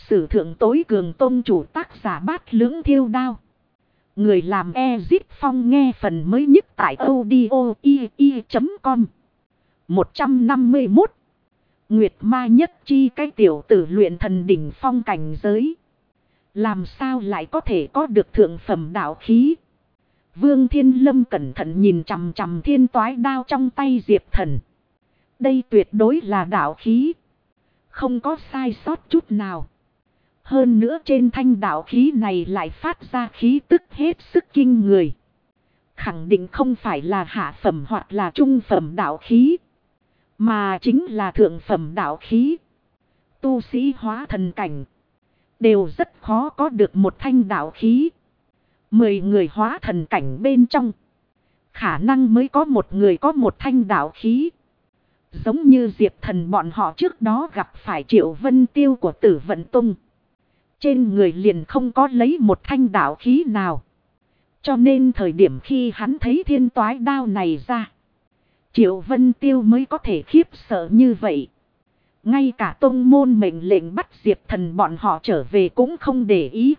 sử thượng tối cường tôn chủ, tác giả Bát Lưỡng Thiêu Đao. Người làm Ezip Phong, nghe phần mới nhất tại audio.com. 151. Nguyệt ma nhất chi, cái tiểu tử luyện thần đỉnh phong cảnh giới, làm sao lại có thể có được thượng phẩm đạo khí? Vương Thiên Lâm cẩn thận nhìn chằm chằm thiên toái đao trong tay Diệp Thần. Đây tuyệt đối là đạo khí, không có sai sót chút nào. Hơn nữa trên thanh đạo khí này lại phát ra khí tức hết sức kinh người. Khẳng định không phải là hạ phẩm hoặc là trung phẩm đạo khí, mà chính là thượng phẩm đạo khí. Tu sĩ hóa thần cảnh đều rất khó có được một thanh đạo khí. 10 người hóa thần cảnh bên trong, khả năng mới có một người có một thanh đạo khí. Giống như Diệp Thần bọn họ trước đó gặp phải Triệu Vân Tiêu của Tử Vận Tông, trên người liền không có lấy một thanh đạo khí nào. Cho nên thời điểm khi hắn thấy thiên toái đao này ra, Triệu Vân Tiêu mới có thể khiếp sợ như vậy. Ngay cả tông môn mệnh lệnh bắt Diệp Thần bọn họ trở về cũng không để ý,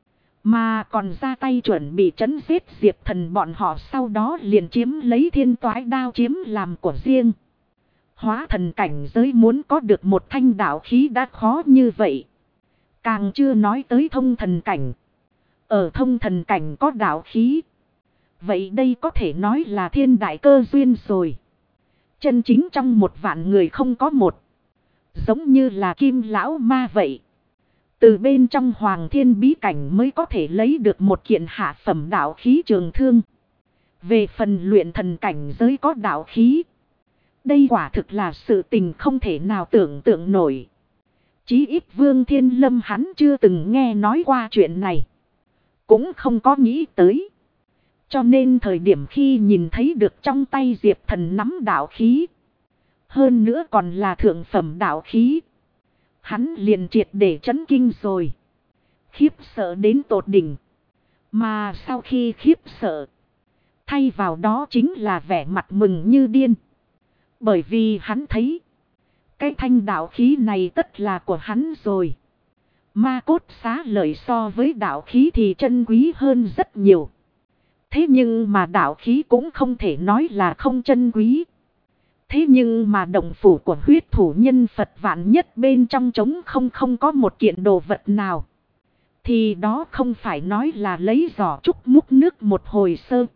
mà còn ra tay chuẩn bị trấn giết Diệp Thần bọn họ, sau đó liền chiếm lấy thiên toái đao chiếm làm của riêng. Hóa thần cảnh giới muốn có được một thanh đạo khí đã khó như vậy, càng chưa nói tới thông thần cảnh. Ở thông thần cảnh có đạo khí, vậy đây có thể nói là thiên đại cơ duyên rồi. Chân chính trong 1 vạn người không có một. Giống như là Kim Lão Ma vậy, từ bên trong Hoàng Thiên bí cảnh mới có thể lấy được một kiện hạ phẩm đạo khí trường thương. Về phần luyện thần cảnh giới có đạo khí, đây quả thực là sự tình không thể nào tưởng tượng nổi. Chí ít Vương Thiên Lâm hắn chưa từng nghe nói qua chuyện này, cũng không có nghĩ tới. Cho nên thời điểm khi nhìn thấy được trong tay Diệp Thần nắm đạo khí, hơn nữa còn là thượng phẩm đạo khí, hắn liền triệt để chấn kinh rồi. Khiếp sợ đến tột đỉnh. Mà sau khi khiếp sợ, thay vào đó chính là vẻ mặt mừng như điên. Bởi vì hắn thấy, cái thanh đạo khí này tất là của hắn rồi. Ma cốt xá lợi so với đạo khí thì chân quý hơn rất nhiều. Thế nhưng mà đạo khí cũng không thể nói là không chân quý. Thế nhưng mà động phủ của huyết thủ nhân Phật vạn nhất bên trong trống không có một kiện đồ vật nào, thì đó không phải nói là lấy giỏ trúc múc nước một hồi sơ.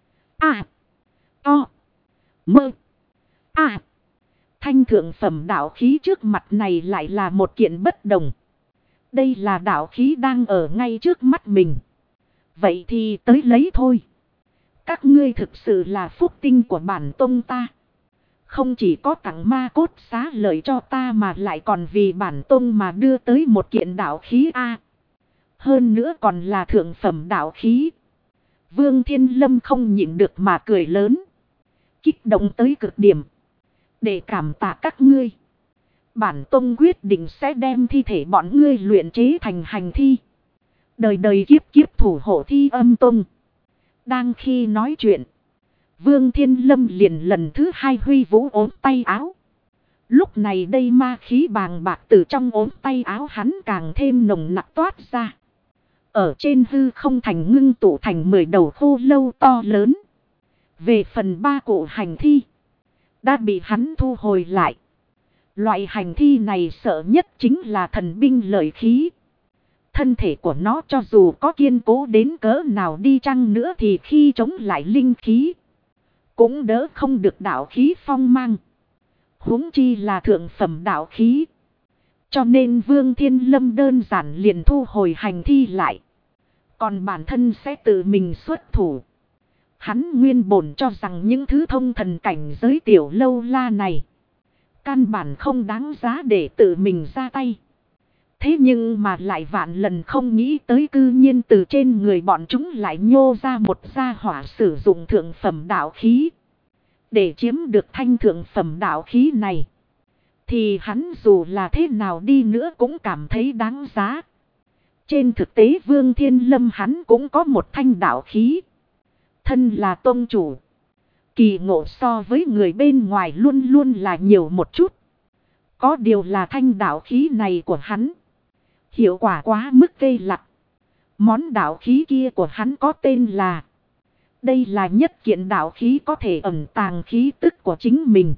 Mơ. Thanh thượng phẩm đạo khí trước mặt này lại là một kiện bất đồng. Đây là đạo khí đang ở ngay trước mắt mình. Vậy thì tới lấy thôi. Các ngươi thực sự là phúc tinh của bản tông ta. Không chỉ có tặng ma cốt xá lợi cho ta mà lại còn vì bản tông mà đưa tới một kiện đạo khí A. Hơn nữa còn là thượng phẩm đạo khí. Vương Thiên Lâm không nhịn được mà cười lớn, kích động tới cực điểm. Để cảm tạ các ngươi, bản tông quyết định sẽ đem thi thể bọn ngươi luyện chế thành hành thi, đời đời kiếp kiếp thủ hộ Thi Âm Tông. Đang khi nói chuyện, Vương Thiên Lâm liền lần thứ 2 huy vũ ốm tay áo. Lúc này đây ma khí bàng bạc từ trong ốm tay áo hắn càng thêm nồng nặc toát ra. Ở trên hư không thành ngưng tụ thành 10 đầu khô lâu to lớn. Về phần 3 cụ hành thi đã bị hắn thu hồi lại. Loại hành thi này sợ nhất chính là thần binh lợi khí. Thân thể của nó cho dù có kiên cố đến cỡ nào đi chăng nữa thì khi chống lại linh khí, cũng đỡ không được đạo khí phong mang. Huống chi là thượng phẩm đạo khí. Cho nên Vương Thiên Lâm đơn giản liền thu hồi hành thi lại. Còn bản thân sẽ tự mình xuất thủ. Hắn nguyên bổn cho rằng những thứ thông thần cảnh giới tiểu lâu la này căn bản không đáng giá để tự mình ra tay. Thế nhưng mà lại vạn lần không nghĩ tới cư nhiên từ trên người bọn chúng lại nhô ra một gia hỏa sử dụng thượng phẩm đạo khí. Để chiếm được thanh thượng phẩm đạo khí này, thì hắn dù là thế nào đi nữa cũng cảm thấy đáng giá. Trên thực tế Vương Thiên Lâm hắn cũng có một thanh đạo khí. Thân là tông chủ, kỳ ngộ so với người bên ngoài luôn luôn là nhiều một chút. Có điều là thanh đạo khí này của hắn Hiệu quả quá mức cây lặt. Món đạo khí kia của hắn có tên là. Đây là nhất kiện đạo khí có thể ẩn tàng khí tức của chính mình.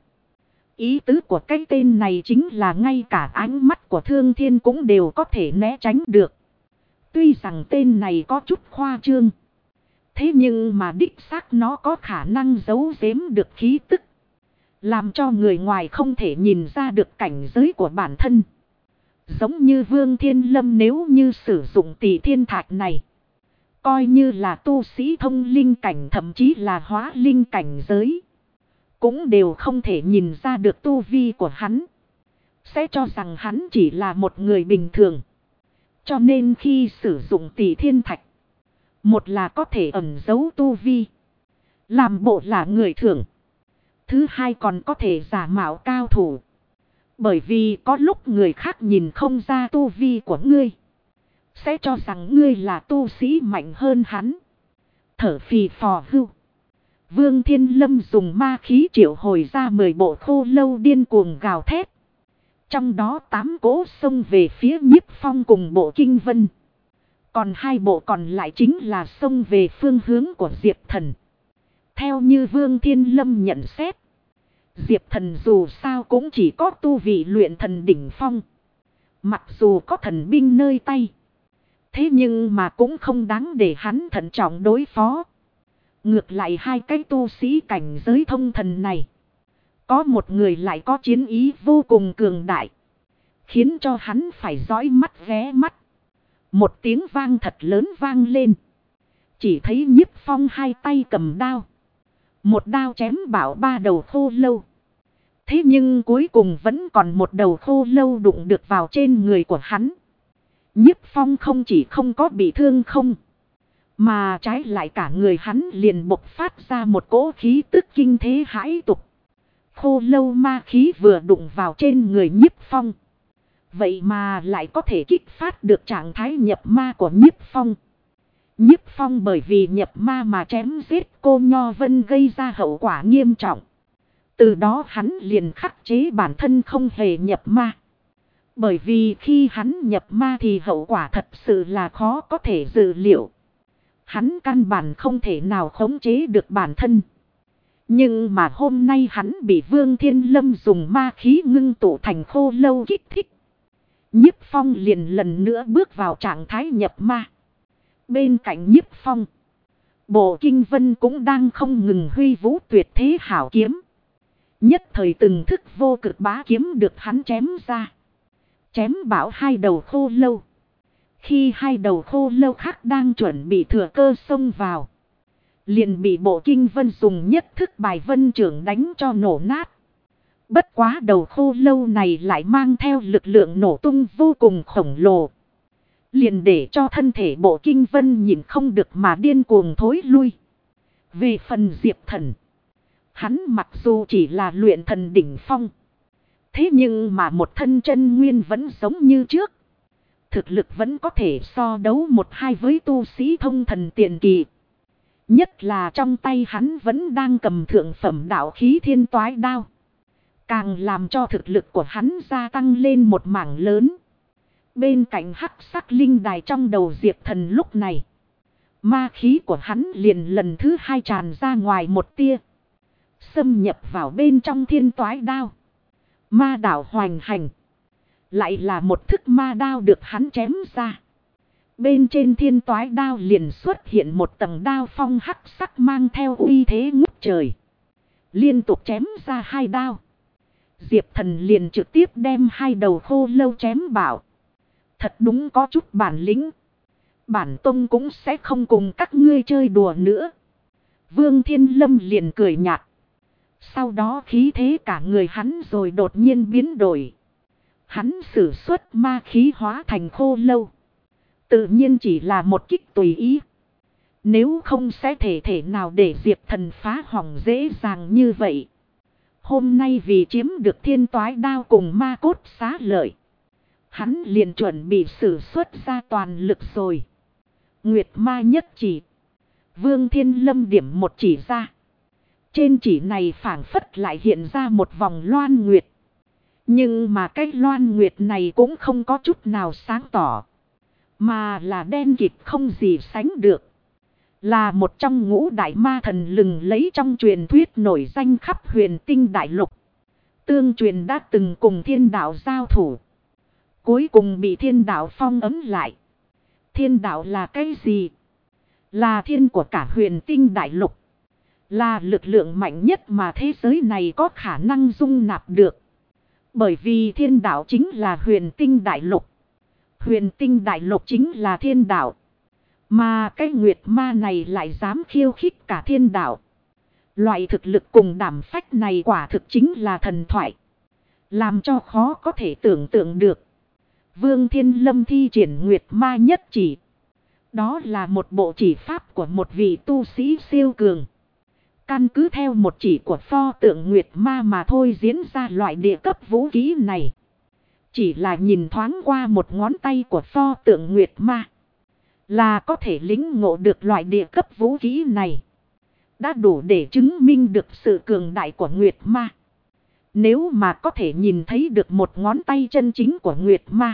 Ý tứ của cái tên này chính là ngay cả ánh mắt của Thương Thiên cũng đều có thể né tránh được. Tuy rằng tên này có chút khoa trương. Thế nhưng mà đích xác nó có khả năng giấu giếm được khí tức. Làm cho người ngoài không thể nhìn ra được cảnh giới của bản thân. Giống như Vương Thiên Lâm nếu như sử dụng Tỷ Thiên Thạch này. Coi như là tu sĩ thông linh cảnh thậm chí là hóa linh cảnh giới. Cũng đều không thể nhìn ra được tu vi của hắn. Sẽ cho rằng hắn chỉ là một người bình thường. Cho nên khi sử dụng Tỷ Thiên Thạch. Một là có thể ẩn giấu tu vi. Làm bộ là người thường. Thứ hai còn có thể giả mạo cao thủ. Bởi vì có lúc người khác nhìn không ra tu vi của ngươi. Sẽ cho rằng ngươi là tu sĩ mạnh hơn hắn. Thở phì phò hưu. Vương Thiên Lâm dùng ma khí triệu hồi ra 10 bộ khô lâu điên cuồng gào thét. Trong đó 8 cỗ xông về phía Nhiếp Phong cùng bộ Kinh Vân. Còn 2 bộ còn lại chính là xông về phương hướng của Diệp Thần. Theo như Vương Thiên Lâm nhận xét. Diệp Thần dù sao cũng chỉ có tu vị luyện thần đỉnh phong. Mặc dù có thần binh nơi tay. Thế nhưng mà cũng không đáng để hắn thận trọng đối phó. Ngược lại 2 cái tu sĩ cảnh giới thông thần này. Có một người lại có chiến ý vô cùng cường đại. Khiến cho hắn phải dõi mắt ghé mắt. Một tiếng vang thật lớn vang lên. Chỉ thấy Nhiếp Phong 2 tay cầm đao. Một đao chém bảo 3 đầu khô lâu. Thế nhưng cuối cùng vẫn còn một đầu khô lâu đụng được vào trên người của hắn. Nhiếp Phong không chỉ không có bị thương không. Mà trái lại cả người hắn liền bộc phát ra một cỗ khí tức kinh thế hãi tục. Khô lâu ma khí vừa đụng vào trên người Nhiếp Phong. Vậy mà lại có thể kích phát được trạng thái nhập ma của Nhiếp Phong. Nhiếp Phong bởi vì nhập ma mà chém giết cô Nho Vân gây ra hậu quả nghiêm trọng. Từ đó hắn liền khắc chế bản thân không hề nhập ma. Bởi vì khi hắn nhập ma thì hậu quả thật sự là khó có thể dự liệu. Hắn căn bản không thể nào khống chế được bản thân. Nhưng mà hôm nay hắn bị Vương Thiên Lâm dùng ma khí ngưng tụ thành khô lâu kích thích. Nhiếp Phong liền lần nữa bước vào trạng thái nhập ma. Bên cạnh Nhiếp Phong, bộ Kinh Vân cũng đang không ngừng huy vũ tuyệt thế hảo kiếm. Nhất thời từng thức vô cực bá kiếm được hắn chém ra. Chém bảo 2 đầu khô lâu. Khi 2 đầu khô lâu khác đang chuẩn bị thừa cơ xông vào. Liền bị bộ Kinh Vân dùng nhất thức bài vân trưởng đánh cho nổ nát. Bất quá đầu khô lâu này lại mang theo lực lượng nổ tung vô cùng khổng lồ. Liền để cho thân thể bộ Kinh Vân nhìn không được mà điên cuồng thối lui. Về phần Diệp Thần. Hắn mặc dù chỉ là luyện thần đỉnh phong. Thế nhưng mà một thân chân nguyên vẫn giống như trước. Thực lực vẫn có thể so đấu 1-2 với tu sĩ thông thần tiền kỳ. Nhất là trong tay hắn vẫn đang cầm thượng phẩm đạo khí thiên toái đao. Càng làm cho thực lực của hắn gia tăng lên một mảng lớn. Bên cạnh hắc sắc linh đài trong đầu Diệp Thần lúc này. Ma khí của hắn liền lần thứ 2 tràn ra ngoài một tia. Xâm nhập vào bên trong thiên toái đao. Ma đảo hoành hành. Lại là một thức ma đao được hắn chém ra. Bên trên thiên toái đao liền xuất hiện một tầng đao phong hắc sắc mang theo uy thế ngút trời. Liên tục chém ra 2 đao. Diệp Thần liền trực tiếp đem 2 đầu khô lâu chém bảo. Thật đúng có chút bản lĩnh. Bản tông cũng sẽ không cùng các ngươi chơi đùa nữa. Vương Thiên Lâm liền cười nhạt. Sau đó khí thế cả người hắn rồi đột nhiên biến đổi. Hắn sử xuất ma khí hóa thành khô lâu. Tự nhiên chỉ là một kích tùy ý. Nếu không sẽ thể nào để Diệp Thần phá hỏng dễ dàng như vậy. Hôm nay vì chiếm được thiên toái đao cùng ma cốt xá lợi. Hắn liền chuẩn bị sử xuất ra toàn lực rồi. Nguyệt ma nhất chỉ. Vương Thiên Lâm điểm một chỉ ra. Trên chỉ này phảng phất lại hiện ra một vòng loan nguyệt. Nhưng mà cái loan nguyệt này cũng không có chút nào sáng tỏ. mà là đen kịt không gì sánh được. Là một trong ngũ đại ma thần lừng lấy trong truyền thuyết nổi danh khắp huyền tinh đại lục. Tương truyền đã từng cùng thiên đạo giao thủ. Cuối cùng bị thiên đạo phong ấm lại. Thiên đạo là cái gì? Là thiên của cả huyền tinh đại lục. Là lực lượng mạnh nhất mà thế giới này có khả năng dung nạp được. Bởi vì thiên đạo chính là huyền tinh đại lục. Huyền tinh đại lục chính là thiên đạo. Mà cái nguyệt ma này lại dám khiêu khích cả thiên đạo. Loại thực lực cùng đảm phách này quả thực chính là thần thoại. Làm cho khó có thể tưởng tượng được. Vương Thiên Lâm thi triển nguyệt ma nhất chỉ. Đó là một bộ chỉ pháp của một vị tu sĩ siêu cường. Căn cứ theo một chỉ của pho tượng nguyệt ma mà thôi diễn ra loại địa cấp vũ khí này. Chỉ là nhìn thoáng qua một ngón tay của pho tượng nguyệt ma. Là có thể lĩnh ngộ được loại địa cấp vũ khí này. Đã đủ để chứng minh được sự cường đại của nguyệt ma. Nếu mà có thể nhìn thấy được một ngón tay chân chính của nguyệt ma.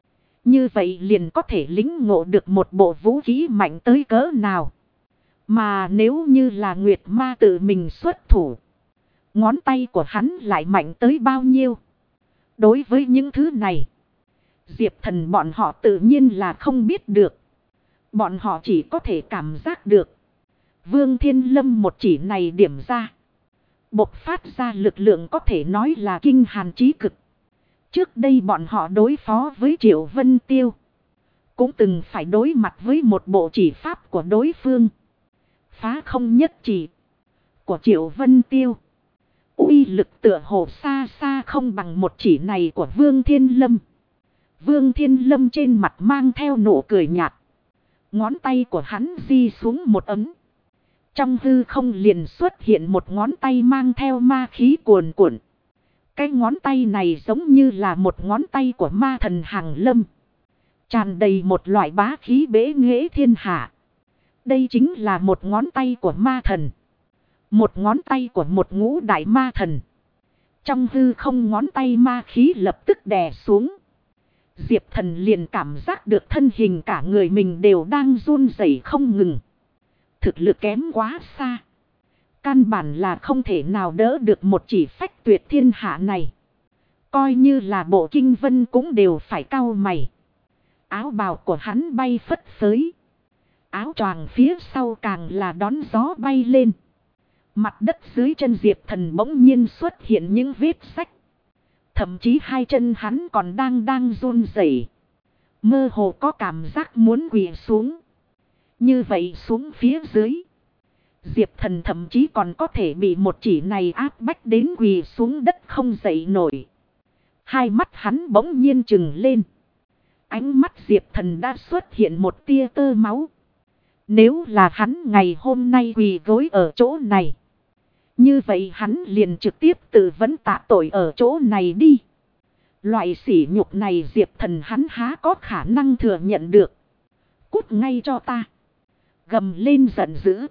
Như vậy liền có thể lĩnh ngộ được một bộ vũ khí mạnh tới cỡ nào. Mà nếu như là nguyệt ma tự mình xuất thủ. Ngón tay của hắn lại mạnh tới bao nhiêu. Đối với những thứ này. Diệp Thần bọn họ tự nhiên là không biết được. Bọn họ chỉ có thể cảm giác được. Vương Thiên Lâm một chỉ này điểm ra. Bộc phát ra lực lượng có thể nói là kinh hàn chí cực. Trước đây bọn họ đối phó với Triệu Vân Tiêu. Cũng từng phải đối mặt với một bộ chỉ pháp của đối phương. Phá không nhất chỉ của Triệu Vân Tiêu. Uy lực tựa hồ xa xa không bằng một chỉ này của Vương Thiên Lâm. Vương Thiên Lâm trên mặt mang theo nụ cười nhạt. Ngón tay của hắn di xuống một ấm. Trong hư không liền xuất hiện một ngón tay mang theo ma khí cuồn cuộn. Cái ngón tay này giống như là một ngón tay của ma thần Hàng Lâm. Tràn đầy một loại bá khí bế nghệ thiên hạ. Đây chính là một ngón tay của ma thần. Một ngón tay của một ngũ đại ma thần. Trong hư không ngón tay ma khí lập tức đè xuống. Diệp Thần liền cảm giác được thân hình cả người mình đều đang run rẩy không ngừng. Thực lực kém quá xa. Căn bản là không thể nào đỡ được một chỉ phách tuyệt thiên hạ này. Coi như là bộ kinh vân cũng đều phải cau mày. Áo bào của hắn bay phất phới. Áo choàng phía sau càng là đón gió bay lên. Mặt đất dưới chân Diệp Thần bỗng nhiên xuất hiện những vết sách. Thậm chí hai chân hắn còn đang run rẩy. Mơ hồ có cảm giác muốn quỳ xuống. Như vậy xuống phía dưới. Diệp Thần thậm chí còn có thể bị một chỉ này áp bách đến quỳ xuống đất không dậy nổi. Hai mắt hắn bỗng nhiên trừng lên. Ánh mắt Diệp Thần đã xuất hiện một tia tơ máu. Nếu là hắn ngày hôm nay quỳ gối ở chỗ này. Như vậy hắn liền trực tiếp tự vấn tạ tội ở chỗ này đi. Loại sỉ nhục này Diệp Thần hắn há có khả năng thừa nhận được. Cút ngay cho ta. Gầm lên giận dữ.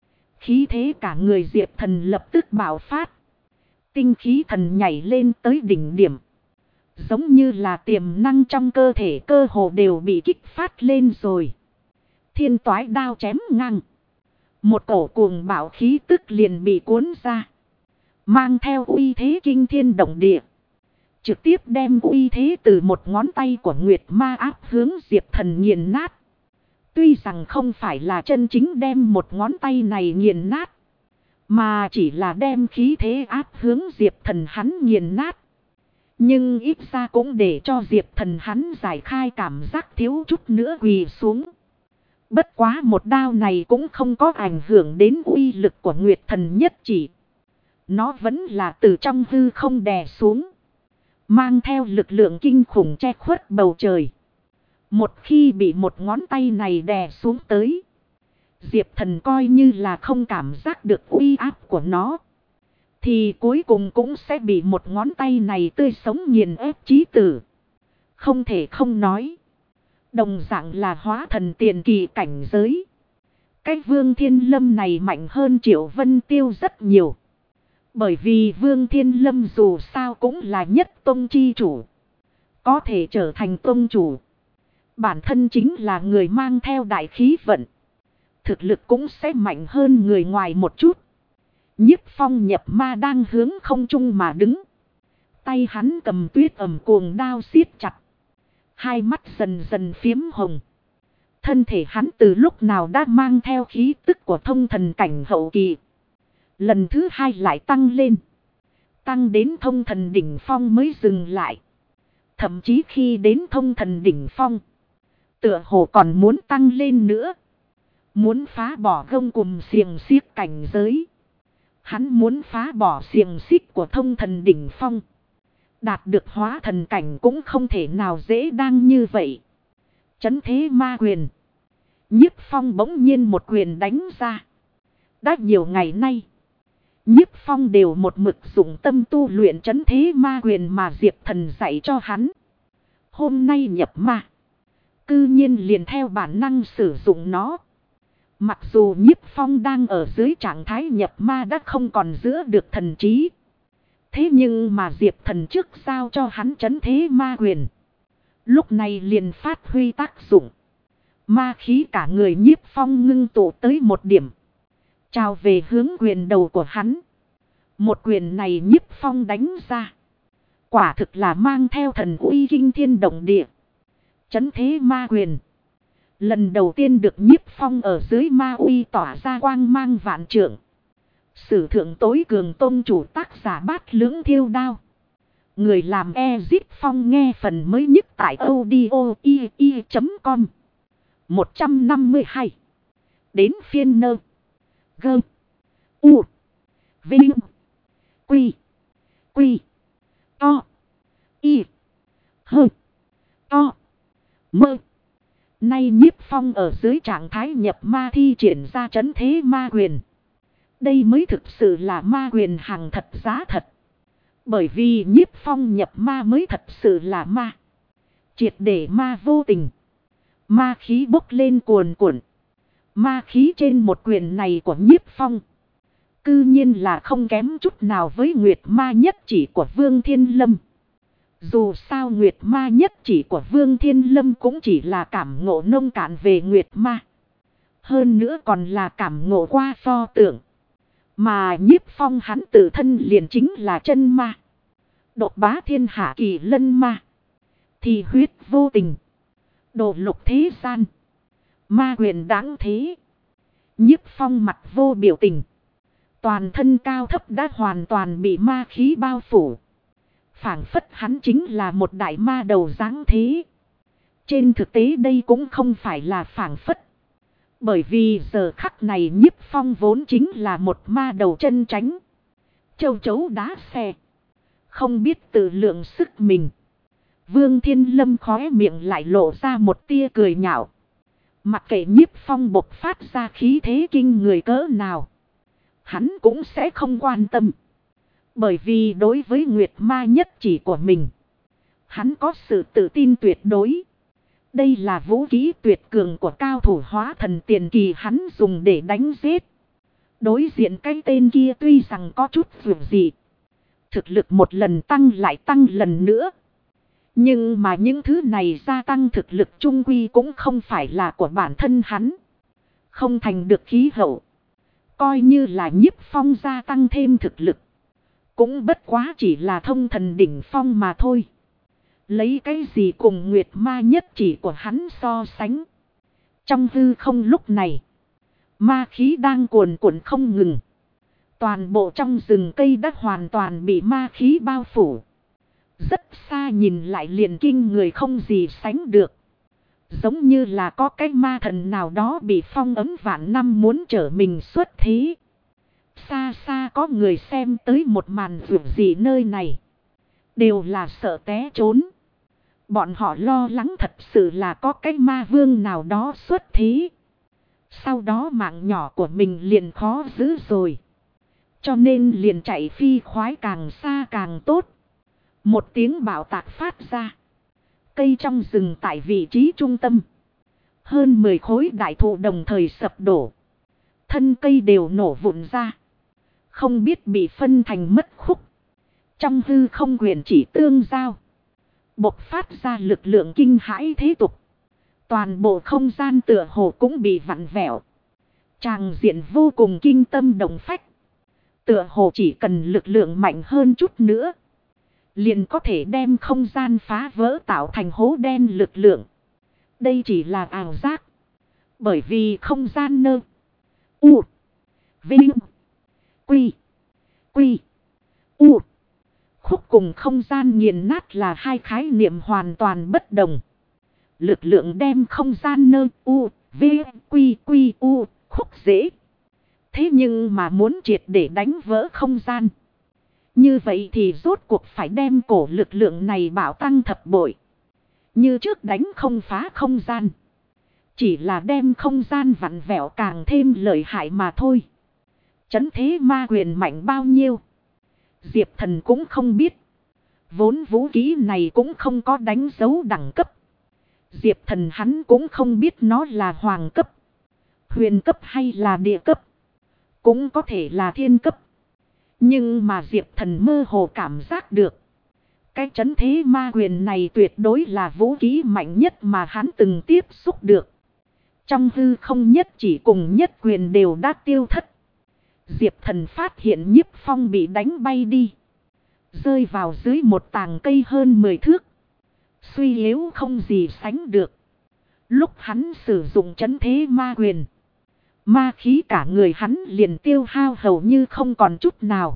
Khí thế cả người Diệp Thần lập tức bạo phát. Tinh khí thần nhảy lên tới đỉnh điểm. Giống như là tiềm năng trong cơ thể cơ hồ đều bị kích phát lên rồi. Thiên toái đao chém ngang. Một cổ cuồng bạo khí tức liền bị cuốn ra. Mang theo uy thế kinh thiên động địa. Trực tiếp đem uy thế từ một ngón tay của Nguyệt Ma áp hướng Diệp Thần nghiền nát. Tuy rằng không phải là chân chính đem một ngón tay này nghiền nát. Mà chỉ là đem khí thế áp hướng Diệp Thần hắn nghiền nát. Nhưng ít ra cũng để cho Diệp Thần hắn giải khai cảm giác thiếu chút nữa quỳ xuống. Bất quá một đao này cũng không có ảnh hưởng đến uy lực của Nguyệt Thần nhất chỉ. Nó vẫn là từ trong hư không đè xuống. Mang theo lực lượng kinh khủng che khuất bầu trời. Một khi bị một ngón tay này đè xuống tới. Diệp Thần coi như là không cảm giác được uy áp của nó. Thì cuối cùng cũng sẽ bị một ngón tay này tươi sống nghiền ép chí tử. Không thể không nói. Đồng dạng là hóa thần tiền kỳ cảnh giới. Cái Vương Thiên Lâm này mạnh hơn Triệu Vân Tiêu rất nhiều. Bởi vì Vương Thiên Lâm dù sao cũng là nhất tông chi chủ. Có thể trở thành tông chủ. Bản thân chính là người mang theo đại khí vận. Thực lực cũng sẽ mạnh hơn người ngoài một chút. Nhiếp Phong nhập ma đang hướng không trung mà đứng. Tay hắn cầm tuyết ẩm cuồng đao siết chặt. Hai mắt dần dần phiếm hồng. Thân thể hắn từ lúc nào đã mang theo khí tức của thông thần cảnh hậu kỳ. Lần thứ hai lại tăng lên. Tăng đến thông thần đỉnh phong mới dừng lại. Thậm chí khi đến thông thần đỉnh phong, tựa hồ còn muốn tăng lên nữa. Muốn phá bỏ gông cùm xiềng xiếc cảnh giới. Hắn muốn phá bỏ xiềng xích của thông thần đỉnh phong. Đạt được hóa thần cảnh cũng không thể nào dễ dàng như vậy. Chấn thế ma quyền. Nhiếp Phong bỗng nhiên một quyền đánh ra. Đã nhiều ngày nay, Nhiếp Phong đều một mực dụng tâm tu luyện chấn thế ma quyền mà Diệp Thần dạy cho hắn. Hôm nay nhập ma, cư nhiên liền theo bản năng sử dụng nó. Mặc dù Nhiếp Phong đang ở dưới trạng thái nhập ma đã không còn giữ được thần trí. Thế nhưng mà Diệp Thần trước giao cho hắn chấn thế ma quyền. Lúc này liền phát huy tác dụng. Ma khí cả người Nhiếp Phong ngưng tụ tới một điểm. Trào về hướng quyền đầu của hắn. Một quyền này Nhiếp Phong đánh ra. Quả thực là mang theo thần uy kinh thiên động địa. Chấn thế ma quyền. Lần đầu tiên được Nhiếp Phong ở dưới ma uy tỏa ra quang mang vạn trượng. Sử thượng tối cường tôn chủ tác giả Bát Lưỡng Thiêu Đao. Người làm Ezip Phong nghe phần mới nhất tại audio.com. 152. Đến phiên nơ. Gơ. U. Vinh. Quy. Quy. To. Y. Hơ. To. Mơ. Nay Nhiếp Phong ở dưới trạng thái nhập ma thi triển ra chấn thế ma quyền. Đây mới thực sự là ma quyền hàng thật giá thật. Bởi vì Nhiếp Phong nhập ma mới thật sự là ma. Triệt để ma vô tình. Ma khí bốc lên cuồn cuộn. Ma khí trên một quyền này của Nhiếp Phong, cư nhiên là không kém chút nào với Nguyệt Ma nhất chỉ của Vương Thiên Lâm. Dù sao Nguyệt Ma nhất chỉ của Vương Thiên Lâm cũng chỉ là cảm ngộ nông cạn về Nguyệt Ma. Hơn nữa còn là cảm ngộ qua pho tượng. Mà Nhiếp Phong hắn tự thân liền chính là chân ma. Độc bá thiên hạ kỳ lân ma. Thì huyết vô tình. Độ lục thế gian. Ma quyền đáng thế. Nhiếp Phong mặt vô biểu tình. Toàn thân cao thấp đã hoàn toàn bị ma khí bao phủ. Phảng phất hắn chính là một đại ma đầu dáng thế. Trên thực tế đây cũng không phải là phảng phất. Bởi vì giờ khắc này Nhiếp Phong vốn chính là một ma đầu chân tránh. Châu chấu đá xe. Không biết tự lượng sức mình. Vương Thiên Lâm khóe miệng lại lộ ra một tia cười nhạo. Mặc kệ Nhiếp Phong bộc phát ra khí thế kinh người cỡ nào, hắn cũng sẽ không quan tâm. Bởi vì đối với Nguyệt Ma nhất chỉ của mình, hắn có sự tự tin tuyệt đối. Đây là vũ khí tuyệt cường của cao thủ hóa thần tiền kỳ hắn dùng để đánh giết. Đối diện cái tên kia tuy rằng có chút vượt dị. Thực lực một lần tăng lại tăng lần nữa. Nhưng mà những thứ này gia tăng thực lực trung quy cũng không phải là của bản thân hắn. Không thành được khí hậu. Coi như là Nhiếp Phong gia tăng thêm thực lực. Cũng bất quá chỉ là thông thần đỉnh phong mà thôi. Lấy cái gì cùng Nguyệt Ma nhất chỉ của hắn so sánh. Trong hư không lúc này, ma khí đang cuồn cuộn không ngừng. Toàn bộ trong rừng cây đã hoàn toàn bị ma khí bao phủ. Rất xa nhìn lại liền kinh người không gì sánh được. Giống như là có cái ma thần nào đó bị phong ấn vạn năm muốn trở mình xuất thế. Xa xa có người xem tới một màn vượt gì nơi này. Đều là sợ té trốn. Bọn họ lo lắng thật sự là có cái ma vương nào đó xuất thế. Sau đó mạng nhỏ của mình liền khó giữ rồi. Cho nên liền chạy phi khoái càng xa càng tốt. Một tiếng bạo tạc phát ra. Cây trong rừng tại vị trí trung tâm. Hơn 10 khối đại thụ đồng thời sập đổ. Thân cây đều nổ vụn ra. Không biết bị phân thành mất khúc. Trong hư không quyền chỉ tương giao. Bộc phát ra lực lượng kinh hãi thế tục. Toàn bộ không gian tựa hồ cũng bị vặn vẹo. Tràng diện vô cùng kinh tâm động phách. Tựa hồ chỉ cần lực lượng mạnh hơn chút nữa, liền có thể đem không gian phá vỡ tạo thành hố đen lực lượng. Đây chỉ là ảo giác. Bởi vì không gian nơ. U. Vinh. Quy. Quy. U. Khúc cùng không gian nghiền nát là hai khái niệm hoàn toàn bất đồng. Lực lượng đem không gian nơ. U. V. Quy. Quy. U. Khúc dễ. Thế nhưng mà muốn triệt để đánh vỡ không gian, như vậy thì rốt cuộc phải đem cổ lực lượng này bảo tăng thập bội. Như trước đánh không phá không gian, chỉ là đem không gian vặn vẹo càng thêm lợi hại mà thôi. Trấn thế ma quyền mạnh bao nhiêu, Diệp Thần cũng không biết. Vốn vũ khí này cũng không có đánh dấu đẳng cấp. Diệp Thần hắn cũng không biết nó là hoàng cấp, huyền cấp hay là địa cấp, cũng có thể là thiên cấp. Nhưng mà Diệp Thần mơ hồ cảm giác được, cái trấn thế ma quyền này tuyệt đối là vũ khí mạnh nhất mà hắn từng tiếp xúc được. Trong hư không nhất chỉ cùng nhất quyền đều đã tiêu thất. Diệp Thần phát hiện Nhiếp Phong bị đánh bay đi, rơi vào dưới một tàng cây hơn 10 thước. Suy yếu không gì sánh được. Lúc hắn sử dụng trấn thế ma quyền, ma khí cả người hắn liền tiêu hao hầu như không còn chút nào.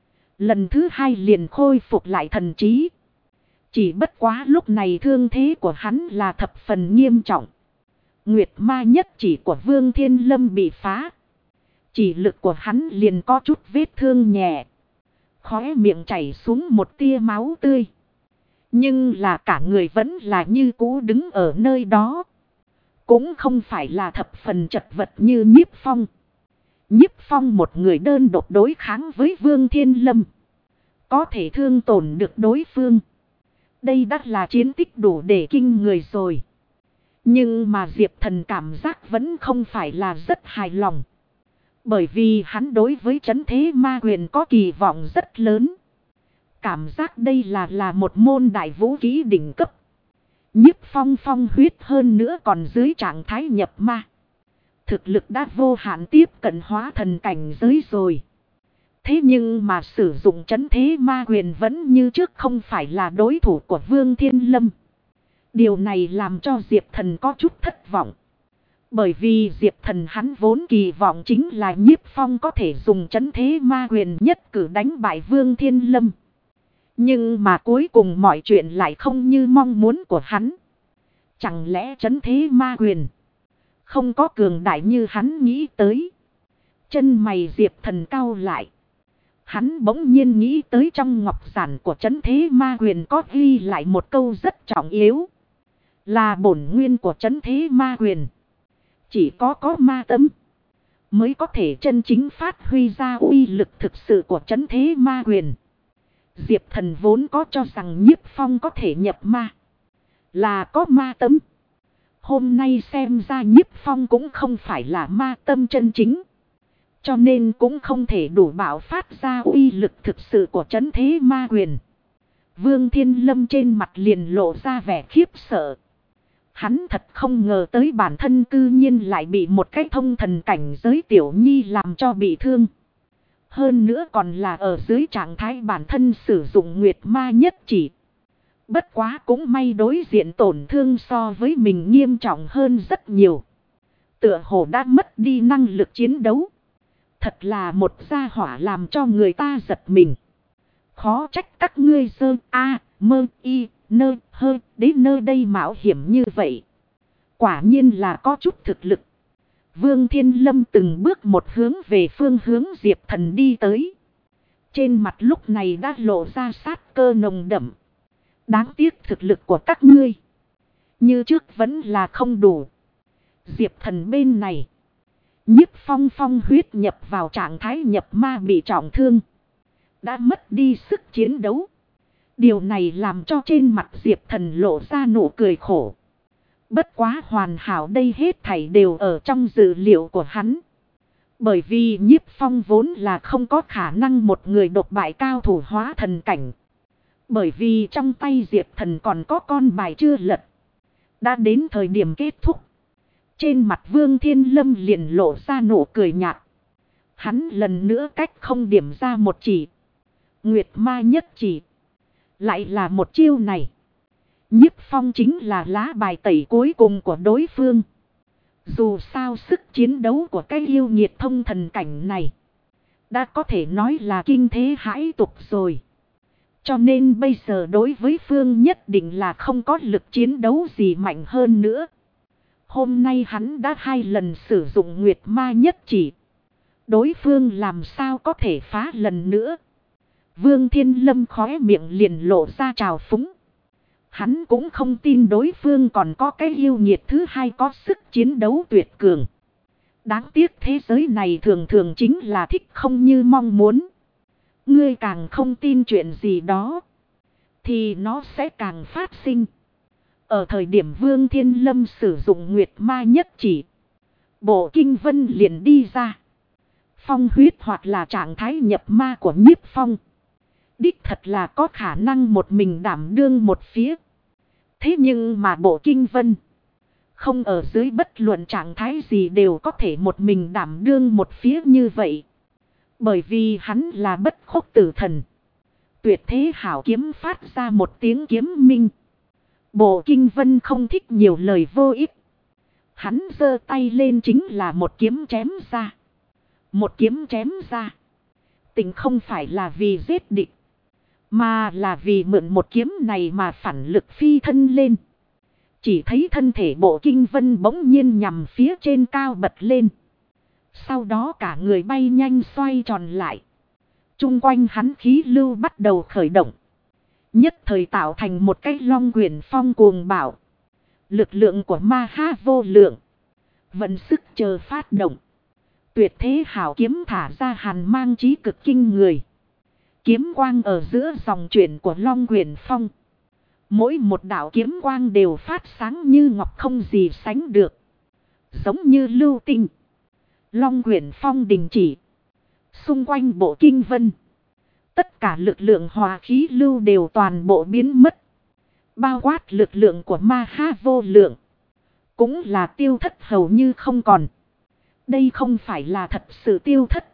Lần thứ hai liền khôi phục lại thần trí. Chỉ bất quá lúc này thương thế của hắn là thập phần nghiêm trọng. Nguyệt ma nhất chỉ của Vương Thiên Lâm bị phá. Chỉ lực của hắn liền có chút vết thương nhẹ. Khóe miệng chảy xuống một tia máu tươi. Nhưng là cả người vẫn là như cũ đứng ở nơi đó. Cũng không phải là thập phần chật vật như Nhiếp Phong. Nhiếp Phong một người đơn độc đối kháng với Vương Thiên Lâm, có thể thương tổn được đối phương. Đây đã là chiến tích đủ để kinh người rồi. Nhưng mà Diệp Thần cảm giác vẫn không phải là rất hài lòng. Bởi vì hắn đối với trấn thế ma quyền có kỳ vọng rất lớn. Cảm giác đây là một môn đại vũ khí đỉnh cấp. Nhiếp Phong phong huyết hơn nữa còn dưới trạng thái nhập ma. Thực lực đã vô hạn tiếp cận hóa thần cảnh giới rồi. Thế nhưng mà sử dụng trấn thế ma quyền vẫn như trước không phải là đối thủ của Vương Thiên Lâm. Điều này làm cho Diệp Thần có chút thất vọng. Bởi vì Diệp Thần hắn vốn kỳ vọng chính là Nhiếp Phong có thể dùng trấn thế ma quyền nhất cử đánh bại Vương Thiên Lâm. Nhưng mà cuối cùng mọi chuyện lại không như mong muốn của hắn. Chẳng lẽ trấn thế ma quyền không có cường đại như hắn nghĩ tới? Chân mày Diệp Thần cau lại. Hắn bỗng nhiên nghĩ tới trong ngọc giản của trấn thế ma quyền có ghi lại một câu rất trọng yếu. Là bổn nguyên của trấn thế ma quyền chỉ có ma tâm mới có thể chân chính phát huy ra uy lực thực sự của trấn thế ma quyền. Diệp Thần vốn có cho rằng Nhiếp Phong có thể nhập ma là có ma tâm. Hôm nay xem ra Nhiếp Phong cũng không phải là ma tâm chân chính, cho nên cũng không thể đủ bạo phát ra uy lực thực sự của trấn thế ma quyền. Vương Thiên Lâm trên mặt liền lộ ra vẻ khiếp sợ. Hắn thật không ngờ tới bản thân cư nhiên lại bị một cái thông thần cảnh giới tiểu nhi làm cho bị thương. Hơn nữa còn là ở dưới trạng thái bản thân sử dụng Nguyệt ma nhất chỉ. Bất quá cũng may đối diện tổn thương so với mình nghiêm trọng hơn rất nhiều. Tựa hồ đã mất đi năng lực chiến đấu. Thật là một gia hỏa làm cho người ta giật mình. Khó trách các ngươi sơ mơ y nơ hơ đến nơi đây mạo hiểm như vậy. Quả nhiên là có chút thực lực. Vương Thiên Lâm từng bước một hướng về phương hướng Diệp Thần đi tới. Trên mặt lúc này đã lộ ra sát cơ nồng đậm. Đáng tiếc thực lực của các ngươi như trước vẫn là không đủ. Diệp Thần bên này, Nhiếp Phong phong huyết nhập vào trạng thái nhập ma bị trọng thương, đã mất đi sức chiến đấu. Điều này làm cho trên mặt Diệp Thần lộ ra nụ cười khổ. Bất quá hoàn hảo, đây hết thảy đều ở trong dự liệu của hắn. Bởi vì Nhiếp Phong vốn là không có khả năng một người độc bại cao thủ hóa thần cảnh. Bởi vì trong tay Diệp Thần còn có con bài chưa lật. Đã đến thời điểm kết thúc. Trên mặt Vương Thiên Lâm liền lộ ra nụ cười nhạt. Hắn lần nữa cách không điểm ra một chỉ. Nguyệt ma nhất chỉ. Lại là một chiêu này. Nhiếp Phong chính là lá bài tẩy cuối cùng của đối phương. Dù sao sức chiến đấu của cái yêu nhiệt thông thần cảnh này đã có thể nói là kinh thế hãi tục rồi. Cho nên bây giờ đối với phương nhất định là không có lực chiến đấu gì mạnh hơn nữa. Hôm nay hắn đã 2 lần sử dụng Nguyệt ma nhất chỉ. Đối phương làm sao có thể phá lần nữa. Vương Thiên Lâm khóe miệng liền lộ ra trào phúng. Hắn cũng không tin đối phương còn có cái yêu nhiệt thứ hai có sức chiến đấu tuyệt cường. Đáng tiếc thế giới này thường thường chính là thích không như mong muốn. Ngươi càng không tin chuyện gì đó, thì nó sẽ càng phát sinh. Ở thời điểm Vương Thiên Lâm sử dụng Nguyệt ma nhất chỉ, bộ kinh vân liền đi ra. Phong huyết hoặc là trạng thái nhập ma của Nhiếp Phong. Đích thật là có khả năng một mình đảm đương một phía. Thế nhưng mà bộ kinh vân không ở dưới bất luận trạng thái gì đều có thể một mình đảm đương một phía như vậy. Bởi vì hắn là bất khốc tử thần. Tuyệt thế hảo kiếm phát ra một tiếng kiếm minh. Bộ kinh vân không thích nhiều lời vô ích. Hắn giơ tay lên chính là một kiếm chém ra. Một kiếm chém ra. Tình không phải là vì giết địch, mà là vì mượn một kiếm này mà phản lực phi thân lên. Chỉ thấy thân thể bộ kinh vân bỗng nhiên nhằm phía trên cao bật lên. Sau đó cả người bay nhanh xoay tròn lại. Trung quanh hắn khí lưu bắt đầu khởi động. Nhất thời tạo thành một cái long quyển phong cuồng bạo. Lực lượng của ma ha vô lượng. Vận sức chờ phát động. Tuyệt thế hảo kiếm thả ra hàn mang chí cực kinh người. Kiếm quang ở giữa dòng chuyển của long quyển phong. Mỗi một đạo kiếm quang đều phát sáng như ngọc không gì sánh được. Giống như lưu tinh. Long quyển phong đình chỉ. Xung quanh bộ kinh vân, tất cả lực lượng hòa khí lưu đều toàn bộ biến mất. Bao quát lực lượng của ma ha vô lượng cũng là tiêu thất hầu như không còn. Đây không phải là thật sự tiêu thất,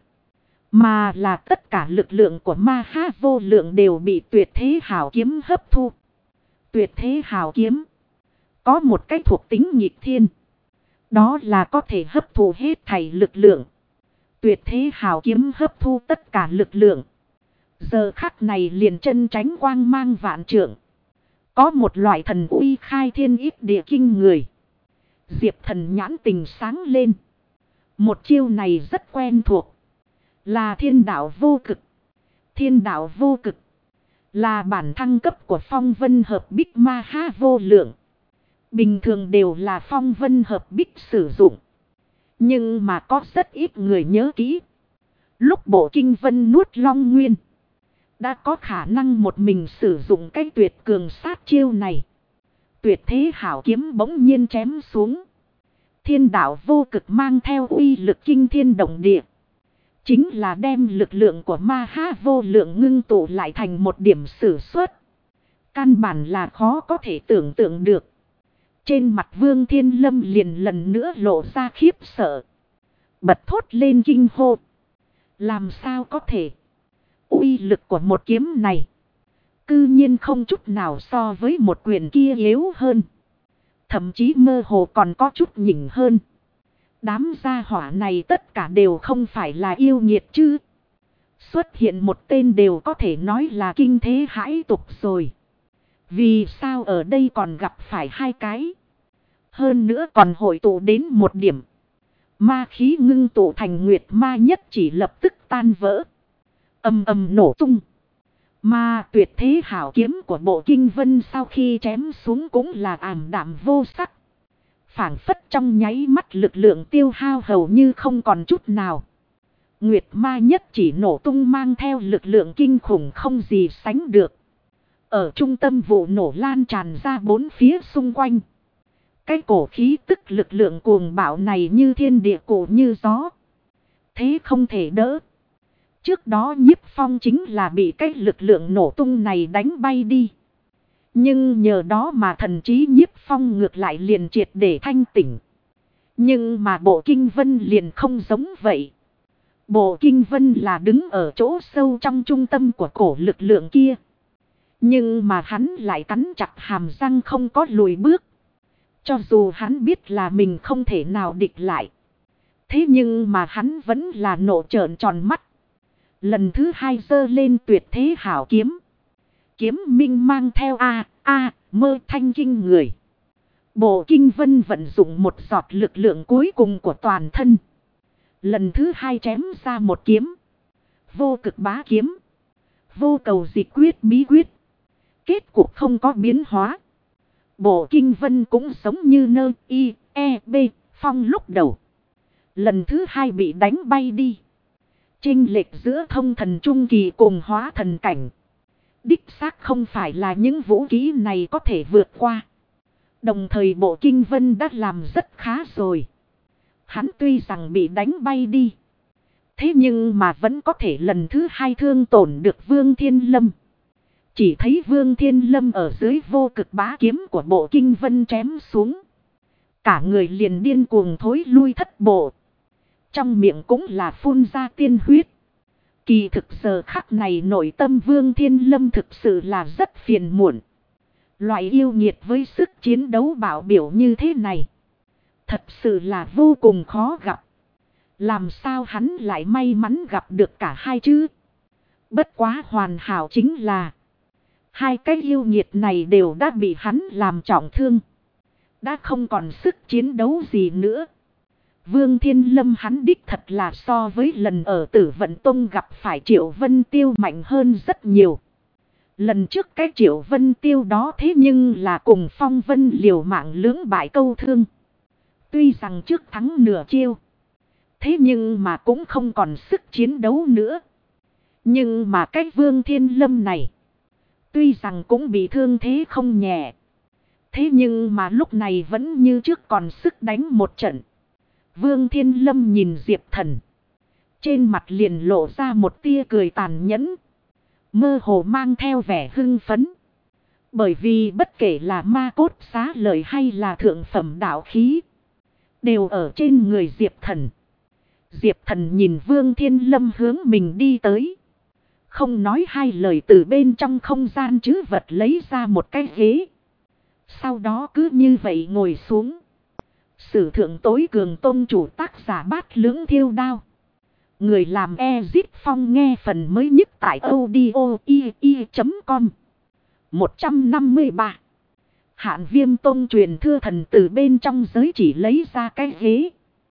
mà là tất cả lực lượng của ma ha vô lượng đều bị tuyệt thế hảo kiếm hấp thu. Tuyệt thế hảo kiếm có một cái thuộc tính nghịch thiên. Đó là có thể hấp thu hết thảy lực lượng. Tuyệt thế hảo kiếm hấp thu tất cả lực lượng. Giờ khắc này liền chân tránh quang mang vạn trượng. Có một loại thần uy khai thiên ít địa kinh người. Diệp Thần nhãn tình sáng lên. Một chiêu này rất quen thuộc. Là thiên đạo vô cực. Thiên đạo vô cực là bản thăng cấp của phong vân hợp bích ma ha vô lượng. Bình thường đều là phong vân hợp bích sử dụng. Nhưng mà có rất ít người nhớ kỹ. Lúc bộ kinh vân nuốt long nguyên, đã có khả năng một mình sử dụng cái tuyệt cường sát chiêu này. Tuyệt thế hảo kiếm bỗng nhiên chém xuống. Thiên đạo vô cực mang theo uy lực kinh thiên động địa. Chính là đem lực lượng của ma ha vô lượng ngưng tụ lại thành một điểm sử xuất. Căn bản là khó có thể tưởng tượng được. Trên mặt Vương Thiên Lâm liền lần nữa lộ ra khiếp sợ. Bật thốt lên kinh hô. Làm sao có thể? Uy lực của một kiếm này cư nhiên không chút nào so với một quyền kia yếu hơn. Thậm chí mơ hồ còn có chút nhỉnh hơn. Đám gia hỏa này tất cả đều không phải là yêu nghiệt chứ. Xuất hiện một tên đều có thể nói là kinh thế hãi tục rồi. Vì sao ở đây còn gặp phải 2 cái? Hơn nữa còn hội tụ đến một điểm. Ma khí ngưng tụ thành nguyệt ma nhất chỉ lập tức tan vỡ. Ầm ầm nổ tung. Mà tuyệt thế hảo kiếm của bộ kinh vân sau khi chém xuống cũng là ảm đạm vô sắc. Phảng phất trong nháy mắt lực lượng tiêu hao hầu như không còn chút nào. Nguyệt ma nhất chỉ nổ tung mang theo lực lượng kinh khủng không gì sánh được. Ở trung tâm vụ nổ lan tràn ra 4 phía xung quanh. Cái cổ khí tức lực lượng cuồng bạo này như thiên địa cổ như gió. Thế không thể đỡ. Trước đó Nhiếp Phong chính là bị cái lực lượng nổ tung này đánh bay đi. Nhưng nhờ đó mà thần trí Nhiếp Phong ngược lại liền triệt để thanh tỉnh. Nhưng mà bộ kinh vân liền không giống vậy. Bộ kinh vân là đứng ở chỗ sâu trong trung tâm của cổ lực lượng kia. Nhưng mà hắn lại cắn chặt hàm răng không có lùi bước. Cho dù hắn biết là mình không thể nào địch lại. Thế nhưng mà hắn vẫn là nộ trợn tròn mắt. Lần thứ hai giơ lên tuyệt thế hảo kiếm. Kiếm minh mang theo mơ thanh kinh người. Bộ kinh vân vận dụng một giọt lực lượng cuối cùng của toàn thân. Lần thứ hai chém ra một kiếm. Vô cực bá kiếm. Vô cầu dịch quyết bí quyết. Kết cục không có biến hóa. Bộ kinh vân cũng giống như Phong lúc đầu. Lần thứ hai bị đánh bay đi. Chênh lệch giữa thông thần trung kỳ cùng hóa thần cảnh. Đích xác không phải là những vũ khí này có thể vượt qua. Đồng thời bộ kinh vân đã làm rất khá rồi. Hắn tuy rằng bị đánh bay đi. Thế nhưng mà vẫn có thể lần thứ hai thương tổn được Vương Thiên Lâm. Chỉ thấy Vương Thiên Lâm ở dưới vô cực bá kiếm của bộ kinh vân chém xuống. Cả người liền điên cuồng thối lui thất bộ. Trong miệng cũng là phun ra tiên huyết. Kỳ thực giờ khắc này nội tâm Vương Thiên Lâm thực sự là rất phiền muộn. Loại yêu nghiệt với sức chiến đấu bảo biểu như thế này. Thật sự là vô cùng khó gặp. Làm sao hắn lại may mắn gặp được cả hai chứ? Bất quá hoàn hảo chính là hai cái yêu nghiệt này đều đã bị hắn làm trọng thương. Đã không còn sức chiến đấu gì nữa. Vương Thiên Lâm hắn đích thật là so với lần ở Tử Vận Tông gặp phải Triệu Vân Tiêu mạnh hơn rất nhiều. Lần trước cái Triệu Vân Tiêu đó thế nhưng là cùng Phong Vân liều mạng lưỡng bại câu thương. Tuy rằng trước thắng nửa chiêu. Thế nhưng mà cũng không còn sức chiến đấu nữa. Nhưng mà cái Vương Thiên Lâm này. Tuy rằng cũng bị thương thế không nhẹ. Thế nhưng mà lúc này vẫn như trước còn sức đánh một trận. Vương Thiên Lâm nhìn Diệp Thần. Trên mặt liền lộ ra một tia cười tàn nhẫn. Mơ hồ mang theo vẻ hưng phấn. Bởi vì bất kể là ma cốt xá lợi hay là thượng phẩm đạo khí. Đều ở trên người Diệp Thần. Diệp Thần nhìn Vương Thiên Lâm hướng mình đi tới. Không nói hai lời từ bên trong không gian trữ vật lấy ra một cái ghế. Sau đó cứ như vậy ngồi xuống. Sử thượng tối cường tôn chủ tác giả Bát Lưỡng Thiêu Đao. Người làm Ezip Phong nghe phần mới nhất tại audio.com 153. Hạn Viêm Tông truyền thưa thần từ bên trong giới chỉ lấy ra cái ghế.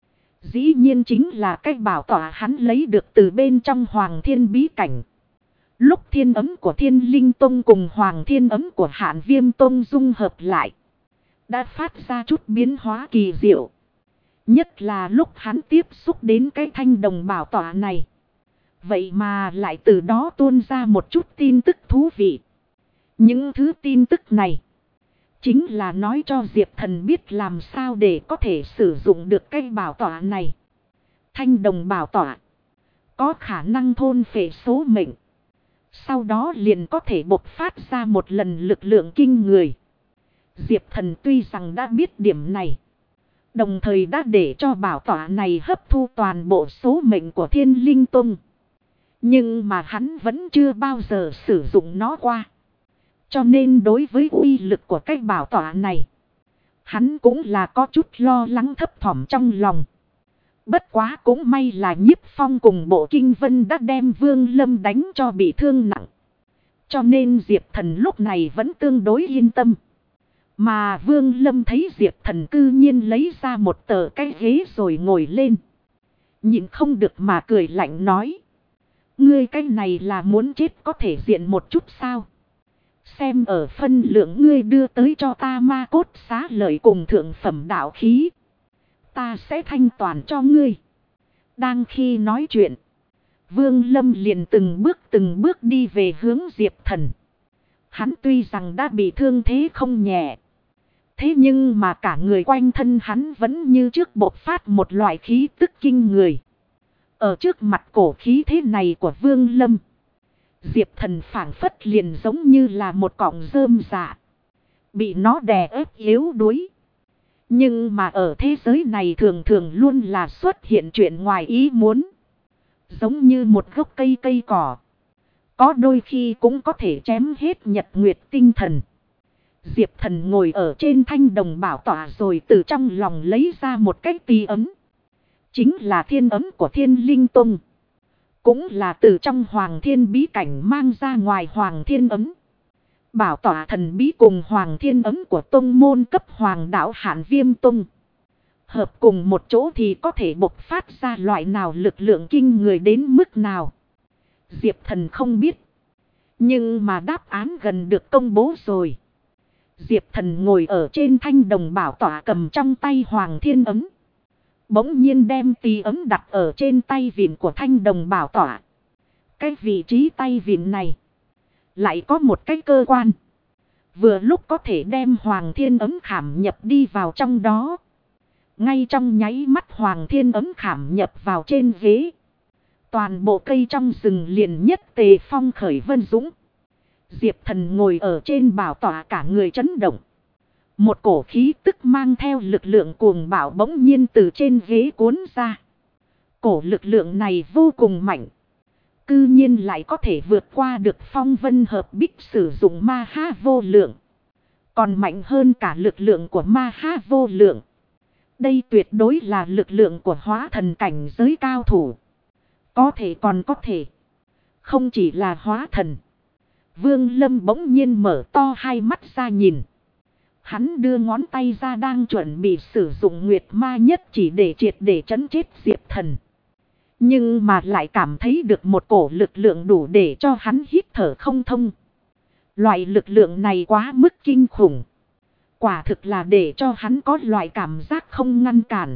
Dĩ nhiên chính là cái bảo tọa hắn lấy được từ bên trong Hoàng Thiên Bí Cảnh. Lúc thiên ấm của Thiên Linh Tông cùng Hoàng Thiên ấm của Hạn Viêm Tông dung hợp lại. Đã phát ra chút biến hóa kỳ diệu. Nhất là lúc hắn tiếp xúc đến cái thanh đồng bảo tọa này. Vậy mà lại từ đó tuôn ra một chút tin tức thú vị. Những thứ tin tức này. Chính là nói cho Diệp Thần biết làm sao để có thể sử dụng được cái bảo tọa này. Thanh đồng bảo tọa. Có khả năng thôn phệ số mệnh. Sau đó liền có thể bộc phát ra một lần lực lượng kinh người. Diệp Thần tuy rằng đã biết điểm này. Đồng thời đã để cho bảo tọa này hấp thu toàn bộ số mệnh của Thiên Linh Tông. Nhưng mà hắn vẫn chưa bao giờ sử dụng nó qua. Cho nên đối với uy lực của cái bảo tọa này. Hắn cũng là có chút lo lắng thấp thỏm trong lòng. Bất quá cũng may là Nhiếp Phong cùng bộ kinh vân đã đem Vương Lâm đánh cho bị thương nặng. Cho nên Diệp Thần lúc này vẫn tương đối yên tâm. Mà Vương Lâm thấy Diệp Thần cư nhiên lấy ra một tờ cái ghế rồi ngồi lên. Nhìn không được mà cười lạnh nói. Ngươi cái này là muốn chết có thể diện một chút sao? Xem ở phân lượng ngươi đưa tới cho ta ma cốt xá lợi cùng thượng phẩm đạo khí. Ta sẽ thanh toàn cho ngươi. Đang khi nói chuyện. Vương Lâm liền từng bước đi về hướng Diệp Thần. Hắn tuy rằng đã bị thương thế không nhẹ. Thế nhưng mà cả người quanh thân hắn vẫn như trước bộc phát một loại khí tức kinh người. Ở trước mặt cổ khí thế này của Vương Lâm. Diệp Thần phảng phất liền giống như là một cọng rơm dạ. bị nó đè ép yếu đuối. Nhưng mà ở thế giới này thường thường luôn là xuất hiện chuyện ngoài ý muốn. Giống như một gốc cây cỏ. Có đôi khi cũng có thể chém hết nhật nguyệt tinh thần. Diệp Thần ngồi ở trên thanh đồng bảo tọa rồi từ trong lòng lấy ra một cái tí ấm. Chính là thiên ấm của Thiên Linh Tông. Cũng là từ trong Hoàng Thiên bí cảnh mang ra ngoài Hoàng Thiên ấm. Bảo tọa thần bí cùng Hoàng Thiên ấm của tông môn cấp Hoàng đạo Hạn Viêm Tông. Hợp cùng một chỗ thì có thể bộc phát ra loại nào lực lượng kinh người đến mức nào. Diệp Thần không biết. Nhưng mà đáp án gần được công bố rồi. Diệp Thần ngồi ở trên thanh đồng bảo tọa cầm trong tay Hoàng Thiên ấm. Bỗng nhiên đem tí ấm đặt ở trên tay vịn của thanh đồng bảo tọa. Cái vị trí tay vịn này lại có một cái cơ quan. Vừa lúc có thể đem Hoàng Thiên ấm khảm nhập đi vào trong đó. Ngay trong nháy mắt Hoàng Thiên ấm khảm nhập vào trên ghế. Toàn bộ cây trong rừng liền nhất tề phong khởi vân dũng. Diệp Thần ngồi ở trên bảo tọa cả người chấn động. Một cổ khí tức mang theo lực lượng cuồng bạo bỗng nhiên từ trên ghế cuốn ra. Cổ lực lượng này vô cùng mạnh. Cư nhiên lại có thể vượt qua được phong vân hợp bích sử dụng ma ha vô lượng. Còn mạnh hơn cả lực lượng của ma ha vô lượng. Đây tuyệt đối là lực lượng của hóa thần cảnh giới cao thủ. Có thể còn có thể. Không chỉ là hóa thần. Vương Lâm bỗng nhiên mở to hai mắt ra nhìn. Hắn đưa ngón tay ra đang chuẩn bị sử dụng Nguyệt Ma Nhất Chỉ để triệt để trấn chết Diệp Thần. Nhưng mà lại cảm thấy được một cổ lực lượng đủ để cho hắn hít thở không thông. Loại lực lượng này quá mức kinh khủng. Quả thực là để cho hắn có loại cảm giác không ngăn cản.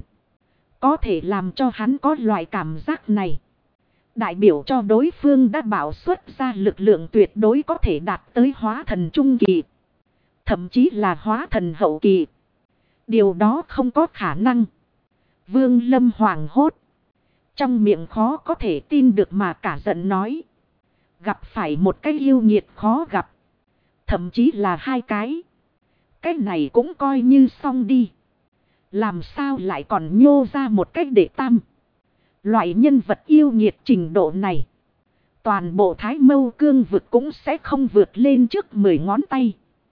Có thể làm cho hắn có loại cảm giác này. Đại biểu cho đối phương đã bảo xuất ra lực lượng tuyệt đối có thể đạt tới hóa thần trung kỳ. Thậm chí là hóa thần hậu kỳ. Điều đó không có khả năng. Vương Lâm hoảng hốt. Trong miệng khó có thể tin được mà cả giận nói. Gặp phải một cái yêu nghiệt khó gặp. Thậm chí là hai cái. Cái này cũng coi như xong đi. Làm sao lại còn nhô ra một cách để tam. Loại nhân vật yêu nghiệt trình độ này. Toàn bộ Thái Mâu Cương vực cũng sẽ không vượt lên trước 10 ngón tay.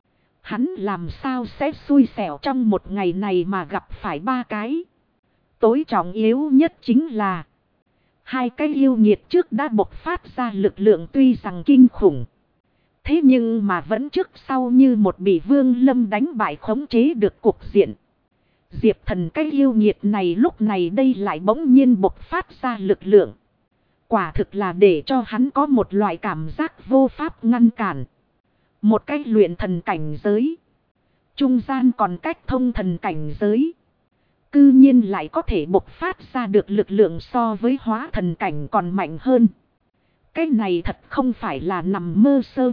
Hắn làm sao sẽ xui xẻo trong một ngày này mà gặp phải ba cái. Tối trọng yếu nhất chính là. Hai cái yêu nghiệt trước đã bộc phát ra lực lượng tuy rằng kinh khủng. Thế nhưng mà vẫn trước sau như một bị Vương Lâm đánh bại khống chế được cục diện. Diệp Thần cái yêu nghiệt này lúc này đây lại bỗng nhiên bộc phát ra lực lượng. Quả thực là để cho hắn có một loại cảm giác vô pháp ngăn cản. Một cái luyện thần cảnh giới. Trung gian còn cách thông thần cảnh giới. Cư nhiên lại có thể bộc phát ra được lực lượng so với hóa thần cảnh còn mạnh hơn. Cái này thật không phải là nằm mơ sơ.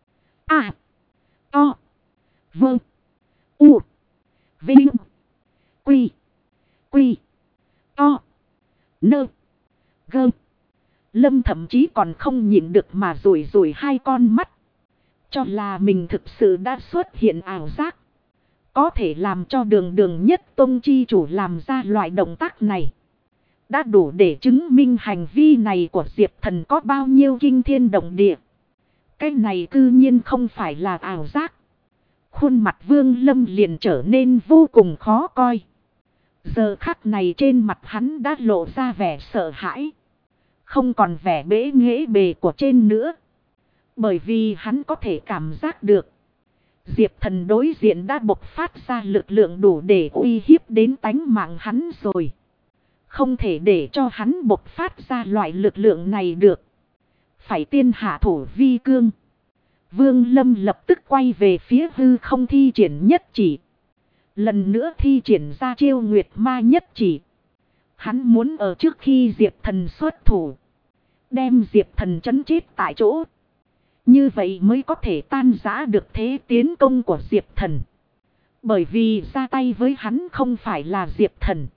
À. To. Vâng. U. Vinh. Quy. Quy. To. Nơ. Gơ. Lâm thậm chí còn không nhịn được mà rủi rủi hai con mắt. Cho là mình thực sự đã xuất hiện ảo giác. Có thể làm cho đường đường nhất tông chi chủ làm ra loại động tác này. Đã đủ để chứng minh hành vi này của Diệp Thần có bao nhiêu kinh thiên động địa. Cái này cư nhiên không phải là ảo giác. Khuôn mặt Vương Lâm liền trở nên vô cùng khó coi. Giờ khắc này trên mặt hắn đã lộ ra vẻ sợ hãi. Không còn vẻ bẽ nghễ bề của trên nữa. Bởi vì hắn có thể cảm giác được. Diệp Thần đối diện đã bộc phát ra lực lượng đủ để uy hiếp đến tánh mạng hắn rồi. Không thể để cho hắn bộc phát ra loại lực lượng này được. Phải tiên hạ thủ vi cương. Vương Lâm lập tức quay về phía hư không thi triển nhất chỉ. Lần nữa thi triển ra chiêu Nguyệt Ma Nhất Chỉ. Hắn muốn ở trước khi Diệp Thần xuất thủ. Đem Diệp Thần trấn chết tại chỗ. Như vậy mới có thể tan rã được thế tiến công của Diệp Thần. Bởi vì ra tay với hắn không phải là Diệp Thần.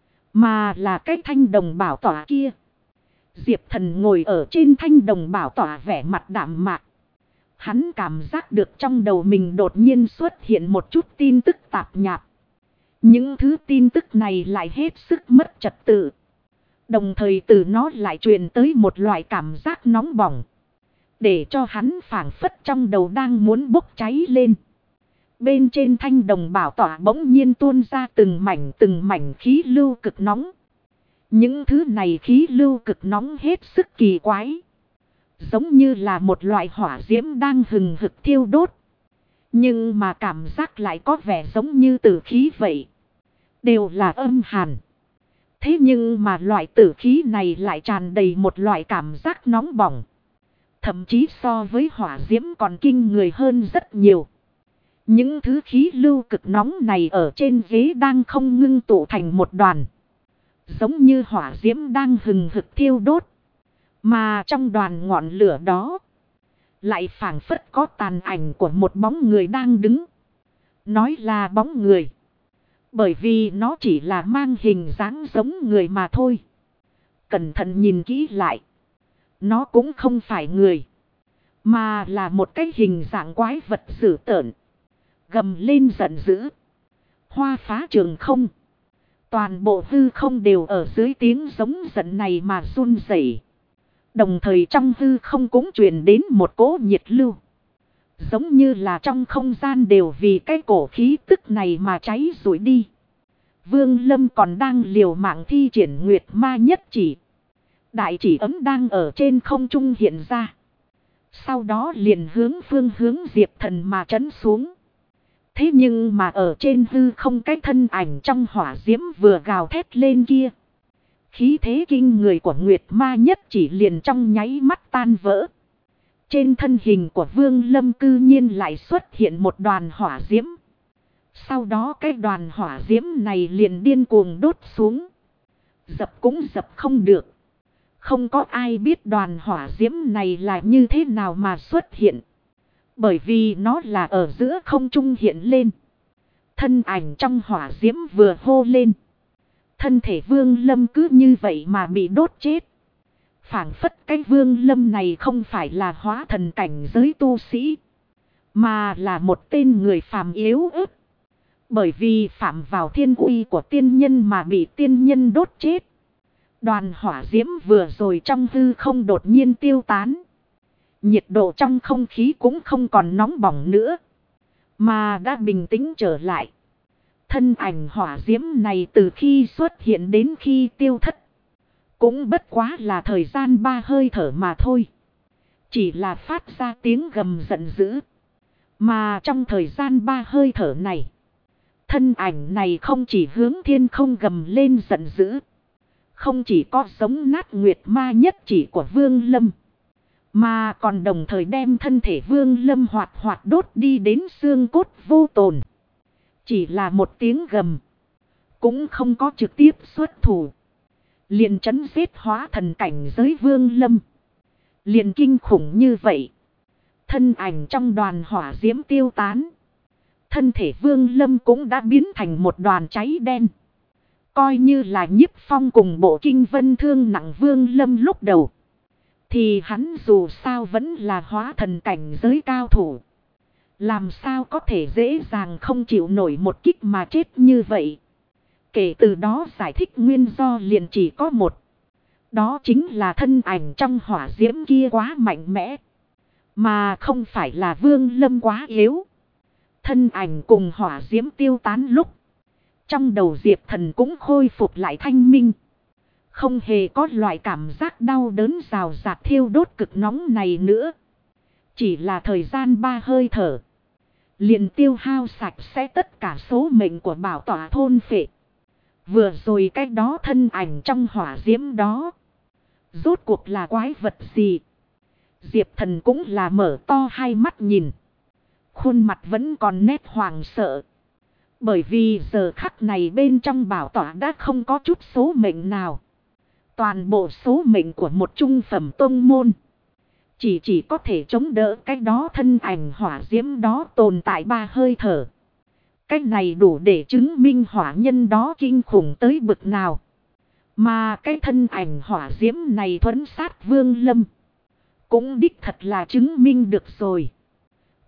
Mà là cái thanh đồng bảo tỏa kia. Diệp Thần ngồi ở trên thanh đồng bảo tỏa vẻ mặt đạm mạc. Hắn cảm giác được trong đầu mình đột nhiên xuất hiện một chút tin tức tạp nhạp. Những thứ tin tức này lại hết sức mất trật tự. Đồng thời từ nó lại truyền tới một loại cảm giác nóng bỏng. Để cho hắn phảng phất trong đầu đang muốn bốc cháy lên. Bên trên thanh đồng bảo tỏa bỗng nhiên tuôn ra từng mảnh khí lưu cực nóng. Những thứ này khí lưu cực nóng hết sức kỳ quái. Giống như là một loại hỏa diễm đang hừng hực thiêu đốt. Nhưng mà cảm giác lại có vẻ giống như tử khí vậy. Đều là âm hàn. Thế nhưng mà loại tử khí này lại tràn đầy một loại cảm giác nóng bỏng. Thậm chí so với hỏa diễm còn kinh người hơn rất nhiều. Những thứ khí lưu cực nóng này ở trên ghế đang không ngưng tụ thành một đoàn. Giống như hỏa diễm đang hừng hực thiêu đốt. Mà trong đoàn ngọn lửa đó, lại phảng phất có tàn ảnh của một bóng người đang đứng. Nói là bóng người. Bởi vì nó chỉ là mang hình dáng giống người mà thôi. Cẩn thận nhìn kỹ lại. Nó cũng không phải người. Mà là một cái hình dạng quái vật dữ tợn. Gầm lên giận dữ. Hoa phá trường không. Toàn bộ hư không đều ở dưới tiếng giống giận này mà run rẩy. Đồng thời trong hư không cũng truyền đến một cỗ nhiệt lưu. Giống như là trong không gian đều vì cái cổ khí tức này mà cháy rụi đi. Vương Lâm còn đang liều mạng thi triển Nguyệt Ma nhất chỉ. Đại chỉ ấm đang ở trên không trung hiện ra. Sau đó liền hướng Diệp Thần mà trấn xuống. Thế nhưng mà ở trên hư không cái thân ảnh trong hỏa diễm vừa gào thét lên kia. Khí thế kinh người của Nguyệt Ma nhất chỉ liền trong nháy mắt tan vỡ. Trên thân hình của Vương Lâm cư nhiên lại xuất hiện một đoàn hỏa diễm. Sau đó cái đoàn hỏa diễm này liền điên cuồng đốt xuống. Dập cũng dập không được. Không có ai biết đoàn hỏa diễm này là như thế nào mà xuất hiện. Bởi vì nó là ở giữa không trung hiện lên. Thân ảnh trong hỏa diễm vừa hô lên. Thân thể Vương Lâm cứ như vậy mà bị đốt chết. Phảng phất cái Vương Lâm này không phải là hóa thần cảnh giới tu sĩ. Mà là một tên người phàm yếu ớt. Bởi vì phạm vào thiên uy của tiên nhân mà bị tiên nhân đốt chết. Đoàn hỏa diễm vừa rồi trong hư không đột nhiên tiêu tán. Nhiệt độ trong không khí cũng không còn nóng bỏng nữa. Mà đã bình tĩnh trở lại. Thân ảnh hỏa diễm này từ khi xuất hiện đến khi tiêu thất. Cũng bất quá là thời gian 3 hơi thở mà thôi. Chỉ là phát ra tiếng gầm giận dữ. Mà trong thời gian 3 hơi thở này. Thân ảnh này không chỉ hướng thiên không gầm lên giận dữ. Không chỉ có giống nát Nguyệt Ma nhất chỉ của Vương Lâm. Mà còn đồng thời đem thân thể Vương Lâm hoạt đốt đi đến xương cốt vô tồn. Chỉ là một tiếng gầm. Cũng không có trực tiếp xuất thủ. Liền trấn giết hóa thần cảnh giới Vương Lâm. Liền kinh khủng như vậy. Thân ảnh trong đoàn hỏa diễm tiêu tán. Thân thể Vương Lâm cũng đã biến thành một đoàn cháy đen. Coi như là Nhiếp Phong cùng bộ kinh vân thương nặng Vương Lâm lúc đầu. Thì hắn dù sao vẫn là hóa thần cảnh giới cao thủ. Làm sao có thể dễ dàng không chịu nổi một kích mà chết như vậy. Kể từ đó giải thích nguyên do liền chỉ có một. Đó chính là thân ảnh trong hỏa diễm kia quá mạnh mẽ. Mà không phải là Vương Lâm quá yếu. Thân ảnh cùng hỏa diễm tiêu tán lúc. Trong đầu Diệp Thần cũng khôi phục lại thanh minh. Không hề có loại cảm giác đau đớn rào rạt thiêu đốt cực nóng này nữa. Chỉ là thời gian 3 hơi thở. Liền tiêu hao sạch sẽ tất cả số mệnh của bảo tỏa thôn phệ. Vừa rồi cái đó thân ảnh trong hỏa diễm đó. Rốt cuộc là quái vật gì? Diệp Thần cũng là mở to hai mắt nhìn. Khuôn mặt vẫn còn nét hoàng sợ. Bởi vì giờ khắc này bên trong bảo tỏa đã không có chút số mệnh nào. Toàn bộ số mệnh của một trung phẩm tông môn. Chỉ có thể chống đỡ cái đó thân ảnh hỏa diễm đó tồn tại 3 hơi thở. Cái này đủ để chứng minh hỏa nhân đó kinh khủng tới bực nào. Mà cái thân ảnh hỏa diễm này thuẫn sát Vương Lâm. Cũng đích thật là chứng minh được rồi.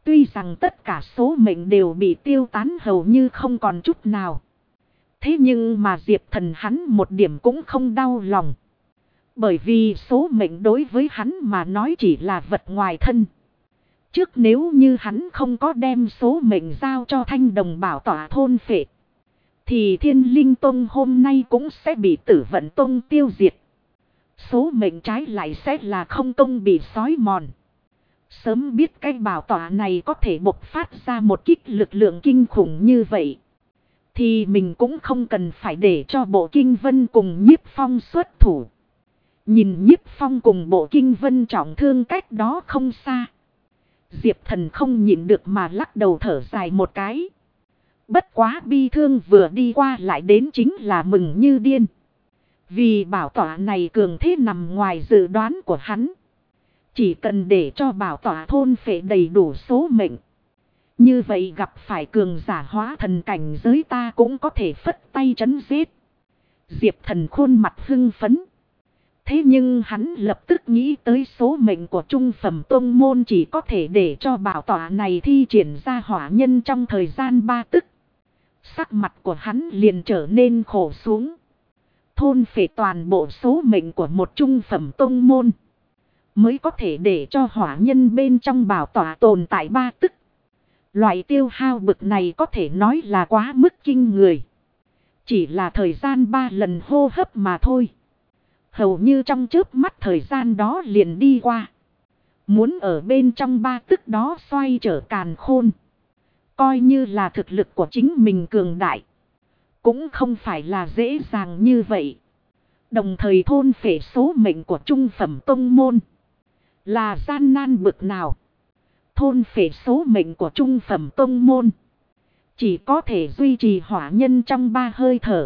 Tuy rằng tất cả số mệnh đều bị tiêu tán hầu như không còn chút nào. Thế nhưng mà Diệp Thần hắn một điểm cũng không đau lòng. Bởi vì số mệnh đối với hắn mà nói chỉ là vật ngoài thân. Trước nếu như hắn không có đem số mệnh giao cho Thanh Đồng Bảo Tỏa thôn phệ, thì Thiên Linh Tông hôm nay cũng sẽ bị Tử Vận Tông tiêu diệt. Số mệnh trái lại sẽ là không công bị xói mòn. Sớm biết cái bảo tỏa này có thể bộc phát ra một kích lực lượng kinh khủng như vậy, thì mình cũng không cần phải để cho Bộ Kinh Vân cùng Nhiếp Phong xuất thủ. Nhìn Nhiếp Phong cùng Bộ Kinh Vân trọng thương cách đó không xa, Diệp Thần không nhịn được mà lắc đầu thở dài một cái. Bất quá bi thương vừa đi qua lại đến chính là mừng như điên. Vì bảo tỏa này cường thế nằm ngoài dự đoán của hắn. Chỉ cần để cho bảo tỏa thôn phệ đầy đủ số mệnh, như vậy gặp phải cường giả hóa thần cảnh giới ta cũng có thể phất tay trấn giết. Diệp Thần khuôn mặt hưng phấn. Thế nhưng hắn lập tức nghĩ tới số mệnh của trung phẩm tông môn chỉ có thể để cho bảo tỏa này thi triển ra hỏa nhân trong thời gian 3 tức. Sắc mặt của hắn liền trở nên khổ xuống. Thôn phệ toàn bộ số mệnh của một trung phẩm tông môn, mới có thể để cho hỏa nhân bên trong bảo tỏa tồn tại 3 tức. Loại tiêu hao bực này có thể nói là quá mức kinh người. Chỉ là thời gian 3 lần hô hấp mà thôi. Hầu như trong chớp mắt thời gian đó liền đi qua. Muốn ở bên trong 3 tức đó xoay trở càn khôn, coi như là thực lực của chính mình cường đại, cũng không phải là dễ dàng như vậy. Đồng thời thôn phệ số mệnh của trung phẩm tông môn là gian nan bực nào. Thôn phệ số mệnh của trung phẩm tông môn chỉ có thể duy trì hỏa nhân trong 3 hơi thở.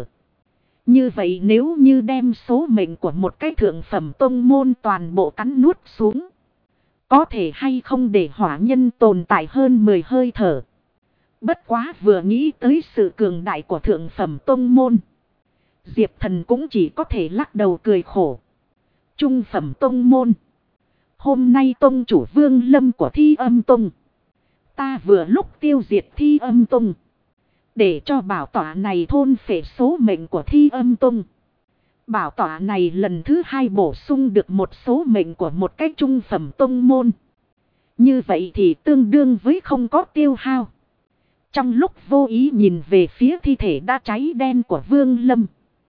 Như vậy nếu như đem số mệnh của một cái thượng phẩm tông môn toàn bộ cắn nuốt xuống, có thể hay không để hỏa nhân tồn tại hơn 10 hơi thở. Bất quá vừa nghĩ tới sự cường đại của thượng phẩm tông môn, Diệp Thần cũng chỉ có thể lắc đầu cười khổ. Trung phẩm tông môn. Hôm nay tông chủ Vương Lâm của Thi Âm Tông, ta vừa lúc tiêu diệt Thi Âm Tông, để cho bảo tỏa này thôn phệ số mệnh của Thi Âm Tông. Bảo tỏa này lần thứ 2 bổ sung được một số mệnh của một cái trung phẩm tông môn. Như vậy thì tương đương với không có tiêu hao. Trong lúc vô ý nhìn về phía thi thể đã cháy đen của Vương Lâm,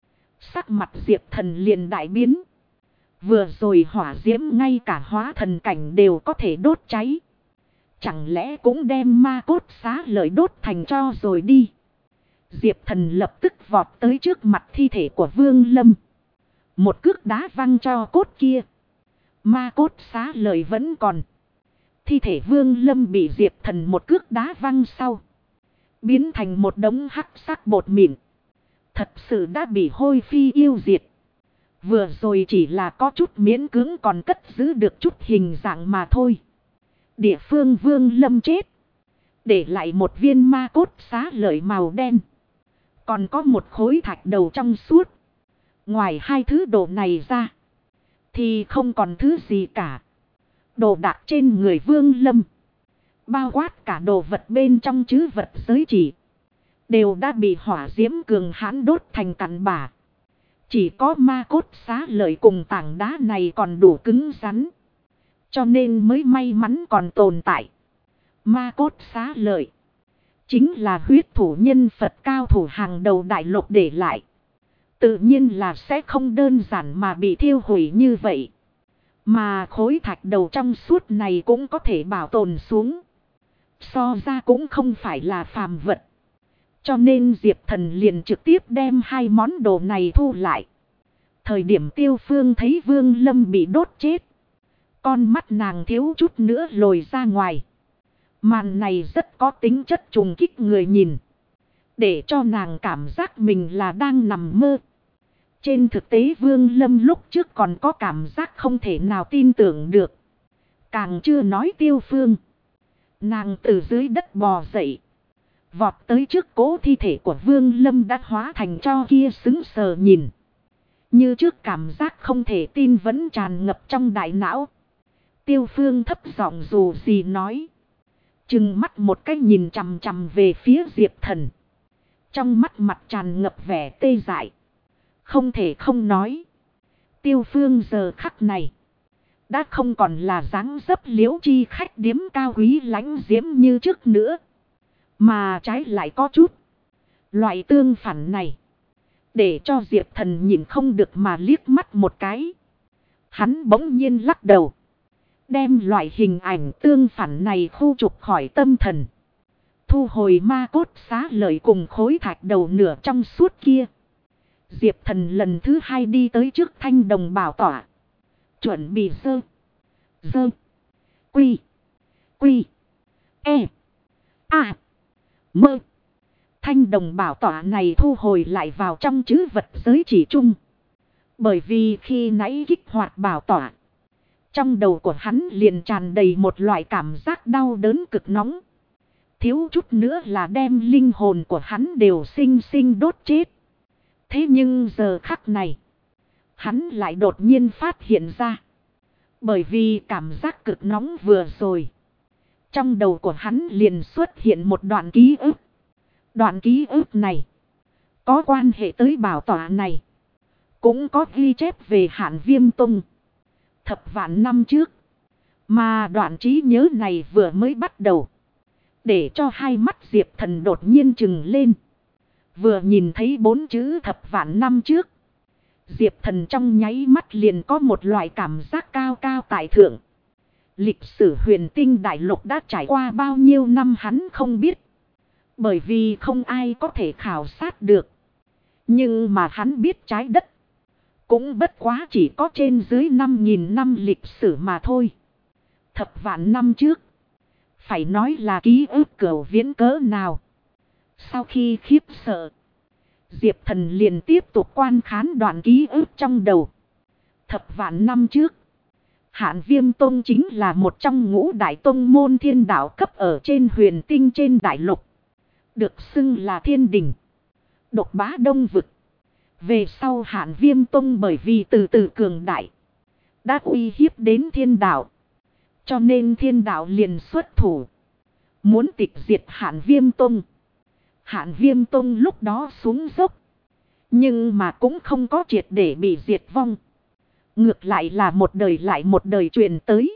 sắc mặt Diệp Thần liền đại biến. Vừa rồi hỏa diễm ngay cả hóa thần cảnh đều có thể đốt cháy. Chẳng lẽ cũng đem ma cốt xá lợi đốt thành tro rồi đi. Diệp Thần lập tức vọt tới trước mặt thi thể của Vương Lâm. Một cước đá văng cho cốt kia. Ma cốt xá lợi vẫn còn. Thi thể Vương Lâm bị Diệp Thần một cước đá văng sau, biến thành một đống hắc sắc bột mịn. Thật sự đã bị hôi phi yêu diệt. Vừa rồi chỉ là có chút miễn cưỡng còn cất giữ được chút hình dạng mà thôi. Địa phương Vương Lâm chết, để lại một viên ma cốt xá lợi màu đen, còn có một khối thạch đầu trong suốt. Ngoài 2 thứ đồ này ra thì không còn thứ gì cả. Đồ đạc trên người Vương Lâm, bao quát cả đồ vật bên trong trữ vật giới chỉ, đều đã bị hỏa diễm cường hãn đốt thành cặn bã. Chỉ có ma cốt xá lợi cùng tảng đá này còn đủ cứng rắn, cho nên mới may mắn còn tồn tại. Ma cốt xá lợi chính là huyết thủ nhân Phật cao thủ hàng đầu đại lục để lại. Tự nhiên là sẽ không đơn giản mà bị thiêu hủy như vậy. Mà khối thạch đầu trong suốt này cũng có thể bảo tồn xuống. So ra cũng không phải là phàm vật. Cho nên Diệp Thần liền trực tiếp đem 2 món đồ này thu lại. Thời điểm Tiêu Phương thấy Vương Lâm bị đốt chết, con mắt nàng thiếu chút nữa lồi ra ngoài. Màn này rất có tính chất trùng kích người nhìn, để cho nàng cảm giác mình là đang nằm mơ. Trên thực tế Vương Lâm lúc trước còn có cảm giác không thể nào tin tưởng được. Càng chưa nói Tiêu Phương. Nàng từ dưới đất bò dậy, vọt tới trước cố thi thể của Vương Lâm đã hóa thành tro kia, sững sờ nhìn. Như trước cảm giác không thể tin vẫn tràn ngập trong đại não. Tiêu Phương thấp giọng dù gì nói: Trừng mắt một cái nhìn chằm chằm về phía Diệp Thần. Trong mắt mặt tràn ngập vẻ tê dại. Không thể không nói. Tiêu Phương giờ khắc này. Đã không còn là dáng dấp liễu chi khách điếm cao quý lãnh diễm như trước nữa. Mà trái lại có chút. Loại tương phản này. Để cho Diệp Thần nhìn không được mà liếc mắt một cái. Hắn bỗng nhiên lắc đầu. Đem loại hình ảnh tương phản này khu trục khỏi tâm thần. Thu hồi ma cốt xá lợi cùng khối thạch đầu nửa trong suốt kia. Diệp Thần lần thứ hai đi tới trước thanh đồng bảo tỏa. Chuẩn bị dơ. Quy. Mơ. Thanh đồng bảo tỏa này thu hồi lại vào trong trữ vật giới chỉ chung. Bởi vì khi nãy kích hoạt bảo tỏa. Trong đầu của hắn liền tràn đầy một loại cảm giác đau đớn cực nóng. Thiếu chút nữa là đem linh hồn của hắn đều sinh sinh đốt chết. Thế nhưng giờ khắc này. Hắn lại đột nhiên phát hiện ra. Bởi vì cảm giác cực nóng vừa rồi. Trong đầu của hắn liền xuất hiện một đoạn ký ức. Đoạn ký ức này. Có quan hệ tới bảo tỏa này. Cũng có ghi chép về Hạn Viêm Tông. Thập vạn năm trước. Mà đoạn trí nhớ này vừa mới bắt đầu. Để cho hai mắt Diệp Thần đột nhiên trừng lên. Vừa nhìn thấy 4 chữ thập vạn năm trước. Diệp Thần trong nháy mắt liền có một loại cảm giác cao cao tại thượng. Lịch sử huyền tinh đại lục đã trải qua bao nhiêu năm hắn không biết. Bởi vì không ai có thể khảo sát được. Nhưng mà hắn biết trái đất. Cũng bất quá chỉ có trên dưới 5.000 năm lịch sử mà thôi. Thập vạn năm trước. Phải nói là ký ức cửu viễn cỡ nào. Sau khi khiếp sợ. Diệp Thần liền tiếp tục quan khán đoạn ký ức trong đầu. Thập vạn năm trước. Hạn Viêm Tông chính là một trong ngũ đại tông môn thiên đạo cấp ở trên huyền tinh trên đại lục. Được xưng là thiên đình. Độc bá đông vực. Về sau Hạn Viêm Tông bởi vì từ từ cường đại. Đã uy hiếp đến thiên đạo. Cho nên thiên đạo liền xuất thủ. Muốn tịch diệt Hạn Viêm Tông. Hạn Viêm Tông lúc đó xuống dốc. Nhưng mà cũng không có triệt để bị diệt vong. Ngược lại là một đời lại một đời truyền tới.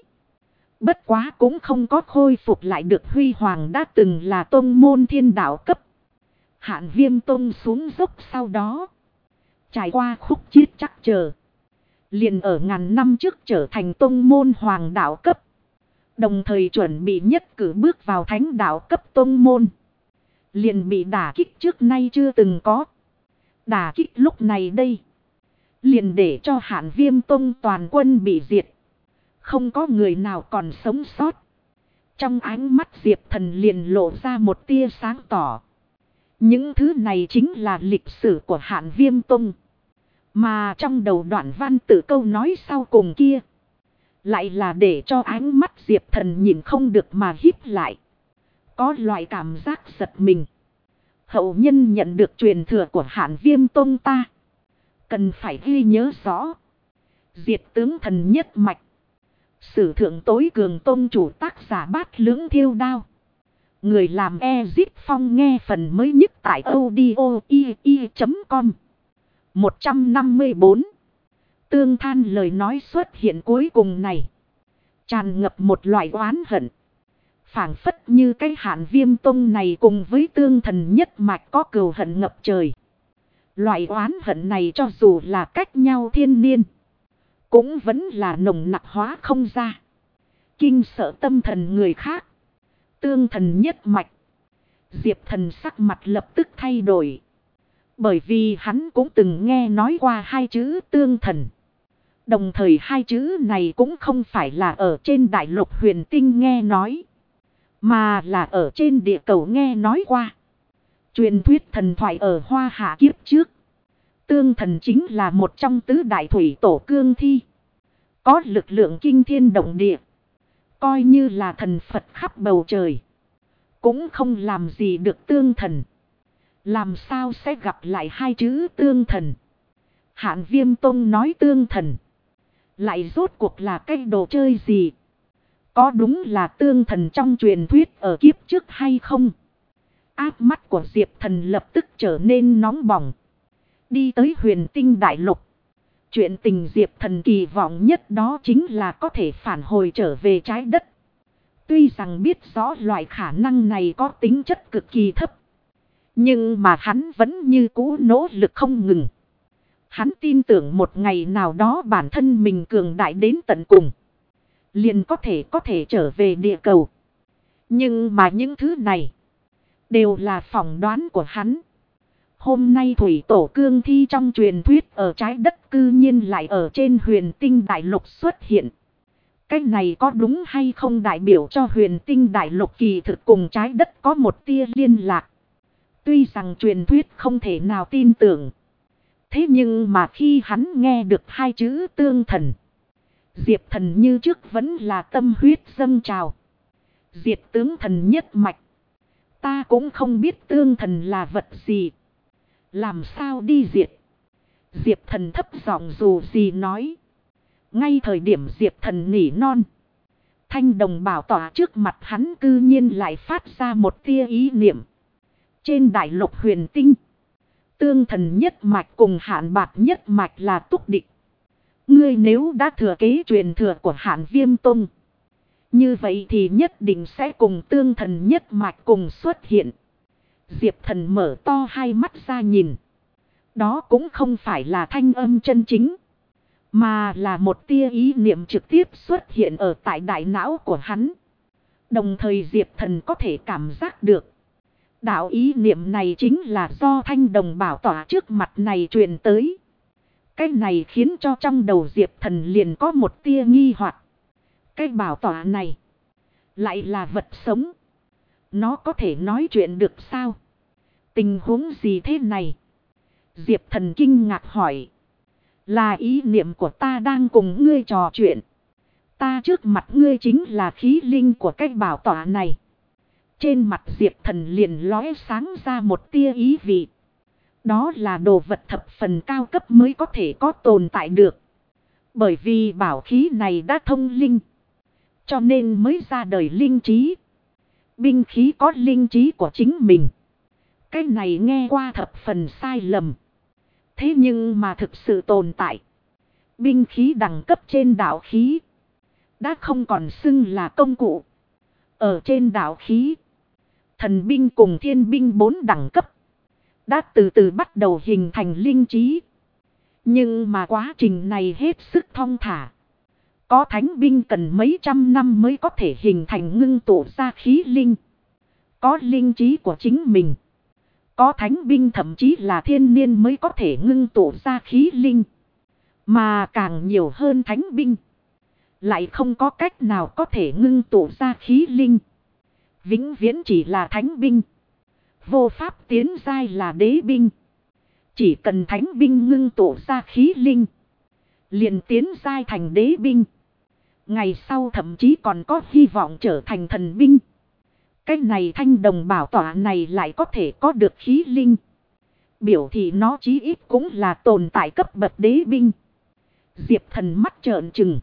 Bất quá cũng không có khôi phục lại được huy hoàng đã từng là tông môn thiên đạo cấp. Hạn Viêm Tông xuống dốc sau đó. Trải qua khúc chiết chắc chờ. Liền ở ngàn năm trước trở thành tông môn hoàng đạo cấp. Đồng thời chuẩn bị nhất cử bước vào thánh đạo cấp tông môn. Liền bị đả kích trước nay chưa từng có. Đả kích lúc này đây. Liền để cho Hạn Viêm Tông toàn quân bị diệt. Không có người nào còn sống sót. Trong ánh mắt Diệp Thần liền lộ ra một tia sáng tỏ. Những thứ này chính là lịch sử của Hạn Viêm Tông. Mà trong đầu đoạn văn tự câu nói sau cùng kia. Lại là để cho ánh mắt Diệp Thần nhìn không được mà híp lại. Có loại cảm giác giật mình. Hậu nhân nhận được truyền thừa của Hạn Viêm Tông ta. Cần phải ghi nhớ rõ. Diệt tướng thần nhất mạch. Sử thượng tối cường tông chủ tác giả Bát Lưỡng Thiêu Đao. Người làm Ezip Phong nghe phần mới nhất tại audio.com. 154. Tương than lời nói xuất hiện cuối cùng này. Tràn ngập một loại oán hận. Phảng phất như cái Hạn Viêm Tông này cùng với tương thần nhất mạch có cừu hận ngập trời. Loại oán hận này cho dù là cách nhau thiên niên. Cũng vẫn là nồng nặc hóa không ra. Kinh sợ tâm thần người khác. Tương thần nhất mạch. Diệp Thần sắc mặt lập tức thay đổi. Bởi vì hắn cũng từng nghe nói qua hai chữ tương thần. Đồng thời hai chữ này cũng không phải là ở trên đại lục huyền tinh nghe nói. Mà là ở trên địa cầu nghe nói qua. Truyền thuyết thần thoại ở Hoa Hạ kiếp trước. Tương thần chính là một trong tứ đại thủy tổ cương thi. Có lực lượng kinh thiên động địa. Coi như là thần Phật khắp bầu trời. Cũng không làm gì được tương thần. Làm sao sẽ gặp lại hai chữ tương thần. Hạn Viêm Tông nói tương thần. Lại rốt cuộc là cái đồ chơi gì. Có đúng là tương thần trong truyền thuyết ở kiếp trước hay không? Áp mắt của Diệp Thần lập tức trở nên nóng bỏng. Đi tới huyền tinh đại lục. Chuyện tình Diệp Thần kỳ vọng nhất đó chính là có thể phản hồi trở về trái đất. Tuy rằng biết rõ loại khả năng này có tính chất cực kỳ thấp. Nhưng mà hắn vẫn như cũ nỗ lực không ngừng. Hắn tin tưởng một ngày nào đó bản thân mình cường đại đến tận cùng. Liền có thể trở về địa cầu. Nhưng mà những thứ này đều là phỏng đoán của hắn. Hôm nay thủy tổ cương thi trong truyền thuyết ở trái đất cư nhiên lại ở trên huyền tinh đại lục xuất hiện. Cái này có đúng hay không đại biểu cho huyền tinh đại lục kỳ thực cùng trái đất có một tia liên lạc. Tuy rằng truyền thuyết không thể nào tin tưởng. Thế nhưng mà khi hắn nghe được hai chữ tương thần. Diệp Thần như trước vẫn là tâm huyết dâng trào. Diệt tướng thần nhất mạch. Ta cũng không biết tương thần là vật gì. Làm sao đi diệt? Diệp Thần thấp giọng dù gì nói. Ngay thời điểm Diệp Thần nỉ non. Thanh đồng bảo tỏa trước mặt hắn cư nhiên lại phát ra một tia ý niệm. Trên đại lục huyền tinh. Tương thần nhất mạch cùng Hạn Bạc nhất mạch là túc địch. Ngươi nếu đã thừa kế truyền thừa của Hạn Viêm Tông. Như vậy thì nhất định sẽ cùng tương thần nhất mạch cùng xuất hiện. Diệp Thần mở to hai mắt ra nhìn. Đó cũng không phải là thanh âm chân chính. Mà là một tia ý niệm trực tiếp xuất hiện ở tại đại não của hắn. Đồng thời Diệp Thần có thể cảm giác được. Đạo ý niệm này chính là do thanh đồng bảo tỏa trước mặt này truyền tới. Cái này khiến cho trong đầu Diệp Thần liền có một tia nghi hoặc. Cái bảo tỏa này lại là vật sống. Nó có thể nói chuyện được sao? Tình huống gì thế này? Diệp Thần kinh ngạc hỏi. Là ý niệm của ta đang cùng ngươi trò chuyện. Ta trước mặt ngươi chính là khí linh của cái bảo tỏa này. Trên mặt Diệp Thần liền lóe sáng ra một tia ý vị. Đó là đồ vật thập phần cao cấp mới có thể có tồn tại được. Bởi vì bảo khí này đã thông linh. Cho nên mới ra đời linh trí. Binh khí có linh trí của chính mình. Cái này nghe qua thập phần sai lầm. Thế nhưng mà thực sự tồn tại. Binh khí đẳng cấp trên đạo khí. Đã không còn xưng là công cụ. Ở trên đạo khí. Thần binh cùng thiên binh 4 đẳng cấp. Đã từ từ bắt đầu hình thành linh trí. Nhưng mà quá trình này hết sức thong thả. Có thánh binh cần mấy trăm năm mới có thể hình thành ngưng tụ ra khí linh. Có linh trí của chính mình. Có thánh binh thậm chí là thiên niên mới có thể ngưng tụ ra khí linh. Mà càng nhiều hơn thánh binh. Lại không có cách nào có thể ngưng tụ ra khí linh. Vĩnh viễn chỉ là thánh binh. Vô pháp tiến giai là đế binh. Chỉ cần thánh binh ngưng tụ ra khí linh. Liền tiến giai thành đế binh. Ngày sau thậm chí còn có hy vọng trở thành thần binh. Cái này thanh đồng bảo tỏa này lại có thể có được khí linh. Biểu thị nó chí ít cũng là tồn tại cấp bậc đế binh. Diệp Thần mắt trợn trừng.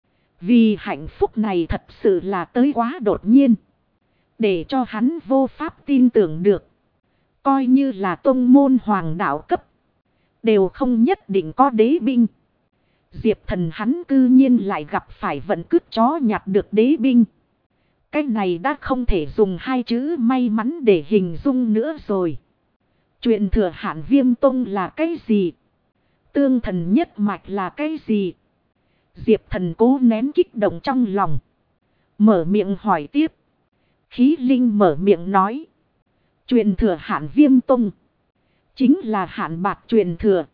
Vì hạnh phúc này thật sự là tới quá đột nhiên. Để cho hắn vô pháp tin tưởng được. Coi như là tông môn hoàng đạo cấp. Đều không nhất định có đế binh. Diệp Thần hắn cư nhiên lại gặp phải vận cướp chó nhặt được đế binh. Cái này đã không thể dùng hai chữ may mắn để hình dung nữa rồi. Chuyện thừa Hạn Viêm Tông là cái gì? Tương thần nhất mạch là cái gì? Diệp Thần cố nén kích động trong lòng. Mở miệng hỏi tiếp. Khí linh mở miệng nói. Truyền thừa Hạn Viêm Tông. Chính là Hạn Bạc truyền thừa.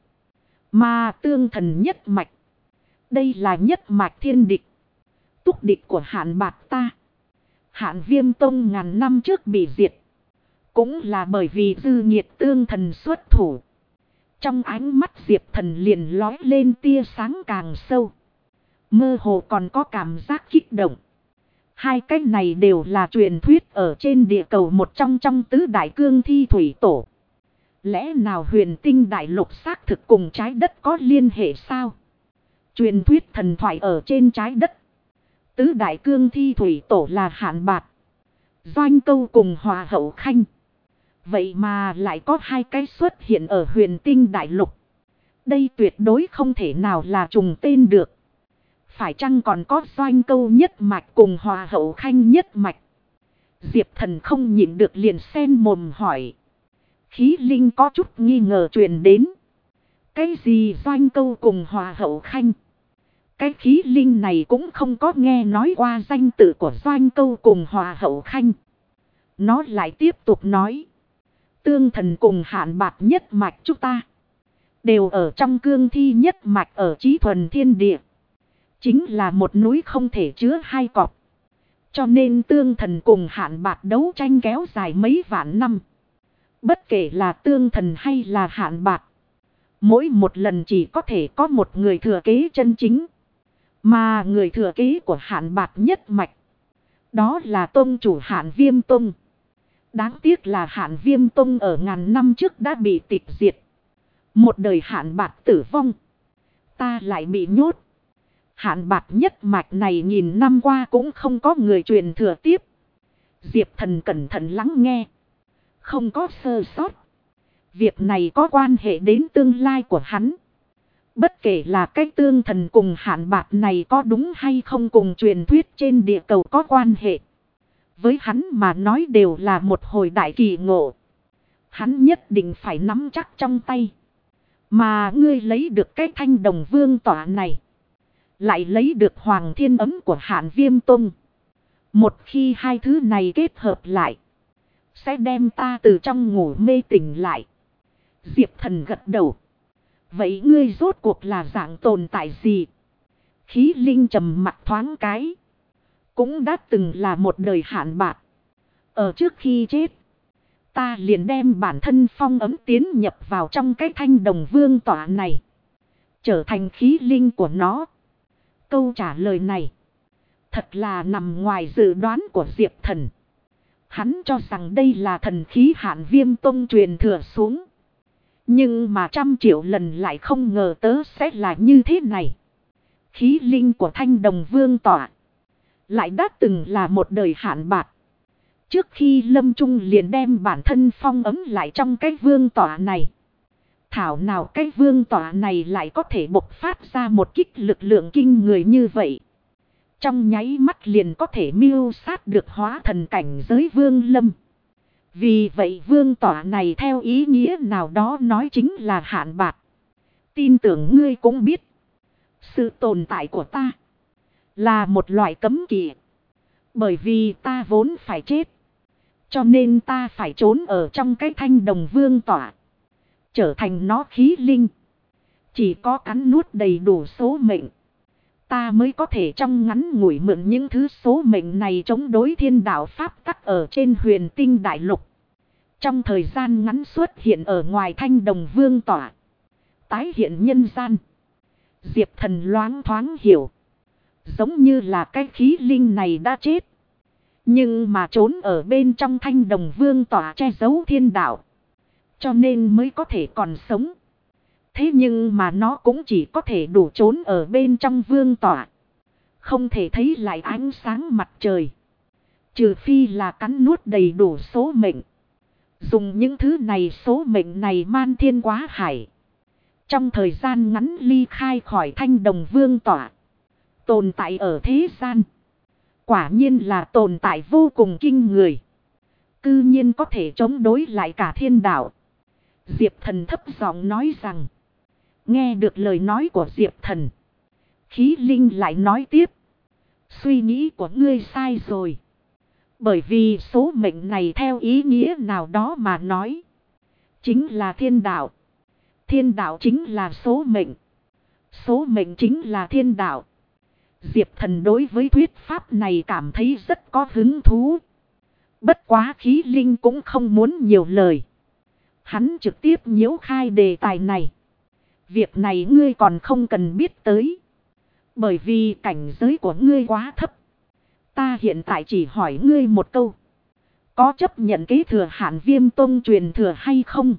Mà tương thần nhất mạch. Đây là nhất mạch thiên địch. Túc địch của Hạn Bạc ta. Hạn Viêm Tông ngàn năm trước bị diệt. Cũng là bởi vì dư nhiệt tương thần xuất thủ. Trong ánh mắt Diệp Thần liền lói lên tia sáng càng sâu. Mơ hồ còn có cảm giác kích động. Hai cái này đều là truyền thuyết ở trên địa cầu một trong tứ đại cương thi thủy tổ. Lẽ nào huyền tinh đại lục xác thực cùng trái đất có liên hệ sao? Truyền thuyết thần thoại ở trên trái đất. tứ đại cương thi thủy tổ là Hạn Bạt, Doanh Câu cùng Hòa Hậu Khanh. Vậy mà lại có hai cái xuất hiện ở Huyền Tinh Đại Lục. Đây tuyệt đối không thể nào là trùng tên được. Phải chăng còn có Doanh Câu nhất mạch cùng Hòa Hậu Khanh nhất mạch? Diệp Thần không nhịn được liền sen mồm hỏi. Khí linh có chút nghi ngờ truyền đến. Cái gì Doanh Câu cùng Hòa Hậu Khanh? Cái khí linh này cũng không có nghe nói qua danh tự của Doanh Câu cùng Hòa Hậu Khanh. Nó lại tiếp tục nói. Tương Thần cùng Hạn Bạt nhất mạch chúng ta đều ở trong cương thi nhất mạch ở Chí Thuần Thiên Địa. Chính là một núi không thể chứa hai cọp. Cho nên Tương Thần cùng Hạn Bạt đấu tranh kéo dài mấy vạn năm. Bất kể là Tương Thần hay là Hạn Bạt, mỗi một lần chỉ có thể có một người thừa kế chân chính. Mà người thừa kế của Hạn Bạt nhất mạch, đó là tông chủ Hạn Viêm Tông. Đáng tiếc là Hạn Viêm Tông ở ngàn năm trước đã bị tịch diệt. Một đời Hạn Bạt tử vong, ta lại bị nhốt. Hạn Bạt nhất mạch này nghìn năm qua cũng không có người truyền thừa tiếp. Diệp Thần cẩn thận lắng nghe, không có sơ sót. Việc này có quan hệ đến tương lai của hắn. Bất kể là cái Tương Thần cùng Hạn Bạt này có đúng hay không cùng truyền thuyết trên địa cầu có quan hệ, với hắn mà nói đều là một hồi đại kỳ ngộ. Hắn nhất định phải nắm chắc trong tay. Mà ngươi lấy được cái Thanh Đồng Vương tỏa này, lại lấy được Hoàng Thiên Ấm của Hạn Viêm Tông. Một khi hai thứ này kết hợp lại, sẽ đem ta từ trong ngủ mê tỉnh lại. Diệp Thần gật đầu. Vậy ngươi rốt cuộc là dạng tồn tại gì? Khí linh trầm mặt thoáng cái. Cũng đã từng là một đời Hạn Bạt. Ở trước khi chết, ta liền đem bản thân phong ấm tiến nhập vào trong cái Thanh Đồng Vương tỏa này, trở thành khí linh của nó. Câu trả lời này thật là nằm ngoài dự đoán của Diệp Thần. Hắn cho rằng đây là thần khí Hạn Viêm Tông truyền thừa xuống. Nhưng mà 100 triệu lần lại không ngờ tớ sẽ là như thế này. Khí linh của Thanh Đồng Vương tỏa lại đã từng là một đời Hạn Bạt. Trước khi lâm chung liền đem bản thân phong ấm lại trong cái vương tỏa này. Thảo nào cái vương tỏa này lại có thể bộc phát ra một kích lực lượng kinh người như vậy. Trong nháy mắt liền có thể mưu sát được hóa thần cảnh giới vương lâm. Vì vậy vương tỏa này theo ý nghĩa nào đó nói chính là Hạn Bạt. Tin tưởng ngươi cũng biết, sự tồn tại của ta là một loại cấm kỵ. Bởi vì ta vốn phải chết, cho nên ta phải trốn ở trong cái Thanh Đồng Vương tỏa, trở thành nó khí linh. Chỉ có cắn nuốt đầy đủ số mệnh, ta mới có thể trong ngắn ngủi mượn những thứ số mệnh này chống đối thiên đạo pháp tắc ở trên Huyền Tinh Đại Lục. Trong thời gian ngắn xuất hiện ở ngoài Thanh Đồng Vương tỏa, tái hiện nhân gian. Diệp Thần loáng thoáng hiểu, giống như là cái khí linh này đã chết, nhưng mà trốn ở bên trong Thanh Đồng Vương tỏa che giấu thiên đạo, cho nên mới có thể còn sống. Thế nhưng mà nó cũng chỉ có thể đủ trốn ở bên trong vương tỏa, không thể thấy lại ánh sáng mặt trời. Trừ phi là cắn nuốt đầy đủ số mệnh, dùng những thứ này số mệnh này man thiên quá hải, trong thời gian ngắn ly khai khỏi Thanh Đồng Vương tỏa. Tồn tại ở thế gian, quả nhiên là tồn tại vô cùng kinh người. Cư nhiên có thể chống đối lại cả thiên đạo. Diệp Thần thấp giọng nói rằng. Nghe được lời nói của Diệp Thần, khí linh lại nói tiếp. Suy nghĩ của ngươi sai rồi. Bởi vì số mệnh này theo ý nghĩa nào đó mà nói, chính là thiên đạo. Thiên đạo chính là số mệnh. Số mệnh chính là thiên đạo. Diệp Thần đối với thuyết pháp này cảm thấy rất có hứng thú. Bất quá khí linh cũng không muốn nhiều lời. Hắn trực tiếp nhiễu khai đề tài này. Việc này ngươi còn không cần biết tới. Bởi vì cảnh giới của ngươi quá thấp. Ta hiện tại chỉ hỏi ngươi một câu. Có chấp nhận kế thừa Hạn Viêm Tông truyền thừa hay không?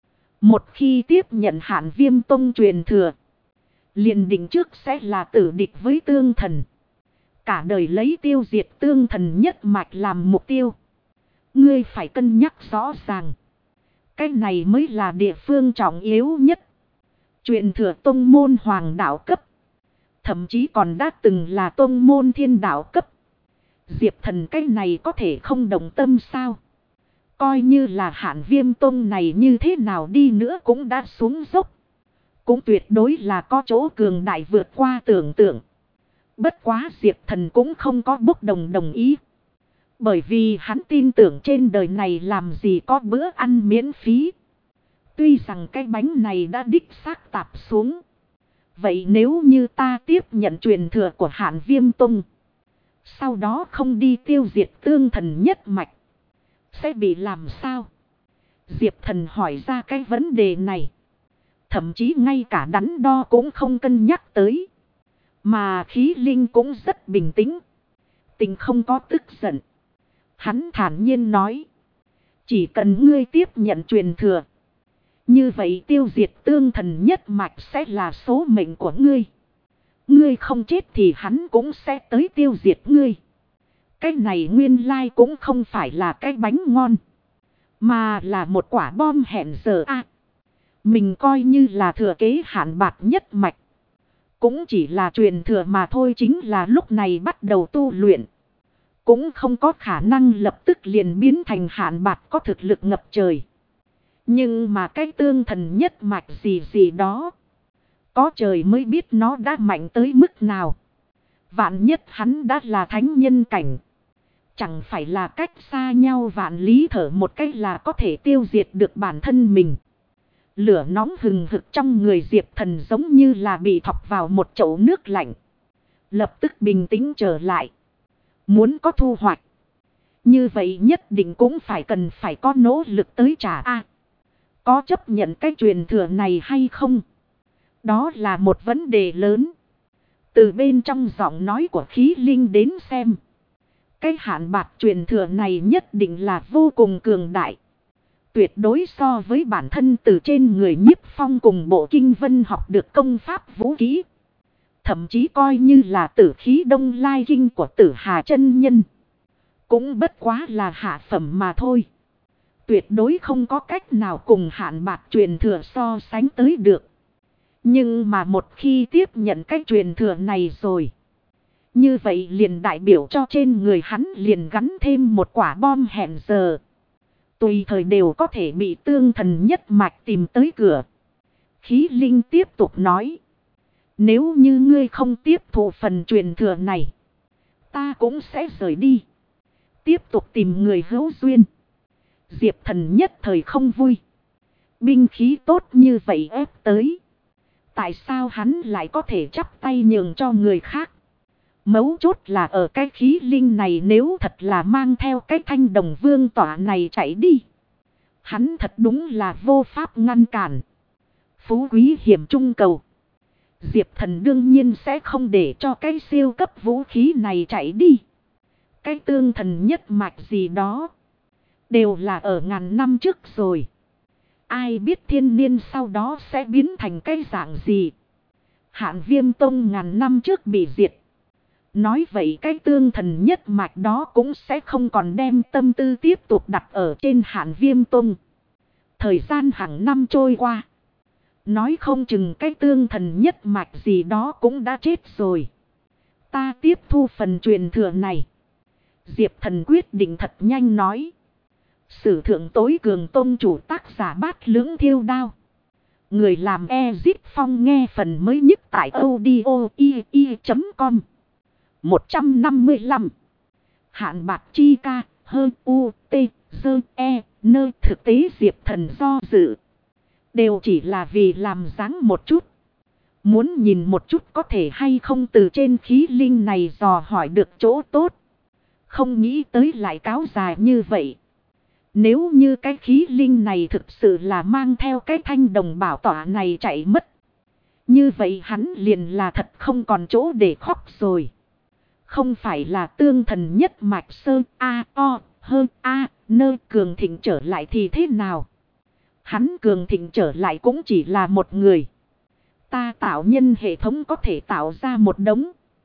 Một khi tiếp nhận Hạn Viêm Tông truyền thừa, liền định trước sẽ là tử địch với Tương Thần. Cả đời lấy tiêu diệt tương thần nhất mạch làm mục tiêu. Ngươi phải cân nhắc rõ ràng. Cái này mới là địa phương trọng yếu nhất. Truyền thừa tông môn hoàng đạo cấp. Thậm chí còn đã từng là tông môn thiên đạo cấp. Diệp Thần cái này có thể không đồng tâm sao? Coi như là Hạn Viêm tông này như thế nào đi nữa cũng đã xuống dốc. Cũng tuyệt đối là có chỗ cường đại vượt qua tưởng tượng. Bất quá Diệp Thần cũng không có bốc đồng ý. Bởi vì hắn tin tưởng trên đời này làm gì có bữa ăn miễn phí. Tuy rằng cái bánh này đã đích xác tạp xuống. Vậy nếu như ta tiếp nhận truyền thừa của Hạn Viêm tông, sau đó không đi tiêu diệt tương thần nhất mạch, sẽ bị làm sao? Diệp Thần hỏi ra cái vấn đề này. Thậm chí ngay cả đắn đo cũng không cân nhắc tới. Mà khí linh cũng rất bình tĩnh. Tình không có tức giận. Hắn thản nhiên nói. Chỉ cần ngươi tiếp nhận truyền thừa, như vậy tiêu diệt tương thần nhất mạch sẽ là số mệnh của ngươi. Ngươi không chết thì hắn cũng sẽ tới tiêu diệt ngươi. Cái này nguyên lai cũng không phải là cái bánh ngon, mà là một quả bom hẹn giờ a. Mình coi như là thừa kế Hạn Bạt nhất mạch, cũng chỉ là truyền thừa mà thôi. Chính là lúc này bắt đầu tu luyện, cũng không có khả năng lập tức liền biến thành Hạn Bạt có thực lực ngập trời. Nhưng mà cái tương thần nhất mạch gì đó, có trời mới biết nó đã mạnh tới mức nào. Vạn nhất hắn đã là thánh nhân cảnh, chẳng phải là cách xa nhau vạn lý thở một cách là có thể tiêu diệt được bản thân mình. Lửa nóng hừng hực trong người Diệp Thần giống như là bị thọc vào một chậu nước lạnh. Lập tức bình tĩnh trở lại. Muốn có thu hoạch, như vậy nhất định cũng cần phải có nỗ lực tới trả a. Có chấp nhận cái truyền thừa này hay không? Đó là một vấn đề lớn. Từ bên trong giọng nói của khí linh đến xem, cái Hạn Bạt truyền thừa này nhất định là vô cùng cường đại. Tuyệt đối so với bản thân từ trên người Nhiếp Phong cùng Bộ Kinh Vân học được công pháp vũ khí. Thậm chí coi như là Tử Khí Đông Lai Kinh của Tử Hà chân nhân, cũng bất quá là hạ phẩm mà thôi. Tuyệt đối không có cách nào cùng Hạn Bạt truyền thừa so sánh tới được. Nhưng mà một khi tiếp nhận cái truyền thừa này rồi, như vậy liền đại biểu cho trên người hắn liền gắn thêm một quả bom hẹn giờ. Tùy thời đều có thể bị tương thần nhất mạch tìm tới cửa. Khí linh tiếp tục nói. Nếu như ngươi không tiếp thụ phần truyền thừa này, ta cũng sẽ rời đi, tiếp tục tìm người hữu duyên. Diệp Thần nhất thời không vui. Binh khí tốt như vậy ép tới, tại sao hắn lại có thể chắp tay nhường cho người khác? Mấu chốt là ở cái khí linh này nếu thật là mang theo cái Thanh Đồng Vương tỏa này chạy đi, hắn thật đúng là vô pháp ngăn cản. Phú quý hiểm trung cầu, Diệp Thần đương nhiên sẽ không để cho cái siêu cấp vũ khí này chạy đi. Cái tương thần nhất mạch gì đó, đều là ở ngàn năm trước rồi. Ai biết thiên niên sau đó sẽ biến thành cái dạng gì. Hạn Viêm tông ngàn năm trước bị diệt, nói vậy cái tương thần nhất mạch đó cũng sẽ không còn đem tâm tư tiếp tục đặt ở trên Hạn Viêm tông. Thời gian hàng năm trôi qua, nói không chừng cái tương thần nhất mạch gì đó cũng đã chết rồi. Ta tiếp thu phần truyền thừa này. Diệp Thần quyết định thật nhanh nói. Sử thượng tối cường tông chủ tác giả Bát Lưỡng Thiêu Đao. Người làm Ezip Phong nghe phần mới nhất tại audio.com. 155. Hạn Bạt chi ca, hơn u, t, dơ, e, nơi thực tế Diệp Thần do dự. Đều chỉ là vì làm dáng một chút. Muốn nhìn một chút có thể hay không từ trên khí linh này dò hỏi được chỗ tốt. Không nghĩ tới lại cáo dài như vậy. Nếu như cái khí linh này thực sự là mang theo cái Thanh Đồng bảo tỏa này chạy mất, như vậy hắn liền là thật không còn chỗ để khóc rồi. Không phải là tương thần nhất mạch sơ a o hơn a nơi cường thịnh trở lại thì thế nào? Hắn cường thịnh trở lại cũng chỉ là một người. Ta tạo nhân hệ thống có thể tạo ra một đống.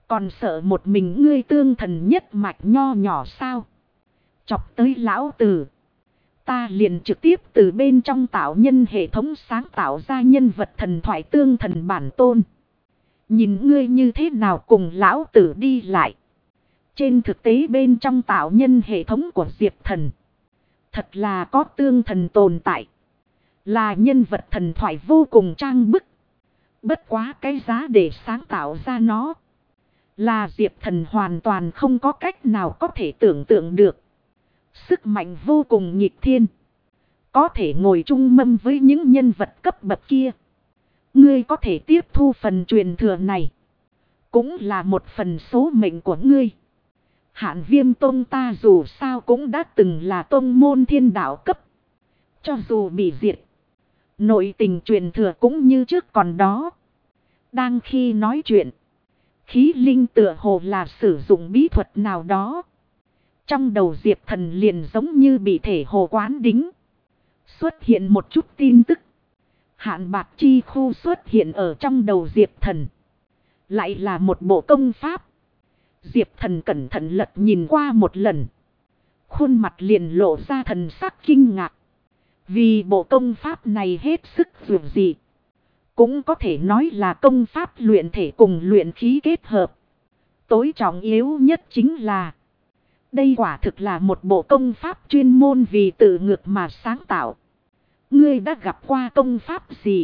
Còn sợ một mình ngươi tương thần nhất mạch nho nhỏ sao? Chọc tới lão tử. Ta liền trực tiếp từ bên trong tạo nhân hệ thống sáng tạo ra nhân vật thần thoại tương thần bản tôn. Nhìn ngươi như thế nào cùng lão tử đi lại. Trên thực tế bên trong tạo nhân hệ thống của Diệp Thần. Thật là có tương thần tồn tại. Là nhân vật thần thoại vô cùng trang bức. Bất quá cái giá để sáng tạo ra nó. Là Diệp Thần hoàn toàn không có cách nào có thể tưởng tượng được. Sức mạnh vô cùng nghịch thiên. Có thể ngồi chung mâm với những nhân vật cấp bậc kia. Ngươi có thể tiếp thu phần truyền thừa này. Cũng là một phần số mệnh của ngươi. Hạn Viêm Tông ta dù sao cũng đã từng là tông môn thiên đạo cấp. Cho dù bị diệt. Nội tình truyền thừa cũng như trước còn đó. Đang khi nói chuyện. Khí linh tựa hồ là sử dụng bí thuật nào đó. Trong đầu Diệp Thần liền giống như bị thể hồ quán đính. Xuất hiện một chút tin tức. Hạn bạc chi khu xuất hiện ở trong đầu Diệp Thần. Lại là một bộ công pháp. Diệp Thần cẩn thận lật nhìn qua một lần. Khuôn mặt liền lộ ra thần sắc kinh ngạc. Vì bộ công pháp này hết sức dường dị. Cũng có thể nói là công pháp luyện thể cùng luyện khí kết hợp. Tối trọng yếu nhất chính là. Đây quả thực là một bộ công pháp chuyên môn vì tự ngược mà sáng tạo. Ngươi đã gặp qua công pháp gì?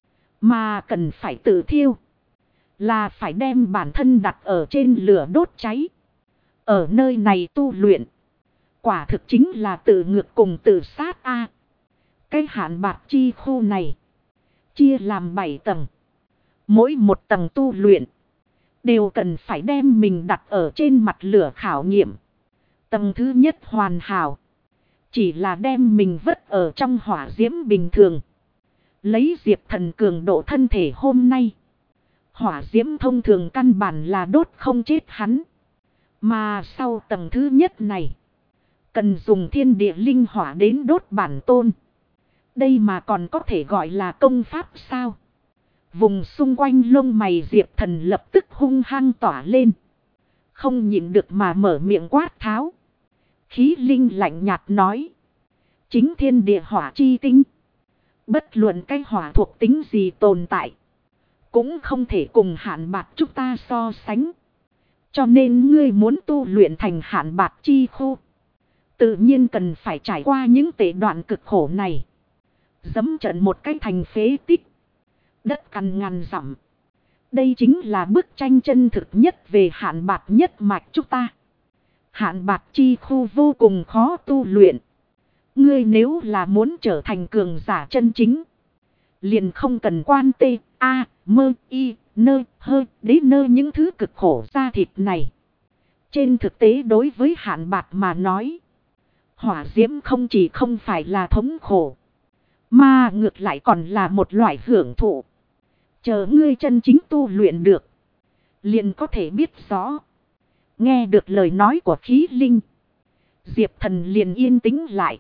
Mà cần phải tự thiêu. Là phải đem bản thân đặt ở trên lửa đốt cháy. Ở nơi này tu luyện. Quả thực chính là tự ngược cùng tự sát a. Cái hạn bạc chi khu này. Chia làm 7 tầng. Mỗi một tầng tu luyện. Đều cần phải đem mình đặt ở trên mặt lửa khảo nghiệm. Tầng thứ nhất hoàn hảo. Chỉ là đem mình vất ở trong hỏa diễm bình thường. Lấy Diệp Thần cường độ thân thể hôm nay. Hỏa diễm thông thường căn bản là đốt không chết hắn. Mà sau tầng thứ nhất này. Cần dùng thiên địa linh hỏa đến đốt bản tôn. Đây mà còn có thể gọi là công pháp sao? Vùng xung quanh lông mày Diệp Thần lập tức hung hăng tỏa lên. Không nhịn được mà mở miệng quát tháo. Khí linh lạnh nhạt nói. Chính thiên địa hỏa chi tinh. Bất luận cái hỏa thuộc tính gì tồn tại. Cũng không thể cùng hạn bạc chúng ta so sánh. Cho nên ngươi muốn tu luyện thành hạn bạc chi khu. Tự nhiên cần phải trải qua những tệ đoạn cực khổ này. Dẫm trận một cái thành phế tích. Đất cằn ngàn dặm. Đây chính là bức tranh chân thực nhất về hạn bạc nhất mạch chúng ta. Hạn bạc chi khu vô cùng khó tu luyện. Ngươi nếu là muốn trở thành cường giả chân chính. Liền không cần quan tê, a, mơ, y, nơ, hơ, đế nơ những thứ cực khổ da thịt này. Trên thực tế đối với hạn bạc mà nói. Hỏa diễm không chỉ không phải là thống khổ. Mà ngược lại còn là một loại hưởng thụ. Chờ ngươi chân chính tu luyện được. Liền có thể biết rõ. Nghe được lời nói của khí linh. Diệp Thần liền yên tĩnh lại.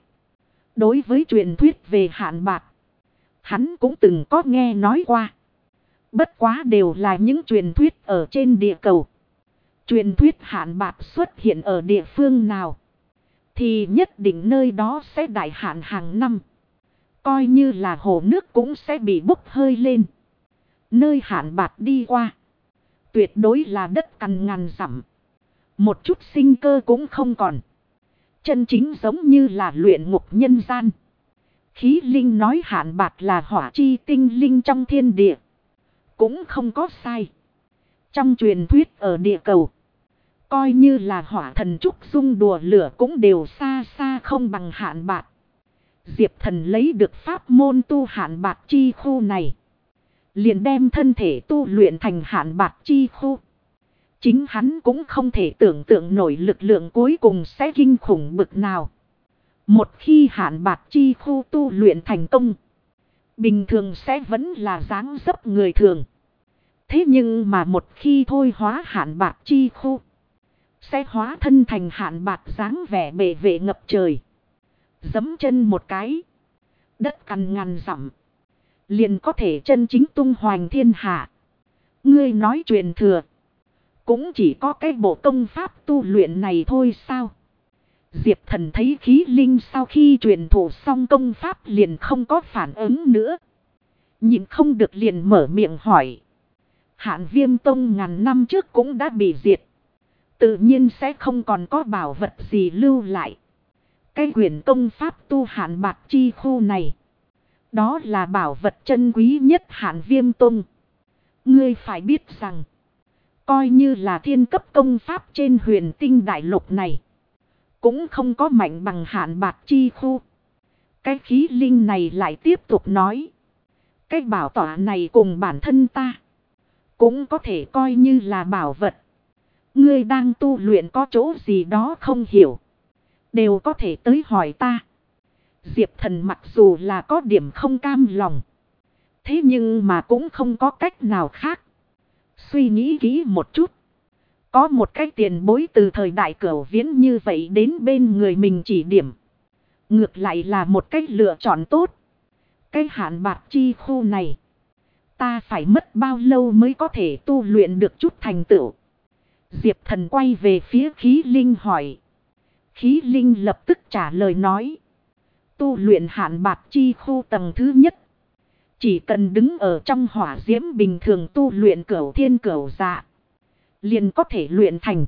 Đối với truyền thuyết về hạn bạc. Hắn cũng từng có nghe nói qua. Bất quá đều là những truyền thuyết ở trên địa cầu. Truyền thuyết hạn bạc xuất hiện ở địa phương nào. Thì nhất định nơi đó sẽ đại hạn hàng năm. Coi như là hồ nước cũng sẽ bị bốc hơi lên. Nơi hạn bạc đi qua. Tuyệt đối là đất cằn ngàn dặm. Một chút sinh cơ cũng không còn. Chân chính giống như là luyện ngục nhân gian. Khí linh nói hạn bạc là hỏa chi tinh linh trong thiên địa. Cũng không có sai. Trong truyền thuyết ở địa cầu. Coi như là hỏa thần trúc dung đùa lửa cũng đều xa xa không bằng hạn bạc. Diệp Thần lấy được pháp môn tu hạn bạc chi khu này. Liền đem thân thể tu luyện thành hạn bạc chi khu. Chính hắn cũng không thể tưởng tượng nổi lực lượng cuối cùng sẽ kinh khủng bực nào. Một khi hạn bạc chi khu tu luyện thành công. Bình thường sẽ vẫn là dáng dấp người thường. Thế nhưng mà một khi thôi hóa hạn bạc chi khu. Sẽ hóa thân thành hạn bạc dáng vẻ bệ vệ ngập trời. Giẫm chân một cái. Đất cằn ngàn dặm. Liền có thể chân chính tung hoành thiên hạ. Ngươi nói truyền thừa. Cũng chỉ có cái bộ công pháp tu luyện này thôi sao? Diệp Thần thấy khí linh sau khi truyền thụ xong công pháp liền không có phản ứng nữa. Nhìn không được liền mở miệng hỏi. Hạn Viêm Tông ngàn năm trước cũng đã bị diệt. Tự nhiên sẽ không còn có bảo vật gì lưu lại. Cái quyển công pháp tu Hạn Bạt Chi Khu này, đó là bảo vật chân quý nhất Hạn Viêm Tông. Ngươi phải biết rằng, coi như là thiên cấp công pháp trên huyền tinh đại lục này, cũng không có mạnh bằng Hạn Bạt Chi Khu. Cái khí linh này lại tiếp tục nói. Cái bảo tỏa này cùng bản thân ta, cũng có thể coi như là bảo vật. Ngươi đang tu luyện có chỗ gì đó không hiểu, đều có thể tới hỏi ta. Diệp Thần mặc dù là có điểm không cam lòng, thế nhưng mà cũng không có cách nào khác. Suy nghĩ kỹ một chút. Có một cái tiền bối từ thời đại Cửu Viễn như vậy đến bên người mình chỉ điểm, ngược lại là một cách lựa chọn tốt. Cái Hạn Bạt Chi Khu này, ta phải mất bao lâu mới có thể tu luyện được chút thành tựu? Diệp Thần quay về phía khí linh hỏi. Khí linh lập tức trả lời nói. Tu luyện Hạn Bạt Chi Khu tầng thứ nhất, chỉ cần đứng ở trong hỏa diễm bình thường tu luyện Cửu Thiên Cửu Dạ, liền có thể luyện thành.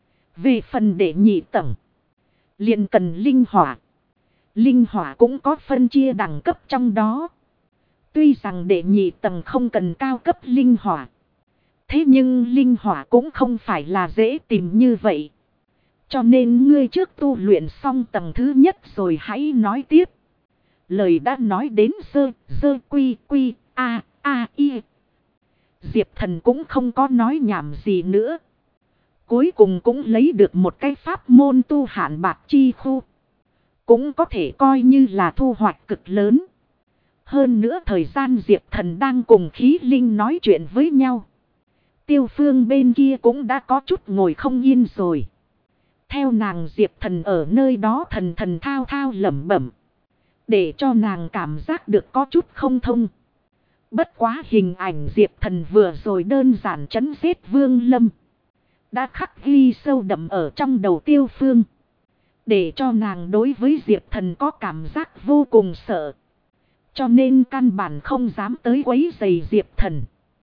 Về phần đệ nhị tầng, liền cần linh hỏa. Linh hỏa cũng có phân chia đẳng cấp trong đó. Tuy rằng đệ nhị tầng không cần cao cấp linh hỏa, thế nhưng linh hỏa cũng không phải là dễ tìm như vậy. Cho nên ngươi trước tu luyện xong tầng thứ nhất rồi hãy nói tiếp. Lời đã nói đến dơ quy quy a i. Diệp Thần cũng không có nói nhảm gì nữa. Cuối cùng cũng lấy được một cái pháp môn tu Hạn Bạt Chi Khu, cũng có thể coi như là thu hoạch cực lớn. Hơn nữa thời gian Diệp Thần đang cùng khí linh nói chuyện với nhau, Tiêu Phương bên kia cũng đã có chút ngồi không yên rồi. Theo nàng Diệp Thần ở nơi đó thần thần thao thao lẩm bẩm, để cho nàng cảm giác được có chút không thông. Bất quá hình ảnh Diệp Thần vừa rồi đơn giản trấn giết Vương Lâm, đã khắc ghi sâu đậm ở trong đầu Tiêu Phương, để cho nàng đối với Diệp Thần có cảm giác vô cùng sợ. Cho nên căn bản không dám tới quấy rầy Diệp Thần.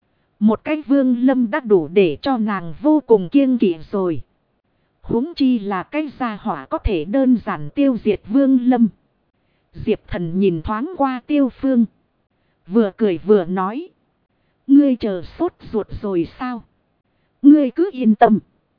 Một cái Vương Lâm đã đủ để cho nàng vô cùng kiêng kỵ rồi, huống chi là cái gia hỏa có thể đơn giản tiêu diệt Vương Lâm. Diệp Thần nhìn thoáng qua Tiêu Phương, vừa cười vừa nói. Ngươi chờ sốt ruột rồi sao? Ngươi cứ yên tâm.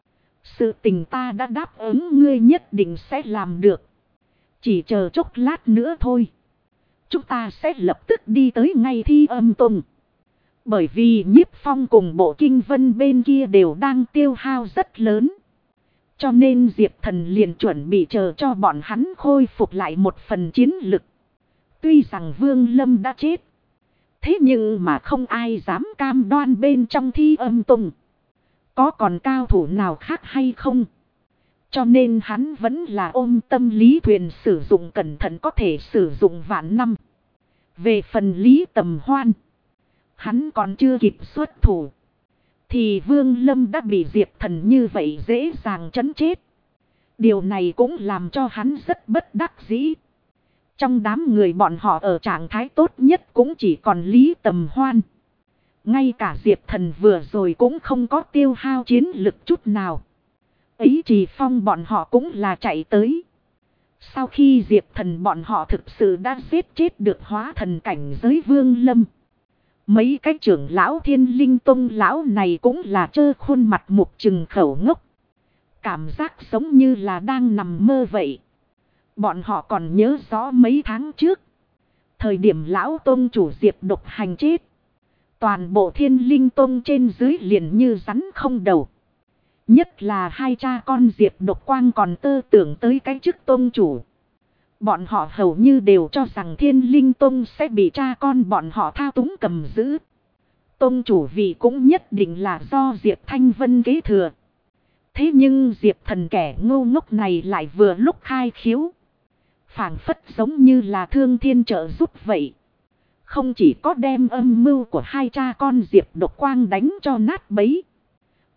Sự tình ta đã đáp ứng ngươi nhất định sẽ làm được. Chỉ chờ chốc lát nữa thôi, chúng ta sẽ lập tức đi tới ngay Thi Âm Tông. Bởi vì Nhiếp Phong cùng Bộ Kinh Vân bên kia đều đang tiêu hao rất lớn, cho nên Diệp Thần liền chuẩn bị chờ cho bọn hắn khôi phục lại một phần chiến lực. Tuy rằng Vương Lâm đã chết, thế nhưng mà không ai dám cam đoan bên trong Thi Âm Tông có còn cao thủ nào khác hay không. Cho nên hắn vẫn là ôm tâm lý thuyền sử dụng cẩn thận có thể sử dụng vạn năm. Về phần Lý Tầm Hoan, hắn còn chưa kịp xuất thủ, thì Vương Lâm đã bị Diệp Thần như vậy dễ dàng trấn chết. Điều này cũng làm cho hắn rất bất đắc dĩ. Trong đám người bọn họ ở trạng thái tốt nhất cũng chỉ còn Lý Tầm Hoan. Ngay cả Diệp Thần vừa rồi cũng không có tiêu hao chiến lực chút nào. Ấy Trì Phong bọn họ cũng là chạy tới. Sau khi Diệp Thần bọn họ thực sự đã giết chết được hóa thần cảnh giới Vương Lâm, mấy cái trưởng lão Thiên Linh Tông lão này cũng là trơ khuôn mặt mục trừng khẩu ngốc. Cảm giác giống như là đang nằm mơ vậy. Bọn họ còn nhớ rõ mấy tháng trước, thời điểm lão tông chủ Diệp Độc Hành chết, toàn bộ Thiên Linh Tông trên dưới liền như rắn không đầu. Nhất là hai cha con Diệp Độc Quang còn tơ tưởng tới cái chức tông chủ. Bọn họ hầu như đều cho rằng Thiên Linh Tông sẽ bị cha con bọn họ thao túng cầm giữ. Tông chủ vị cũng nhất định là do Diệp Thanh Vân kế thừa. Thế nhưng Diệp Thần kẻ ngu ngốc này lại vừa lúc khai khiếu, phảng phất giống như là thương thiên trợ giúp vậy. Không chỉ có đem âm mưu của hai cha con Diệp Độc Quang đánh cho nát bấy,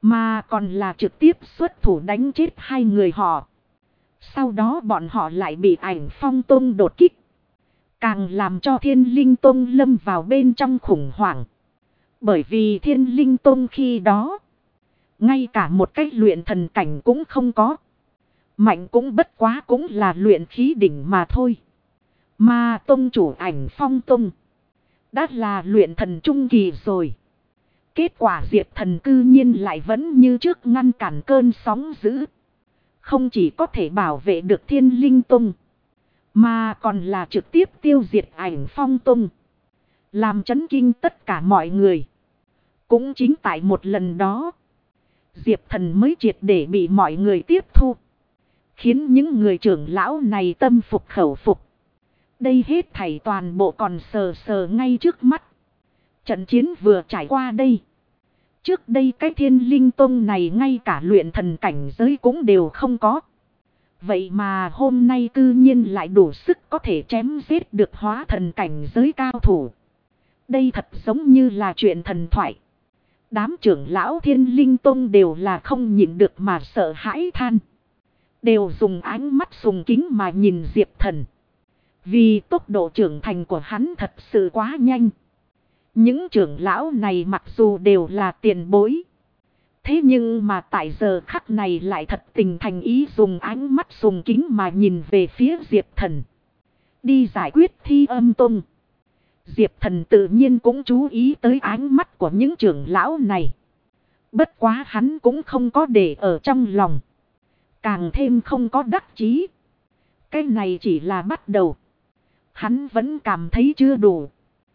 Mà còn là trực tiếp xuất thủ đánh chết hai người họ. Sau đó bọn họ lại bị Ảnh Phong Tông đột kích. Càng làm cho Thiên Linh Tông lâm vào bên trong khủng hoảng. Bởi vì Thiên Linh Tông khi đó, ngay cả một cách luyện thần cảnh cũng không có. Mạnh cũng bất quá cũng là luyện khí đỉnh mà thôi. Mà tông chủ Ảnh Phong Tông đã là luyện thần trung kỳ rồi. Kết quả Diệp Thần cư nhiên lại vẫn như trước ngăn cản cơn sóng dữ. Không chỉ có thể bảo vệ được Thiên Linh Tông, mà còn là trực tiếp tiêu diệt Ảnh Phong Tông. Làm chấn kinh tất cả mọi người. Cũng chính tại một lần đó, Diệp Thần mới triệt để bị mọi người tiếp thu. Khiến những người trưởng lão này tâm phục khẩu phục. Đây hết thảy toàn bộ còn sờ sờ ngay trước mắt. Trận chiến vừa trải qua đây. Trước đây cái Thiên Linh Tông này ngay cả luyện thần cảnh giới cũng đều không có. Vậy mà hôm nay cư nhiên lại đủ sức có thể chém giết được hóa thần cảnh giới cao thủ. Đây thật giống như là chuyện thần thoại. Đám trưởng lão Thiên Linh Tông đều là không nhịn được mà sợ hãi than. Đều dùng ánh mắt sùng kính mà nhìn Diệp Thần. Vì tốc độ trưởng thành của hắn thật sự quá nhanh. Những trưởng lão này mặc dù đều là tiền bối. Thế nhưng mà tại giờ khắc này lại thật tình thành ý dùng ánh mắt sùng kính mà nhìn về phía Diệp Thần. Đi giải quyết Thi Âm Tông. Diệp Thần tự nhiên cũng chú ý tới ánh mắt của những trưởng lão này. Bất quá hắn cũng không có để ở trong lòng. Càng thêm không có đắc chí. Cái này chỉ là bắt đầu. Hắn vẫn cảm thấy chưa đủ.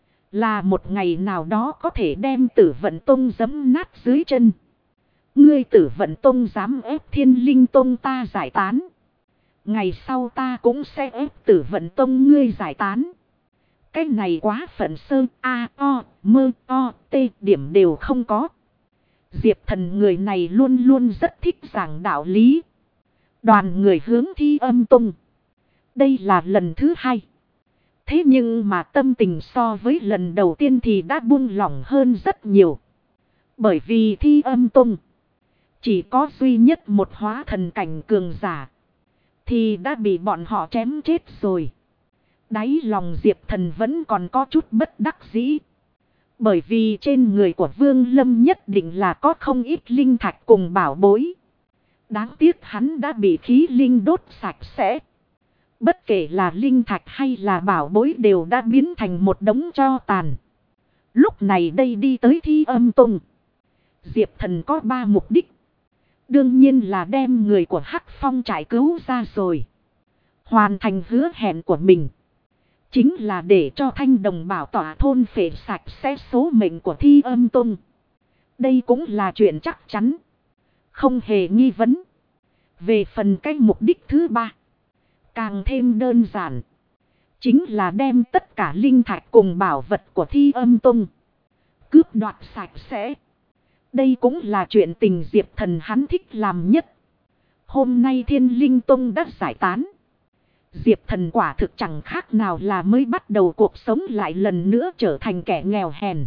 Là một ngày nào đó có thể đem Tử Vận Tông giẫm nát dưới chân. Ngươi Tử Vận Tông dám ép Thiên Linh Tông ta giải tán. Ngày sau ta cũng sẽ ép Tử Vận Tông ngươi giải tán. Cái này quá phận sơ a o mơ o t điểm đều không có. Diệp Thần người này luôn luôn rất thích giảng đạo lý. Đoàn người hướng Thi Âm Tông. Đây là lần thứ hai. Thế nhưng mà tâm tình so với lần đầu tiên thì đã buông lỏng hơn rất nhiều. Bởi vì Thi Âm Tông chỉ có duy nhất một hóa thần cảnh cường giả thì đã bị bọn họ chém chết rồi. Đáy lòng Diệp Thần vẫn còn có chút bất đắc dĩ. Bởi vì trên người của Vương Lâm nhất định là có không ít linh thạch cùng bảo bối. Đáng tiếc hắn đã bị khí linh đốt sạch sẽ. Bất kể là linh thạch hay là bảo bối đều đã biến thành một đống tro tàn. Lúc này đây đi tới Thi Âm Tông, Diệp Thần có 3 mục đích. Đương nhiên là đem người của Hắc Phong trại cứu ra rồi. Hoàn thành hứa hẹn của mình. Chính là để cho Thanh Đồng Bảo Tỏa thôn phệ sạch sẽ số mệnh của Thi Âm Tông. Đây cũng là chuyện chắc chắn. Không hề nghi vấn. Về phần cái mục đích thứ 3. Càng thêm đơn giản. Chính là đem tất cả linh thạch cùng bảo vật của Thi Âm Tông cướp đoạt sạch sẽ. Đây cũng là chuyện tình Diệp Thần hắn thích làm nhất. Hôm nay Thiên Linh Tông đã giải tán. Diệp Thần quả thực chẳng khác nào là mới bắt đầu cuộc sống lại lần nữa trở thành kẻ nghèo hèn.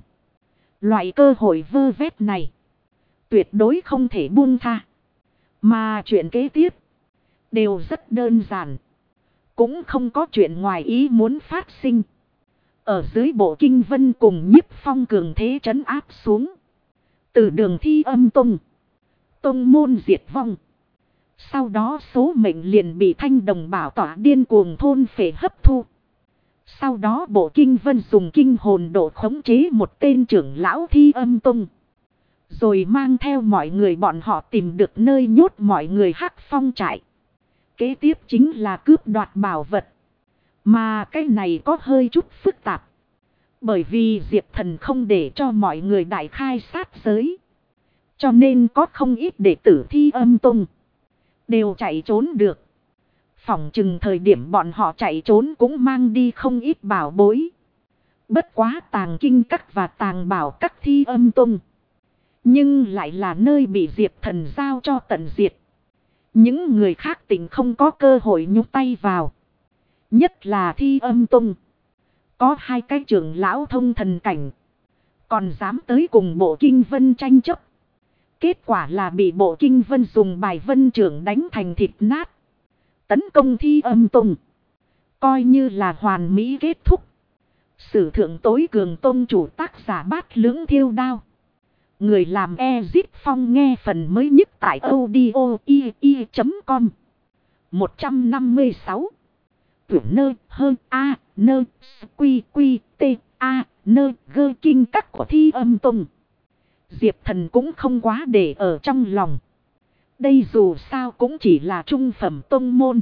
Loại cơ hội vơ vét này tuyệt đối không thể buông tha. Mà chuyện kế tiếp đều rất đơn giản. Cũng không có chuyện ngoài ý muốn phát sinh. Ở dưới bộ kinh vân cùng Nhiếp Phong cường thế trấn áp xuống. Từ đường Thi Âm Tông, tông môn diệt vong. Sau đó số mệnh liền bị Thanh Đồng Bảo Tỏa điên cuồng thôn phệ hấp thu. Sau đó bộ kinh vân dùng kinh hồn độ khống chế một tên trưởng lão Thi Âm Tông. Rồi mang theo mọi người bọn họ tìm được nơi nhốt mọi người Hắc Phong trại. Kế tiếp chính là cướp đoạt bảo vật. Mà cái này có hơi chút phức tạp. Bởi vì Diệp Thần không để cho mọi người đại khai sát giới. Cho nên có không ít đệ tử Thi Âm Tông đều chạy trốn được. Phỏng chừng thời điểm bọn họ chạy trốn cũng mang đi không ít bảo bối. Bất quá Tàng Kinh Các và Tàng Bảo Các Thi Âm Tông nhưng lại là nơi bị Diệp Thần giao cho tận diệt. Những người khác tỉnh không có cơ hội nhúc tay vào. Nhất là Thi Âm Tông. Có 2 cái trưởng lão thông thần cảnh. Còn dám tới cùng bộ kinh vân tranh chấp. Kết quả là bị Bộ Kinh Vân dùng bài vân trưởng đánh thành thịt nát. Tấn công Thi Âm Tông. Coi như là hoàn mỹ kết thúc. Sử thượng tối cường tông chủ tác giả Bát Lưỡng Thiêu Đao. Người làm Ezip Phong nghe phần mới nhất tại audio.com. 156. Tuyển nơ hơn A nơ quy quy T A nơ gơ kinh các của Thi Âm Tông. Diệp Thần cũng không quá để ở trong lòng. Đây dù sao cũng chỉ là trung phẩm tông môn.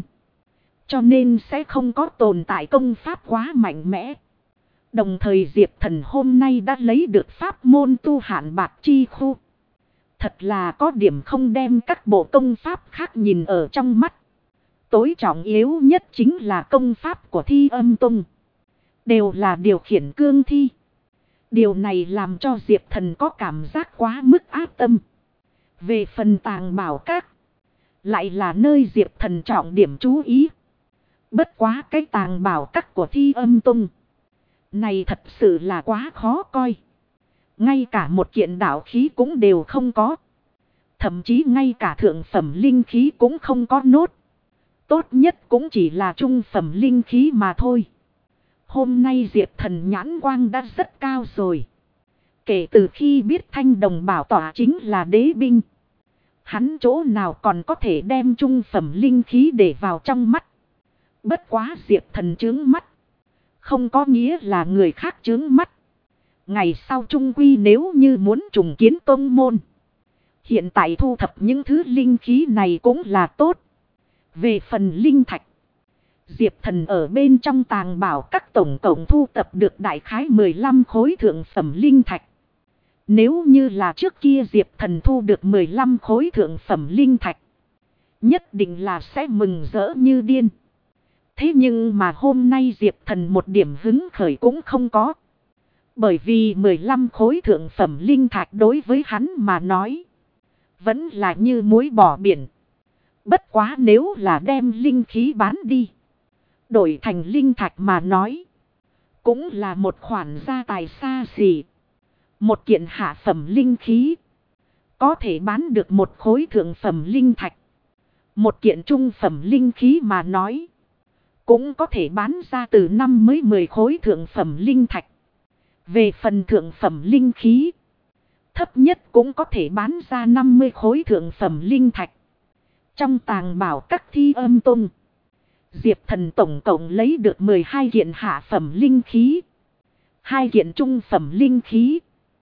Cho nên sẽ không có tồn tại công pháp quá mạnh mẽ. Đồng thời Diệp Thần hôm nay đã lấy được pháp môn tu hạn bạc chi khu. Thật là có điểm không đem các bộ công pháp khác nhìn ở trong mắt. Tối trọng yếu nhất chính là công pháp của Thi Âm Tông. Đều là điều khiển cương thi. Điều này làm cho Diệp Thần có cảm giác quá mức áp tâm. Về phần Tàng Bảo Các, lại là nơi Diệp Thần trọng điểm chú ý. Bất quá cái Tàng Bảo Các của Thi Âm Tông này thật sự là quá khó coi. Ngay cả một kiện đạo khí cũng đều không có. Thậm chí ngay cả thượng phẩm linh khí cũng không có nốt. Tốt nhất cũng chỉ là trung phẩm linh khí mà thôi. Hôm nay Diệp Thần nhãn quang đã rất cao rồi. Kể từ khi biết Thanh Đồng Bảo Tỏa chính là đế binh, hắn chỗ nào còn có thể đem trung phẩm linh khí để vào trong mắt. Bất quá Diệp Thần chướng mắt, không có nghĩa là người khác chướng mắt. Ngày sau trung quy nếu như muốn trùng kiến tông môn, hiện tại thu thập những thứ linh khí này cũng là tốt. Về phần linh thạch, Diệp Thần ở bên trong Tàng Bảo Các tổng cộng thu tập được đại khái 15 khối thượng phẩm linh thạch. Nếu như là trước kia Diệp Thần thu được 15 khối thượng phẩm linh thạch, nhất định là sẽ mừng rỡ như điên. Thế nhưng mà hôm nay Diệp Thần một điểm hứng khởi cũng không có. Bởi vì 15 khối thượng phẩm linh thạch đối với hắn mà nói, vẫn là như muối bỏ biển. Bất quá nếu là đem linh khí bán đi, đổi thành linh thạch mà nói, cũng là một khoản gia tài xa xỉ. Một kiện hạ phẩm linh khí có thể bán được một khối thượng phẩm linh thạch. Một kiện trung phẩm linh khí mà nói, cũng có thể bán ra từ 5 mới 10 khối thượng phẩm linh thạch. Về phần thượng phẩm linh khí, thấp nhất cũng có thể bán ra 50 khối thượng phẩm linh thạch. Trong Tàng Bảo Các Thi Âm Tông, Diệp Thần tổng cộng lấy được 12 kiện hạ phẩm linh khí, 2 kiện trung phẩm linh khí.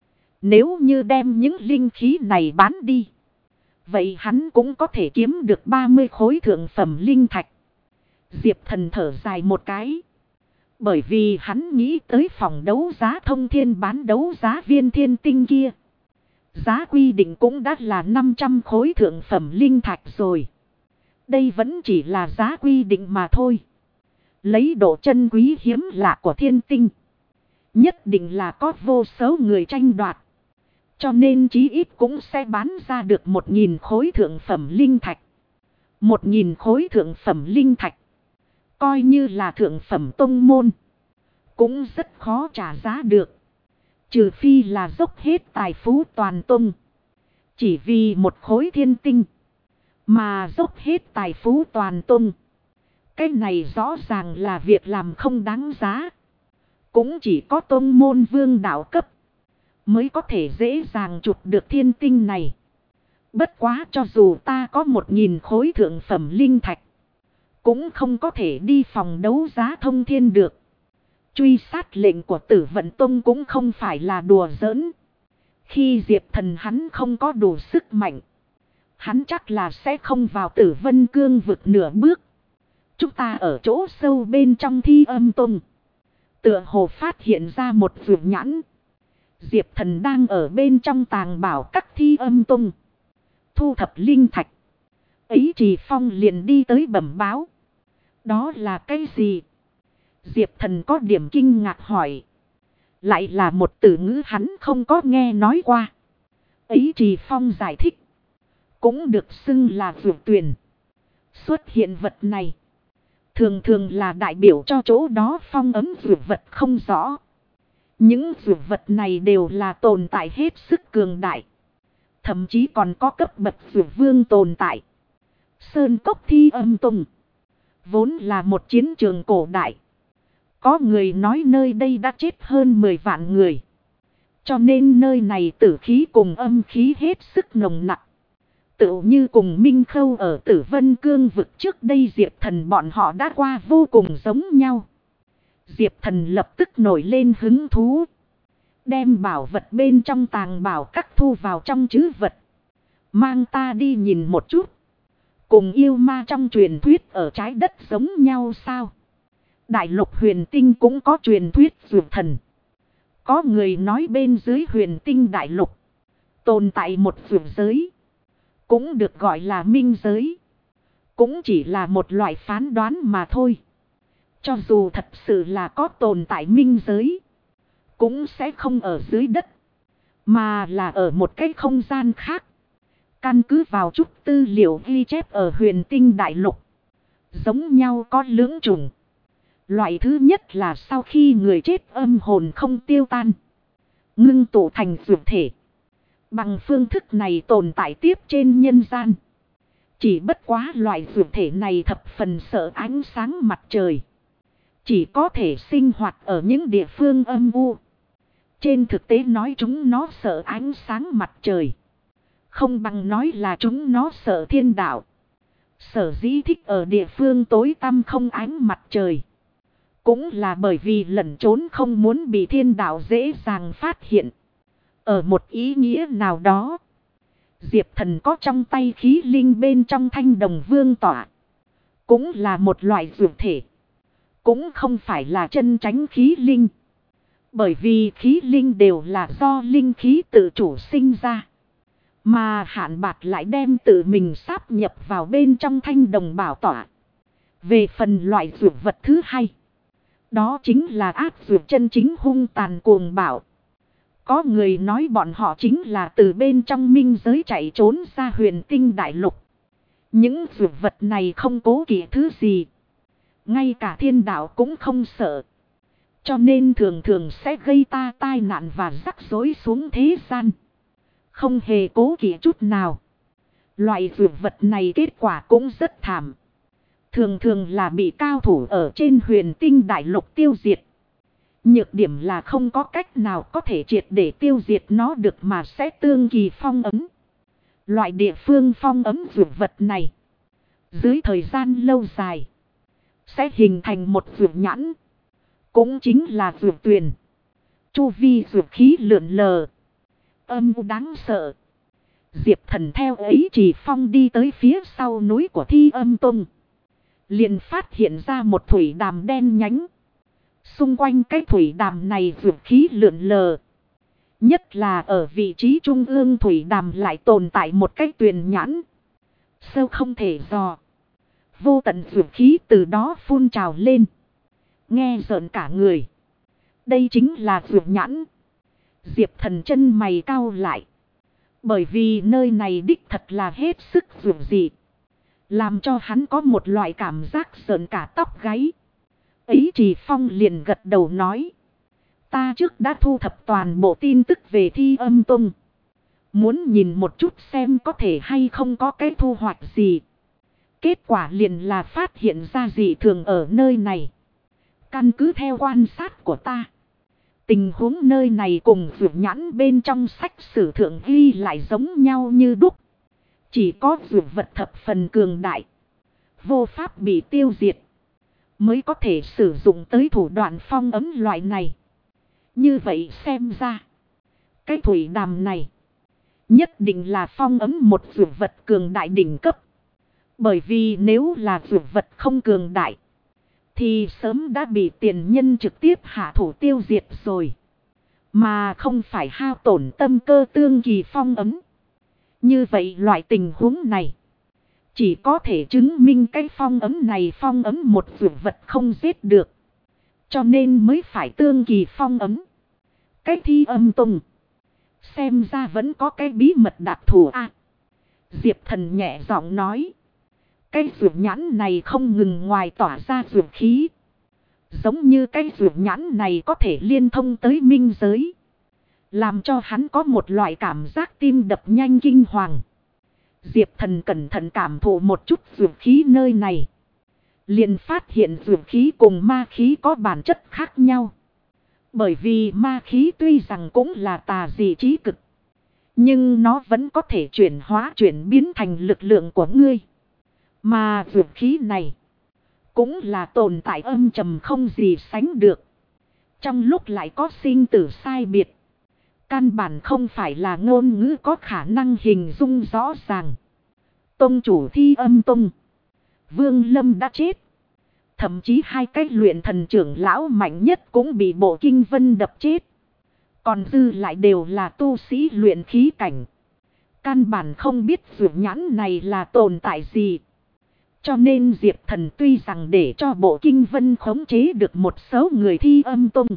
Nếu như đem những linh khí này bán đi, vậy hắn cũng có thể kiếm được 30 khối thượng phẩm linh thạch. Diệp Thần thở dài một cái. Bởi vì hắn nghĩ tới phòng đấu giá Thông Thiên bán đấu giá viên thiên tinh kia. Giá quy định cũng đã là 500 khối thượng phẩm linh thạch rồi. Đây vẫn chỉ là giá quy định mà thôi. Lấy độ chân quý hiếm lạ của thiên tinh, nhất định là có vô số người tranh đoạt. Cho nên chí ít cũng sẽ bán ra được 1.000 khối thượng phẩm linh thạch. 1.000 khối thượng phẩm linh thạch, coi như là thượng phẩm tông môn, cũng rất khó trả giá được. Trừ phi là dốc hết tài phú toàn tông, chỉ vì một khối thiên tinh, mà dốc hết tài phú toàn tông. Cái này rõ ràng là việc làm không đáng giá. Cũng chỉ có tông môn vương đạo cấp mới có thể dễ dàng chụp được thiên tinh này. Bất quá cho dù ta có 1.000 khối thượng phẩm linh thạch, cũng không có thể đi phòng đấu giá Thông Thiên được. Truy sát lệnh của Tử Vận Tông cũng không phải là đùa giỡn. Khi Diệp Thần hắn không có đủ sức mạnh, hắn chắc là sẽ không vào Tử Vân Cương vực nửa bước. Chúng ta ở chỗ sâu bên trong Thi Âm Tông, tựa hồ phát hiện ra một vượt nhãn. Diệp Thần đang ở bên trong Tàng Bảo Các Thi Âm Tông, thu thập linh thạch. Ấy Trì Phong liền đi tới bẩm báo. Đó là cái gì? Diệp Thần có điểm kinh ngạc hỏi. Lại là một từ ngữ hắn không có nghe nói qua. Ấy Trì Phong giải thích. Cũng được xưng là vượt tuyền. Xuất hiện vật này, thường thường là đại biểu cho chỗ đó phong ấn vượt vật không rõ. Những vượt vật này đều là tồn tại hết sức cường đại. thậm chí còn có cấp bậc dược vương tồn tại. Sơn cốc Thi Âm Tông vốn là một chiến trường cổ đại. Có người nói nơi đây đã chết hơn 10 vạn người. Cho nên nơi này tử khí cùng âm khí hết sức nồng nặc. Tựu như cùng Minh Khâu ở Tử Vân Cương vực trước đây Diệp Thần bọn họ đã qua vô cùng giống nhau. Diệp Thần lập tức nổi lên hứng thú. Đem bảo vật bên trong tàng bảo các thu vào trong trữ vật. Mang ta đi nhìn một chút. Cùng yêu ma trong truyền thuyết ở trái đất giống nhau sao? Đại lục huyền tinh cũng có truyền thuyết dược thần. Có người nói bên dưới huyền tinh đại lục tồn tại một dược giới. Cũng được gọi là minh giới. Cũng chỉ là một loại phán đoán mà thôi. Cho dù thật sự là có tồn tại minh giới, cũng sẽ không ở dưới đất, mà là ở một cái không gian khác. Căn cứ vào chút tư liệu ghi chép ở huyền tinh đại lục, giống nhau có lưỡng chủng. Loại thứ nhất là sau khi người chết âm hồn không tiêu tan, ngưng tụ thành dược thể. Bằng phương thức này tồn tại tiếp trên nhân gian. Chỉ bất quá loại dược thể này thập phần sợ ánh sáng mặt trời. Chỉ có thể sinh hoạt ở những địa phương âm u. Trên thực tế nói chúng nó sợ ánh sáng mặt trời, không bằng nói là chúng nó sợ thiên đạo. Sở dĩ thích ở địa phương tối tăm không ánh mặt trời, cũng là bởi vì lẩn trốn không muốn bị thiên đạo dễ dàng phát hiện. Ở một ý nghĩa nào đó, Diệp Thần có trong tay khí linh bên trong Thanh Đồng Vương tỏa, cũng là một loại dược thể. Cũng không phải là chân tránh khí linh, bởi vì khí linh đều là do linh khí tự chủ sinh ra. Mà Hạn Bạc lại đem tự mình sáp nhập vào bên trong Thanh Đồng bảo tỏa. Về phần loại dược vật thứ hai, đó chính là ác dược chân chính hung tàn cuồng bạo. Có người nói bọn họ chính là từ bên trong minh giới chạy trốn ra huyền tinh đại lục. Những dược vật này không cố kỵ thứ gì, ngay cả thiên đạo cũng không sợ. Cho nên thường thường sẽ gây tai nạn và rắc rối xuống thế gian, không hề cố kỵ chút nào. Loại dược vật này kết quả cũng rất thảm. Thường thường là bị cao thủ ở trên huyền tinh đại lục tiêu diệt. Nhược điểm là không có cách nào có thể triệt để tiêu diệt nó được, mà sẽ tương kỳ phong ấm. Loại địa phương phong ấm dược vật này, dưới thời gian lâu dài, sẽ hình thành một dược nhãn, cũng chính là dược tuyền. Chu vi dược khí lượn lờ, âm u đáng sợ. Diệp Thần theo ấy chỉ phong đi tới phía sau núi của Thi Âm Tông, liền phát hiện ra một thủy đàm đen nhánh. Xung quanh cái thủy đàm này dược khí lượn lờ. Nhất là ở vị trí trung ương thủy đàm lại tồn tại một cái tuyền nhãn, sâu không thể dò. Vô tận dược khí từ đó phun trào lên, nghe rợn cả người. Đây chính là dược nhãn. Diệp Thần chân mày cau lại, bởi vì nơi này đích thật là hết sức dược dị, làm cho hắn có một loại cảm giác rợn cả tóc gáy. Ấy Trì Phong liền gật đầu nói, ta trước đã thu thập toàn bộ tin tức về Thi Âm Tông, muốn nhìn một chút xem có thể hay không có cái thu hoạch gì. Kết quả liền là phát hiện ra dị thường ở nơi này. Căn cứ theo quan sát của ta, tình huống nơi này cùng dược nhãn bên trong sách sử thượng ghi lại giống nhau như đúc. Chỉ có dược vật thập phần cường đại, vô pháp bị tiêu diệt, mới có thể sử dụng tới thủ đoạn phong ấm loại này. Như vậy xem ra, cái thủy đàm này nhất định là phong ấm một dược vật cường đại đỉnh cấp. Bởi vì nếu là dược vật không cường đại, thì sớm đã bị tiền nhân trực tiếp hạ thủ tiêu diệt rồi, mà không phải hao tổn tâm cơ tương kỳ phong ấm. Như vậy loại tình huống này, chỉ có thể chứng minh cái phong ấm này phong ấm một dược vật không giết được, cho nên mới phải tương kỳ phong ấm. Cái Thi Âm Tông xem ra vẫn có cái bí mật đặc thù a. Diệp Thần nhẹ giọng nói, cái dược nhãn này không ngừng ngoài tỏa ra dược khí, giống như cái dược nhãn này có thể liên thông tới minh giới, Làm cho hắn có một loại cảm giác tim đập nhanh kinh hoàng. Diệp Thần cẩn thận cảm thụ một chút dược khí nơi này. Liền phát hiện dược khí cùng ma khí có bản chất khác nhau. Bởi vì ma khí tuy rằng cũng là tà dị trí cực. Nhưng nó vẫn có thể chuyển biến thành lực lượng của ngươi. Mà dược khí này cũng là tồn tại âm trầm không gì sánh được. Trong lúc lại có sinh tử sai biệt. Căn bản không phải là ngôn ngữ có khả năng hình dung rõ ràng. Tông chủ Thi Âm Tông, Vương Lâm đã chết. Thậm chí hai cái luyện thần trưởng lão mạnh nhất cũng bị Bộ Kinh Vân đập chết. Còn dư lại đều là tu sĩ luyện khí cảnh. Căn bản không biết dược nhãn này là tồn tại gì. Cho nên Diệp Thần tuy rằng để cho Bộ Kinh Vân khống chế được một số người Thi Âm Tông.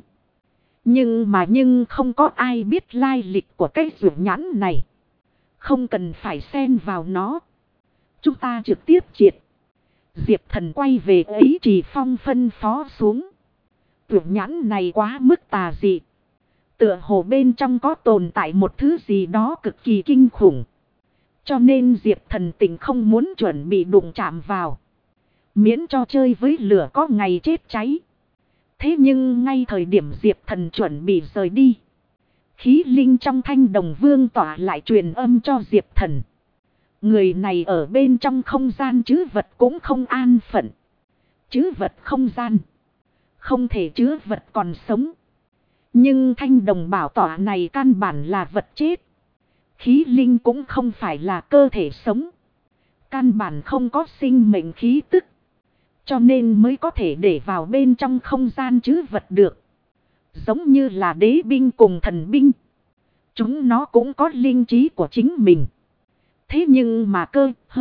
Nhưng không có ai biết lai lịch của cái dược nhãn này. Không cần phải xen vào nó. Chúng ta trực tiếp triệt. Diệp Thần quay về ấy Trì Phong phân phó xuống. Dược nhãn này quá mức tà dị. Tựa hồ bên trong có tồn tại một thứ gì đó cực kỳ kinh khủng. Cho nên Diệp Thần tình không muốn chuẩn bị đụng chạm vào. Miễn cho chơi với lửa có ngày chết cháy. Thế nhưng ngay thời điểm Diệp Thần chuẩn bị rời đi. Khí linh trong Thanh Đồng Vương tỏa lại truyền âm cho Diệp Thần. Người này ở bên trong không gian trữ vật cũng không an phận. Trữ vật không gian. Không thể chứa vật còn sống. Nhưng Thanh Đồng bảo tỏa này căn bản là vật chết. Khí linh cũng không phải là cơ thể sống. Căn bản không có sinh mệnh khí tức. Cho nên mới có thể để vào bên trong không gian trữ vật được. Giống như là đế binh cùng thần binh. Chúng nó cũng có linh trí của chính mình. Thế nhưng mà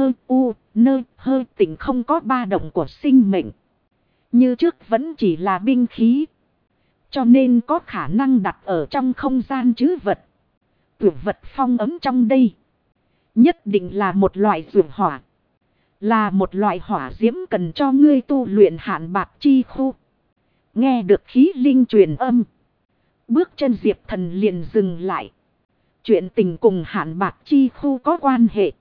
hơi tỉnh không có ba động của sinh mệnh. Như trước vẫn chỉ là binh khí. Cho nên có khả năng đặt ở trong không gian trữ vật. Dược vật phong ấm trong đây. Nhất định là một loại dược hỏa. Là một loại hỏa diễm cần cho ngươi tu luyện hạn bạc chi khu. Nghe được khí linh truyền âm. Bước chân Diệp Thần liền dừng lại. Chuyện tình cùng hạn bạc chi khu có quan hệ.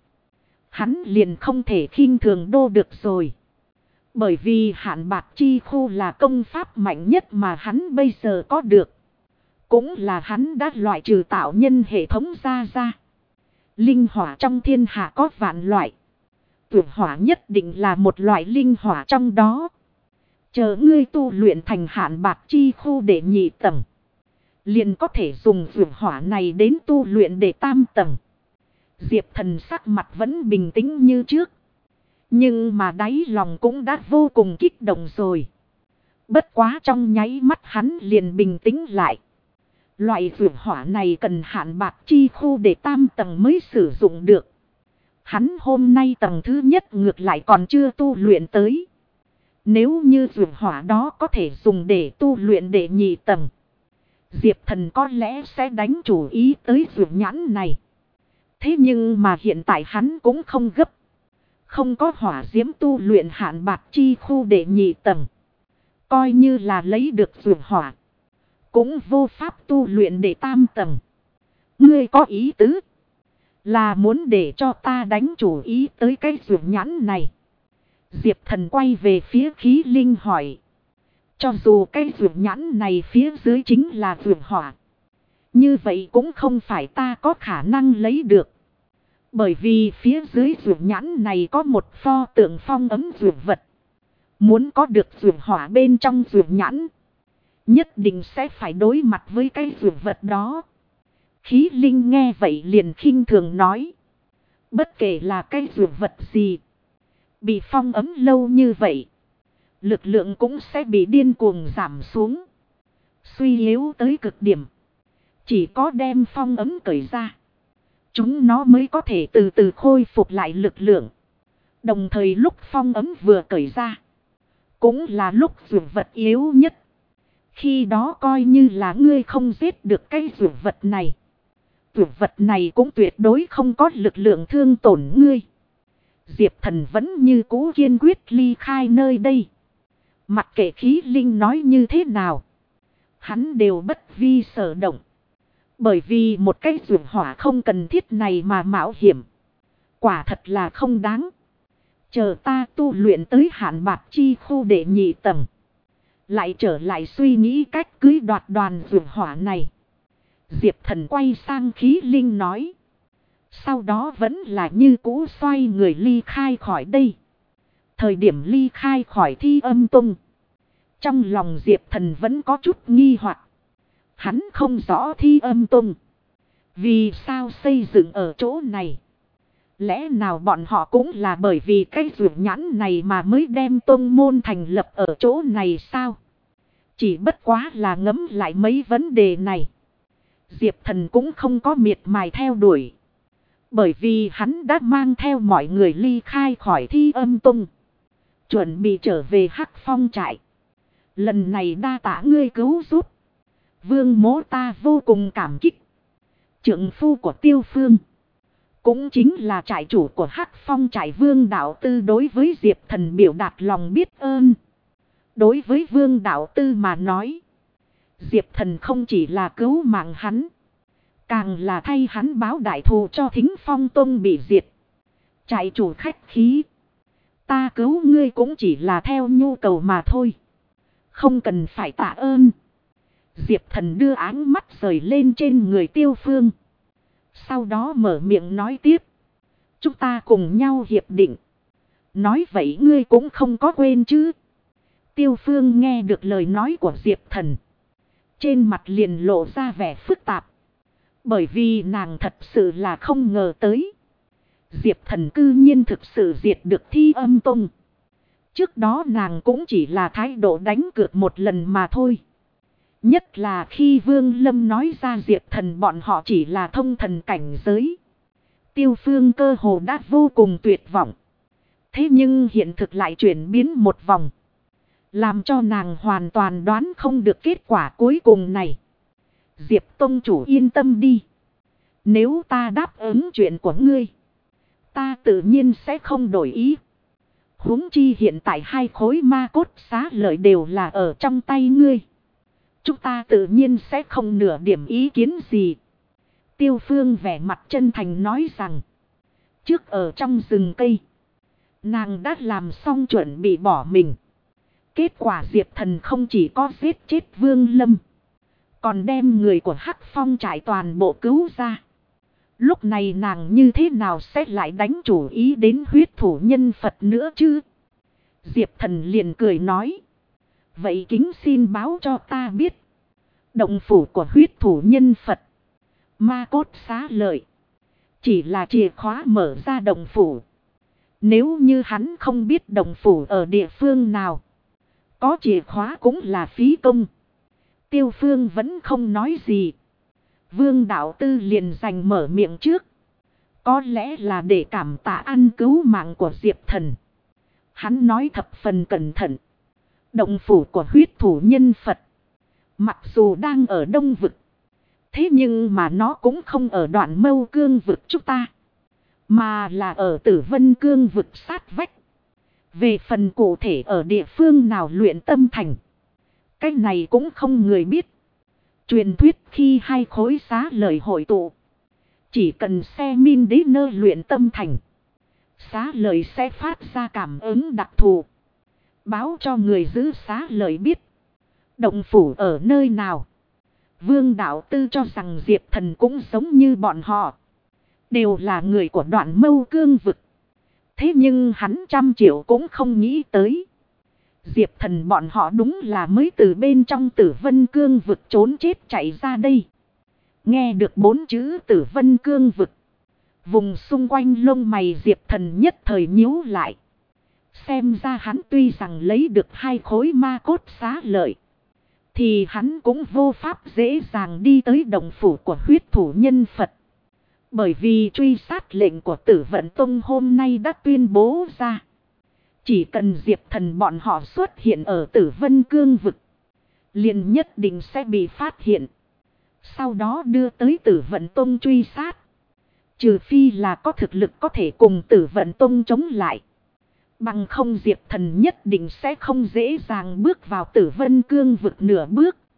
Hắn liền không thể khinh thường đô được rồi. Bởi vì hạn bạc chi khu là công pháp mạnh nhất mà hắn bây giờ có được. Cũng là hắn đã loại trừ tạo nhân hệ thống ra. Linh hỏa trong thiên hạ có vạn loại. Tuyệt hỏa nhất định là một loại linh hỏa trong đó. Chờ ngươi tu luyện thành hạn bạc chi khu để nhị tầng. Liền có thể dùng tuyệt hỏa này đến tu luyện để tam tầng. Diệp Thần sắc mặt vẫn bình tĩnh như trước. Nhưng mà đáy lòng cũng đã vô cùng kích động rồi. Bất quá trong nháy mắt hắn liền bình tĩnh lại. Loại tuyệt hỏa này cần hạn bạc chi khu để tam tầng mới sử dụng được. Hắn hôm nay tầng thứ nhất ngược lại còn chưa tu luyện tới. Nếu như dược hỏa đó có thể dùng để tu luyện để nhị tầng. Diệp Thần có lẽ sẽ đánh chủ ý tới dược nhãn này. Thế nhưng mà hiện tại hắn cũng không gấp. Không có hỏa diễm tu luyện hạn bạc chi khu để nhị tầng. Coi như là lấy được dược hỏa. Cũng vô pháp tu luyện để tam tầng. Ngươi có ý tứ. Là muốn để cho ta đánh chủ ý tới cái dược nhãn này. Diệp Thần quay về phía khí linh hỏi. Cho dù cái dược nhãn này phía dưới chính là dược hỏa. Như vậy cũng không phải ta có khả năng lấy được. Bởi vì phía dưới dược nhãn này có một pho tượng phong ấm dược vật. Muốn có được dược hỏa bên trong dược nhãn. Nhất định sẽ phải đối mặt với cái dược vật đó. Khí linh nghe vậy liền khinh thường nói. Bất kể là cái dược vật gì. Bị phong ấm lâu như vậy. Lực lượng cũng sẽ bị điên cuồng giảm xuống. Suy yếu tới cực điểm. Chỉ có đem phong ấm cởi ra. Chúng nó mới có thể từ từ khôi phục lại lực lượng. Đồng thời lúc phong ấm vừa cởi ra. Cũng là lúc dược vật yếu nhất. Khi đó coi như là ngươi không giết được cái dược vật này. Dược vật này cũng tuyệt đối không có lực lượng thương tổn ngươi. Diệp Thần vẫn như cũ kiên quyết ly khai nơi đây. Mặc kệ khí linh nói như thế nào. Hắn đều bất vi sở động. Bởi vì một cái dụng hỏa không cần thiết này mà mạo hiểm. Quả thật là không đáng. Chờ ta tu luyện tới hạn bạc chi khu đệ nhị tầng. Lại trở lại suy nghĩ cách cưới đoạt đoàn dụng hỏa này. Diệp Thần quay sang Khí Linh nói. Sau đó vẫn là như cũ xoay người ly khai khỏi đây. Thời điểm ly khai khỏi Thi Âm Tông. Trong lòng Diệp Thần vẫn có chút nghi hoặc. Hắn không rõ Thi Âm Tông. Vì sao xây dựng ở chỗ này? Lẽ nào bọn họ cũng là bởi vì cái ruộng nhãn này mà mới đem tông môn thành lập ở chỗ này sao? Chỉ bất quá là ngẫm lại mấy vấn đề này. Diệp Thần cũng không có miệt mài theo đuổi. Bởi vì hắn đã mang theo mọi người ly khai khỏi Thi Âm Tông. Chuẩn bị trở về Hắc Phong trại. Lần này đa tạ ngươi cứu giúp. Vương mỗ ta vô cùng cảm kích. Trượng phu của Tiêu Phương. Cũng chính là trại chủ của Hắc Phong trại Vương Đạo Tư đối với Diệp Thần biểu đạt lòng biết ơn. Đối với Vương Đạo Tư mà nói. Diệp Thần không chỉ là cứu mạng hắn. Càng là thay hắn báo đại thù cho Thính Phong Tông bị diệt. Trại chủ khách khí. Ta cứu ngươi cũng chỉ là theo nhu cầu mà thôi. Không cần phải tạ ơn. Diệp Thần đưa áng mắt rời lên trên người Tiêu Phương. Sau đó mở miệng nói tiếp. Chúng ta cùng nhau hiệp định. Nói vậy ngươi cũng không có quên chứ. Tiêu Phương nghe được lời nói của Diệp Thần. Trên mặt liền lộ ra vẻ phức tạp. Bởi vì nàng thật sự là không ngờ tới. Diệp Thần cư nhiên thực sự diệt được Thi Âm Tông. Trước đó nàng cũng chỉ là thái độ đánh cược một lần mà thôi. Nhất là khi Vương Lâm nói ra Diệp Thần bọn họ chỉ là thông thần cảnh giới. Tiêu Phương cơ hồ đã vô cùng tuyệt vọng. Thế nhưng hiện thực lại chuyển biến một vòng. Làm cho nàng hoàn toàn đoán không được kết quả cuối cùng này. Diệp Tông chủ yên tâm đi. Nếu ta đáp ứng chuyện của ngươi, ta tự nhiên sẽ không đổi ý. Huống chi hiện tại hai khối ma cốt xá lợi đều là ở trong tay ngươi. Chúng ta tự nhiên sẽ không nửa điểm ý kiến gì. Tiêu Phương vẻ mặt chân thành nói rằng. Trước ở trong rừng cây, nàng đã làm xong chuẩn bị bỏ mình. Kết quả Diệp Thần không chỉ có giết chết Vương Lâm, còn đem người của Hắc Phong trại toàn bộ cứu ra. Lúc này nàng như thế nào sẽ lại đánh chủ ý đến huyết thủ nhân Phật nữa chứ? Diệp Thần liền cười nói. Vậy kính xin báo cho ta biết. Động phủ của huyết thủ nhân Phật, ma cốt xá lợi, chỉ là chìa khóa mở ra động phủ. Nếu như hắn không biết động phủ ở địa phương nào, có chìa khóa cũng là phí công. Tiêu Phương vẫn không nói gì. Vương Đạo Tư liền giành mở miệng trước. Có lẽ là để cảm tạ ăn cứu mạng của Diệp Thần. Hắn nói thập phần cẩn thận. Động phủ của huyết thủ nhân Phật, mặc dù đang ở Đông Vực, thế nhưng mà nó cũng không ở Đoạn Mâu Cương Vực chúng ta, mà là ở Tử Vân Cương Vực sát vách. Về phần cụ thể ở địa phương nào luyện tâm thành, cái này cũng không người biết. Truyền thuyết khi hai khối xá lợi hội tụ, chỉ cần xe min đế nơ luyện tâm thành, xá lợi sẽ phát ra cảm ứng đặc thù, báo cho người giữ xá lợi biết động phủ ở nơi nào. Vương Đạo Tư cho rằng Diệp Thần cũng giống như bọn họ, đều là người của Đoạn Mâu Cương Vực. Thế nhưng hắn 100 triệu cũng không nghĩ tới. Diệp Thần bọn họ đúng là mới từ bên trong Tử Vân Cương Vực trốn chết chạy ra đây. Nghe được 4 chữ Tử Vân Cương Vực, vùng xung quanh lông mày Diệp Thần nhất thời nhíu lại. Xem ra hắn tuy rằng lấy được hai khối ma cốt xá lợi, thì hắn cũng vô pháp dễ dàng đi tới động phủ của huyết thủ nhân Phật. Bởi vì truy sát lệnh của Tử Vận Tông hôm nay đã tuyên bố ra. Chỉ cần Diệp Thần bọn họ xuất hiện ở Tử Vân Cương Vực, liền nhất định sẽ bị phát hiện. Sau đó đưa tới Tử Vận Tông truy sát. Trừ phi là có thực lực có thể cùng Tử Vận Tông chống lại. Bằng không Diệp Thần nhất định sẽ không dễ dàng bước vào Tử Vân Cương Vực nửa bước.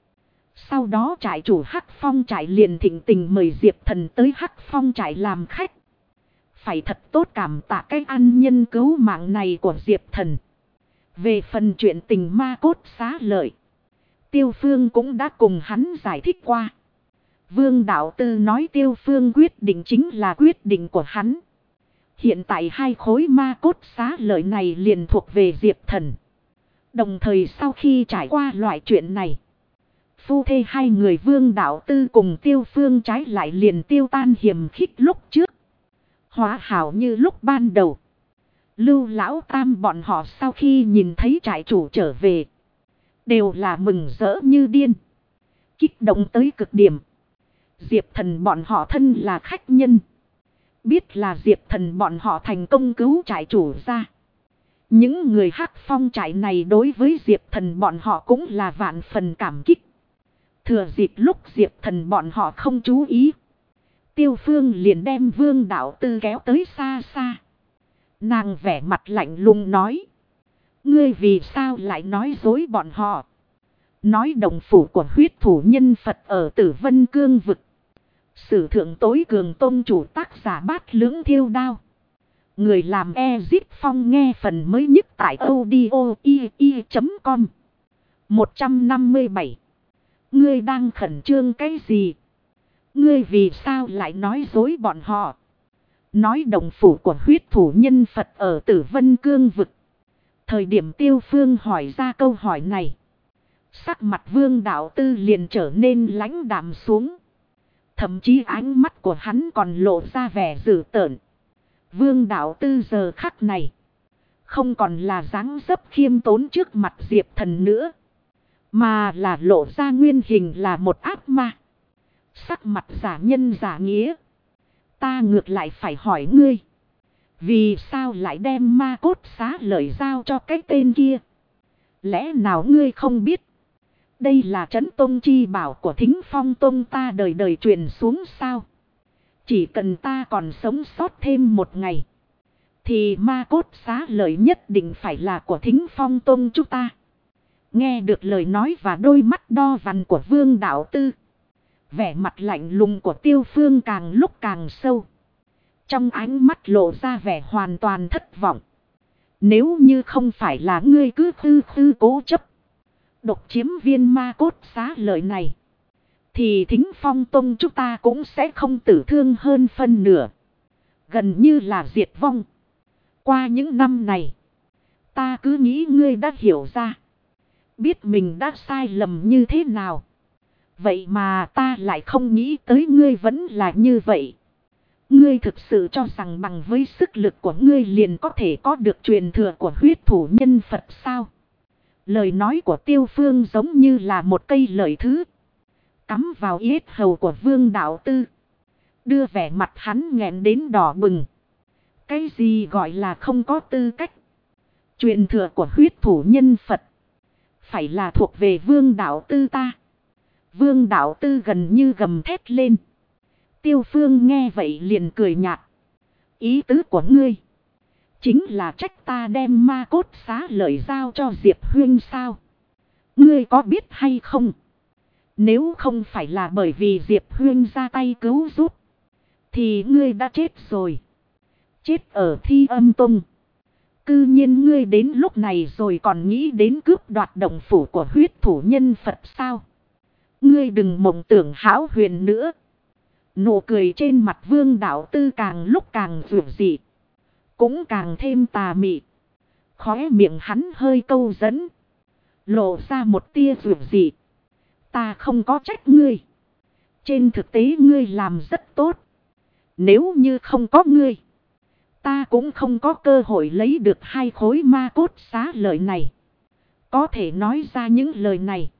Sau đó trại chủ Hắc Phong trại liền thịnh tình mời Diệp Thần tới Hắc Phong trại làm khách. Phải thật tốt cảm tạ cái ân nhân cứu mạng này của Diệp Thần. Về phần chuyện tình ma cốt xá lợi, Tiêu Phương cũng đã cùng hắn giải thích qua. Vương Đạo Tư nói Tiêu Phương quyết định chính là quyết định của hắn. Hiện tại hai khối ma cốt xá lợi này liền thuộc về Diệp Thần. Đồng thời sau khi trải qua loại chuyện này, phu thê hai người Vương Đạo Tư cùng Tiêu Phương trái lại liền tiêu tan hiềm khích lúc trước. Hóa hảo như lúc ban đầu. Lưu Lão Tam bọn họ sau khi nhìn thấy trại chủ trở về, đều là mừng rỡ như điên, kích động tới cực điểm. Diệp Thần bọn họ thân là khách nhân, biết là Diệp Thần bọn họ thành công cứu trại chủ ra. Những người Hắc Phong trại này đối với Diệp Thần bọn họ cũng là vạn phần cảm kích. Thừa dịp lúc Diệp Thần bọn họ không chú ý, Tiêu Phương liền đem Vương Đạo Tư kéo tới xa xa. Nàng vẻ mặt lạnh lùng nói: ngươi vì sao lại nói dối bọn họ? Nói đồng phủ của huyết thủ nhân Phật ở Tử Vân Cương vực, sử thượng tối cường tôn chủ tác giả Bát Lưỡng Thiêu Đao. Người làm Ezip Phong nghe phần mới nhất tại audio.com. 157. Ngươi đang khẩn trương cái gì? Ngươi vì sao lại nói dối bọn họ? Nói đồng phủ của huyết thủ nhân Phật ở Tử Vân Cương vực. Thời điểm Tiêu Phương hỏi ra câu hỏi này, sắc mặt Vương Đạo Tư liền trở nên lãnh đạm xuống. Thậm chí ánh mắt của hắn còn lộ ra vẻ dữ tợn. Vương Đạo Tư giờ khắc này không còn là dáng dấp khiêm tốn trước mặt Diệp Thần nữa, mà là lộ ra nguyên hình là một ác ma. Sắc mặt giả nhân giả nghĩa. Ta ngược lại phải hỏi ngươi, vì sao lại đem ma cốt xá lợi giao cho cái tên kia? Lẽ nào ngươi không biết đây là trấn tông chi bảo của Thính Phong tông ta đời đời truyền xuống sao? Chỉ cần ta còn sống sót thêm một ngày, thì ma cốt xá lợi nhất định phải là của Thính Phong tông chúng ta. Nghe được lời nói và đôi mắt đo vằn của Vương Đạo Tư, vẻ mặt lạnh lùng của Tiêu Phương càng lúc càng sâu. Trong ánh mắt lộ ra vẻ hoàn toàn thất vọng. Nếu như không phải là ngươi cứ khư cố chấp độc chiếm viên ma cốt xá lợi này, thì Thính Phong tông chúng ta cũng sẽ không tử thương hơn phân nửa, gần như là diệt vong. Qua những năm này, ta cứ nghĩ ngươi đã hiểu ra, biết mình đã sai lầm như thế nào. Vậy mà ta lại không nghĩ tới ngươi vẫn là như vậy. Ngươi thực sự cho rằng bằng với sức lực của ngươi liền có thể có được truyền thừa của huyết thủ nhân Phật sao? Lời nói của Tiêu Phương giống như là một cây lợi thứ, cắm vào yết hầu của Vương Đạo Tư, đưa vẻ mặt hắn nghẹn đến đỏ bừng. Cái gì gọi là không có tư cách? Truyền thừa của huyết thủ nhân Phật phải là thuộc về Vương Đạo Tư ta. Vương Đạo Tư gần như gầm thét lên. Tiêu Phương nghe vậy liền cười nhạt. Ý tứ của ngươi chính là trách ta đem ma cốt xá lợi giao cho Diệp Huyên sao? Ngươi có biết hay không? Nếu không phải là bởi vì Diệp Huyên ra tay cứu giúp, thì ngươi đã chết rồi. Chết ở Thi Âm Tông. Cư nhiên ngươi đến lúc này rồi còn nghĩ đến cướp đoạt động phủ của huyết thủ nhân Phật sao? Ngươi đừng mộng tưởng hão huyền nữa. Nụ cười trên mặt Vương Đạo Tư càng lúc càng rủi dị, cũng càng thêm tà mị. Khóe miệng hắn hơi câu dẫn, lộ ra một tia rủi dị. Ta không có trách ngươi. Trên thực tế ngươi làm rất tốt. Nếu như không có ngươi, ta cũng không có cơ hội lấy được hai khối ma cốt xá lợi này. Có thể nói ra những lời này,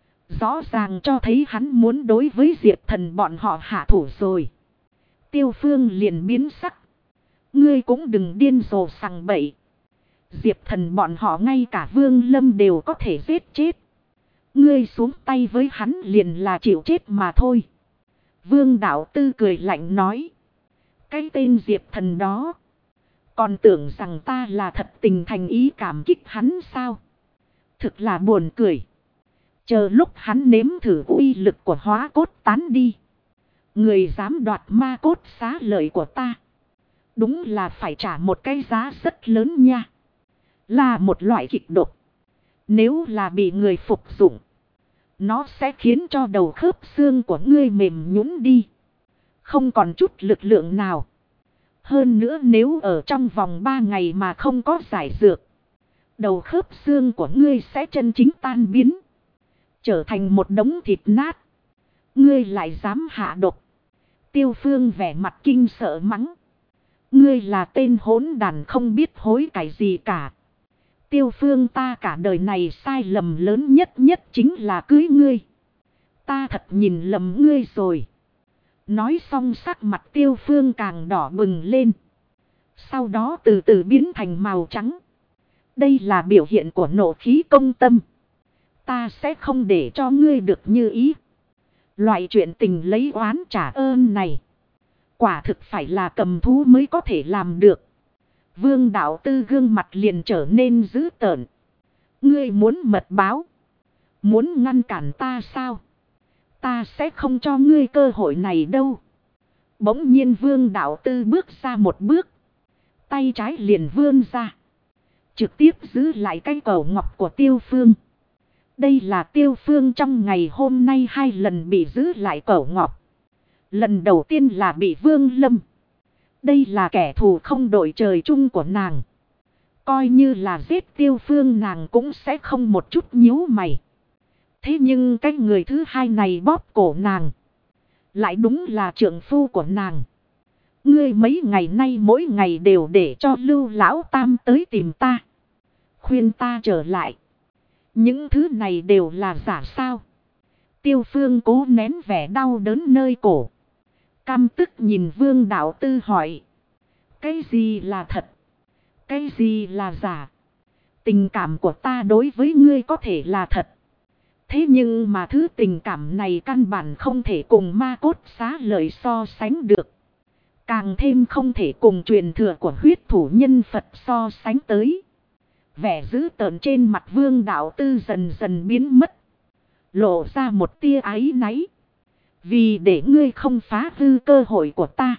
rõ ràng cho thấy hắn muốn đối với Diệp Thần bọn họ hạ thủ rồi. Tiêu Phương liền biến sắc. Ngươi cũng đừng điên rồ sằng bậy. Diệp Thần bọn họ ngay cả Vương Lâm đều có thể giết chết. Ngươi xuống tay với hắn liền là chịu chết mà thôi. Vương Đạo Tư cười lạnh nói. Cái tên Diệp Thần đó, còn tưởng rằng ta là thật tình thành ý cảm kích hắn sao? Thực là buồn cười. Chờ lúc hắn nếm thử uy lực của hóa cốt tán đi. Người dám đoạt ma cốt xá lợi của ta. Đúng là phải trả một cái giá rất lớn nha. Là một loại kịch độc. Nếu là bị người phục dụng, nó sẽ khiến cho đầu khớp xương của ngươi mềm nhũn đi. Không còn chút lực lượng nào. Hơn nữa nếu ở trong vòng 3 ngày mà không có giải dược, đầu khớp xương của ngươi sẽ chân chính tan biến. Trở thành một đống thịt nát. Ngươi lại dám hạ độc. Tiêu Phương vẻ mặt kinh sợ mắng. Ngươi là tên hỗn đàn không biết hối cải gì cả. Tiêu Phương, ta cả đời này sai lầm lớn nhất chính là cưới ngươi. Ta thật nhìn lầm ngươi rồi. Nói xong sắc mặt Tiêu Phương càng đỏ bừng lên. Sau đó từ từ biến thành màu trắng. Đây là biểu hiện của nộ khí công tâm. Ta sẽ không để cho ngươi được như ý. Loại chuyện tình lấy oán trả ơn này, quả thực phải là cầm thú mới có thể làm được. Vương Đạo Tư gương mặt liền trở nên dữ tợn. Ngươi muốn mật báo? Muốn ngăn cản ta sao? Ta sẽ không cho ngươi cơ hội này đâu. Bỗng nhiên Vương Đạo Tư bước ra một bước. Tay trái liền vươn ra. Trực tiếp giữ lại cái cầu ngọc của Tiêu Phương. Đây là Tiêu Phương trong ngày hôm nay 2 lần bị giữ lại cẩu ngọc. Lần đầu tiên là bị Vương Lâm. Đây là kẻ thù không đội trời chung của nàng. Coi như là giết Tiêu Phương nàng cũng sẽ không một chút nhíu mày. Thế nhưng cái người thứ hai này bóp cổ nàng, lại đúng là trượng phu của nàng. Ngươi mấy ngày nay mỗi ngày đều để cho Lưu Lão Tam tới tìm ta, khuyên ta trở lại. Những thứ này đều là giả sao? Tiêu Phương cố nén vẻ đau đớn nơi cổ. Căm tức nhìn Vương Đạo Tư hỏi. Cái gì là thật? Cái gì là giả? Tình cảm của ta đối với ngươi có thể là thật. Thế nhưng mà thứ tình cảm này căn bản không thể cùng ma cốt xá lợi so sánh được. Càng thêm không thể cùng truyền thừa của huyết thủ nhân Phật so sánh tới. Vẻ dữ tợn trên mặt Vương Đạo Tư dần dần biến mất. Lộ ra một tia áy náy. Vì để ngươi không phá hư cơ hội của ta,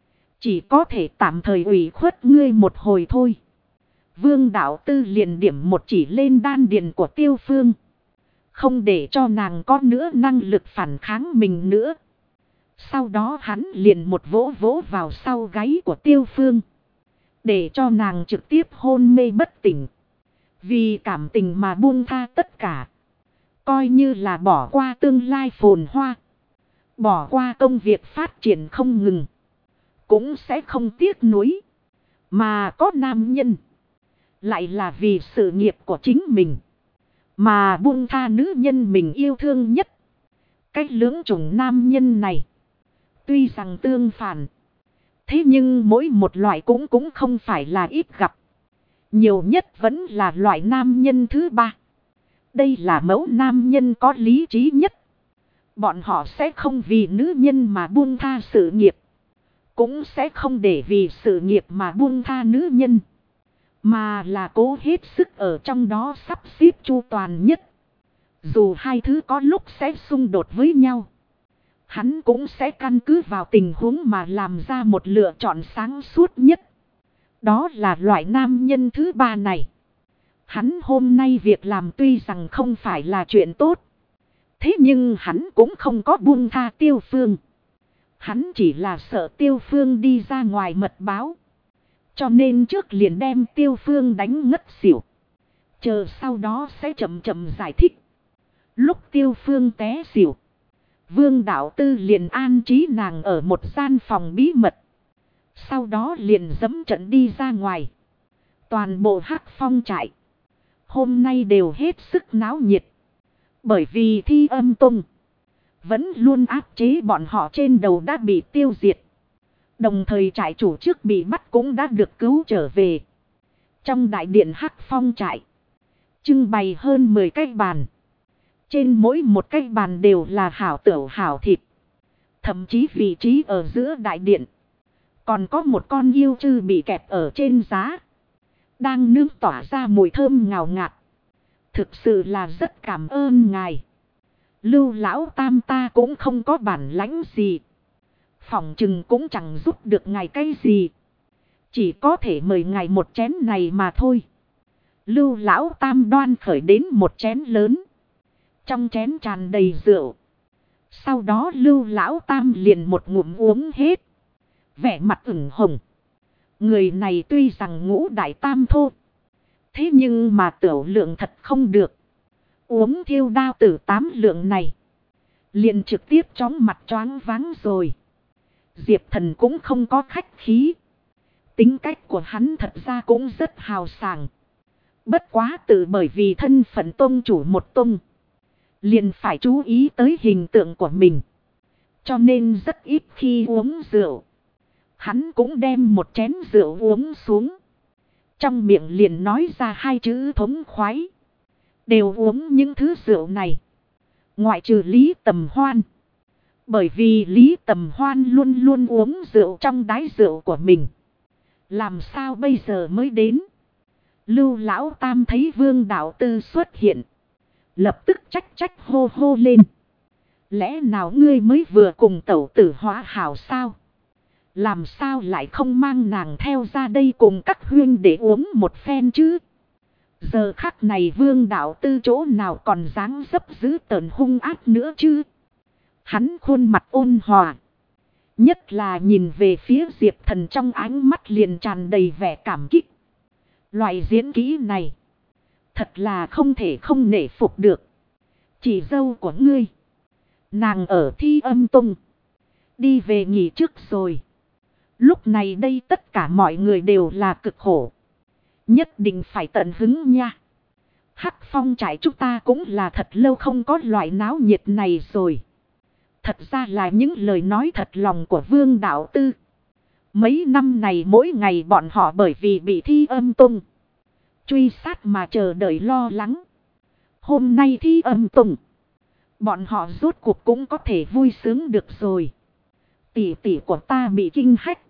chỉ có thể tạm thời ủy khuất ngươi một hồi thôi. Vương Đạo Tư liền điểm một chỉ lên đan điền của Tiêu Phương. Không để cho nàng có nữa năng lực phản kháng mình nữa. Sau đó hắn liền một vỗ vỗ vào sau gáy của Tiêu Phương. Để cho nàng trực tiếp hôn mê bất tỉnh. Vì cảm tình mà buông tha tất cả. Coi như là bỏ qua tương lai phồn hoa. Bỏ qua công việc phát triển không ngừng. Cũng sẽ không tiếc nuối. Mà có nam nhân, lại là vì sự nghiệp của chính mình mà buông tha nữ nhân mình yêu thương nhất. Cái lưỡng chủng nam nhân này, tuy rằng tương phản, thế nhưng mỗi một loại cũng không phải là ít gặp. Nhiều nhất vẫn là loại nam nhân thứ ba. Đây là mẫu nam nhân có lý trí nhất. Bọn họ sẽ không vì nữ nhân mà buông tha sự nghiệp. Cũng sẽ không để vì sự nghiệp mà buông tha nữ nhân. Mà là cố hết sức ở trong đó sắp xếp chu toàn nhất. Dù hai thứ có lúc sẽ xung đột với nhau, hắn cũng sẽ căn cứ vào tình huống mà làm ra một lựa chọn sáng suốt nhất. Đó là loại nam nhân thứ ba này. Hắn hôm nay việc làm tuy rằng không phải là chuyện tốt. Thế nhưng hắn cũng không có buông tha Tiêu Phương. Hắn chỉ là sợ Tiêu Phương đi ra ngoài mật báo. Cho nên trước liền đem Tiêu Phương đánh ngất xỉu. Chờ sau đó sẽ chậm chậm giải thích. Lúc Tiêu Phương té xỉu, Vương Đạo Tư liền an trí nàng ở một gian phòng bí mật. Sau đó liền dẫm trận đi ra ngoài. Toàn bộ Hắc Phong trại hôm nay đều hết sức náo nhiệt. Bởi vì Thi Âm Tông vẫn luôn áp chế bọn họ trên đầu đã bị tiêu diệt. Đồng thời trại chủ trước bị bắt cũng đã được cứu trở về. Trong đại điện Hắc Phong trại, trưng bày hơn 10 cái bàn. Trên mỗi một cái bàn đều là hảo tửu hảo thịt. Thậm chí vị trí ở giữa đại điện còn có một con yêu trư bị kẹp ở trên giá, đang nướng tỏa ra mùi thơm ngào ngạt. Thực sự là rất cảm ơn ngài. Lưu lão tam ta cũng không có bản lãnh gì. Phỏng chừng cũng chẳng giúp được ngài cái gì. Chỉ có thể mời ngài một chén này mà thôi. Lưu lão tam đoan khởi đến một chén lớn. Trong chén tràn đầy rượu. Sau đó lưu lão tam liền một ngụm uống hết. Vẻ mặt ửng hồng. Người này tuy rằng ngũ đại tam thô. Thế nhưng mà tiểu lượng thật không được. Uống thiêu đao tử 8 lượng này. Liền trực tiếp chóng mặt choáng váng rồi. Diệp Thần cũng không có khách khí. Tính cách của hắn thật ra cũng rất hào sảng. Bất quá tự bởi vì thân phận tông chủ một tông. Liền phải chú ý tới hình tượng của mình. Cho nên rất ít khi uống rượu. Hắn cũng đem một chén rượu uống xuống. Trong miệng liền nói ra 2 chữ thống khoái. Đều uống những thứ rượu này. Ngoại trừ Lý Tầm Hoan. Bởi vì Lý Tầm Hoan luôn luôn uống rượu trong đái rượu của mình. Làm sao bây giờ mới đến? Lưu lão tam thấy Vương Đạo Tư xuất hiện. Lập tức trách hô hô lên. Lẽ nào ngươi mới vừa cùng tẩu tử hóa hảo sao? Làm sao lại không mang nàng theo ra đây cùng các huynh để uống một phen chứ? Giờ khắc này Vương Đạo Tư chỗ nào còn dáng dấp dữ tợn hung ác nữa chứ? Hắn khuôn mặt ôn hòa. Nhất là nhìn về phía Diệp Thần trong ánh mắt liền tràn đầy vẻ cảm kích. Loại diễn kỹ này. Thật là không thể không nể phục được. Chị dâu của ngươi. Nàng ở Thi Âm Tông. Đi về nghỉ trước rồi. Lúc này đây tất cả mọi người đều là cực khổ. Nhất định phải tận hứng nha. Hắc Phong trại chúng ta cũng là thật lâu không có loại náo nhiệt này rồi. Thật ra là những lời nói thật lòng của Vương Đạo Tư. Mấy năm này mỗi ngày bọn họ bởi vì bị Thi Âm Tông truy sát mà chờ đợi lo lắng. Hôm nay Thi Âm Tông, bọn họ rốt cuộc cũng có thể vui sướng được rồi. Tỷ tỷ của ta bị kinh hách.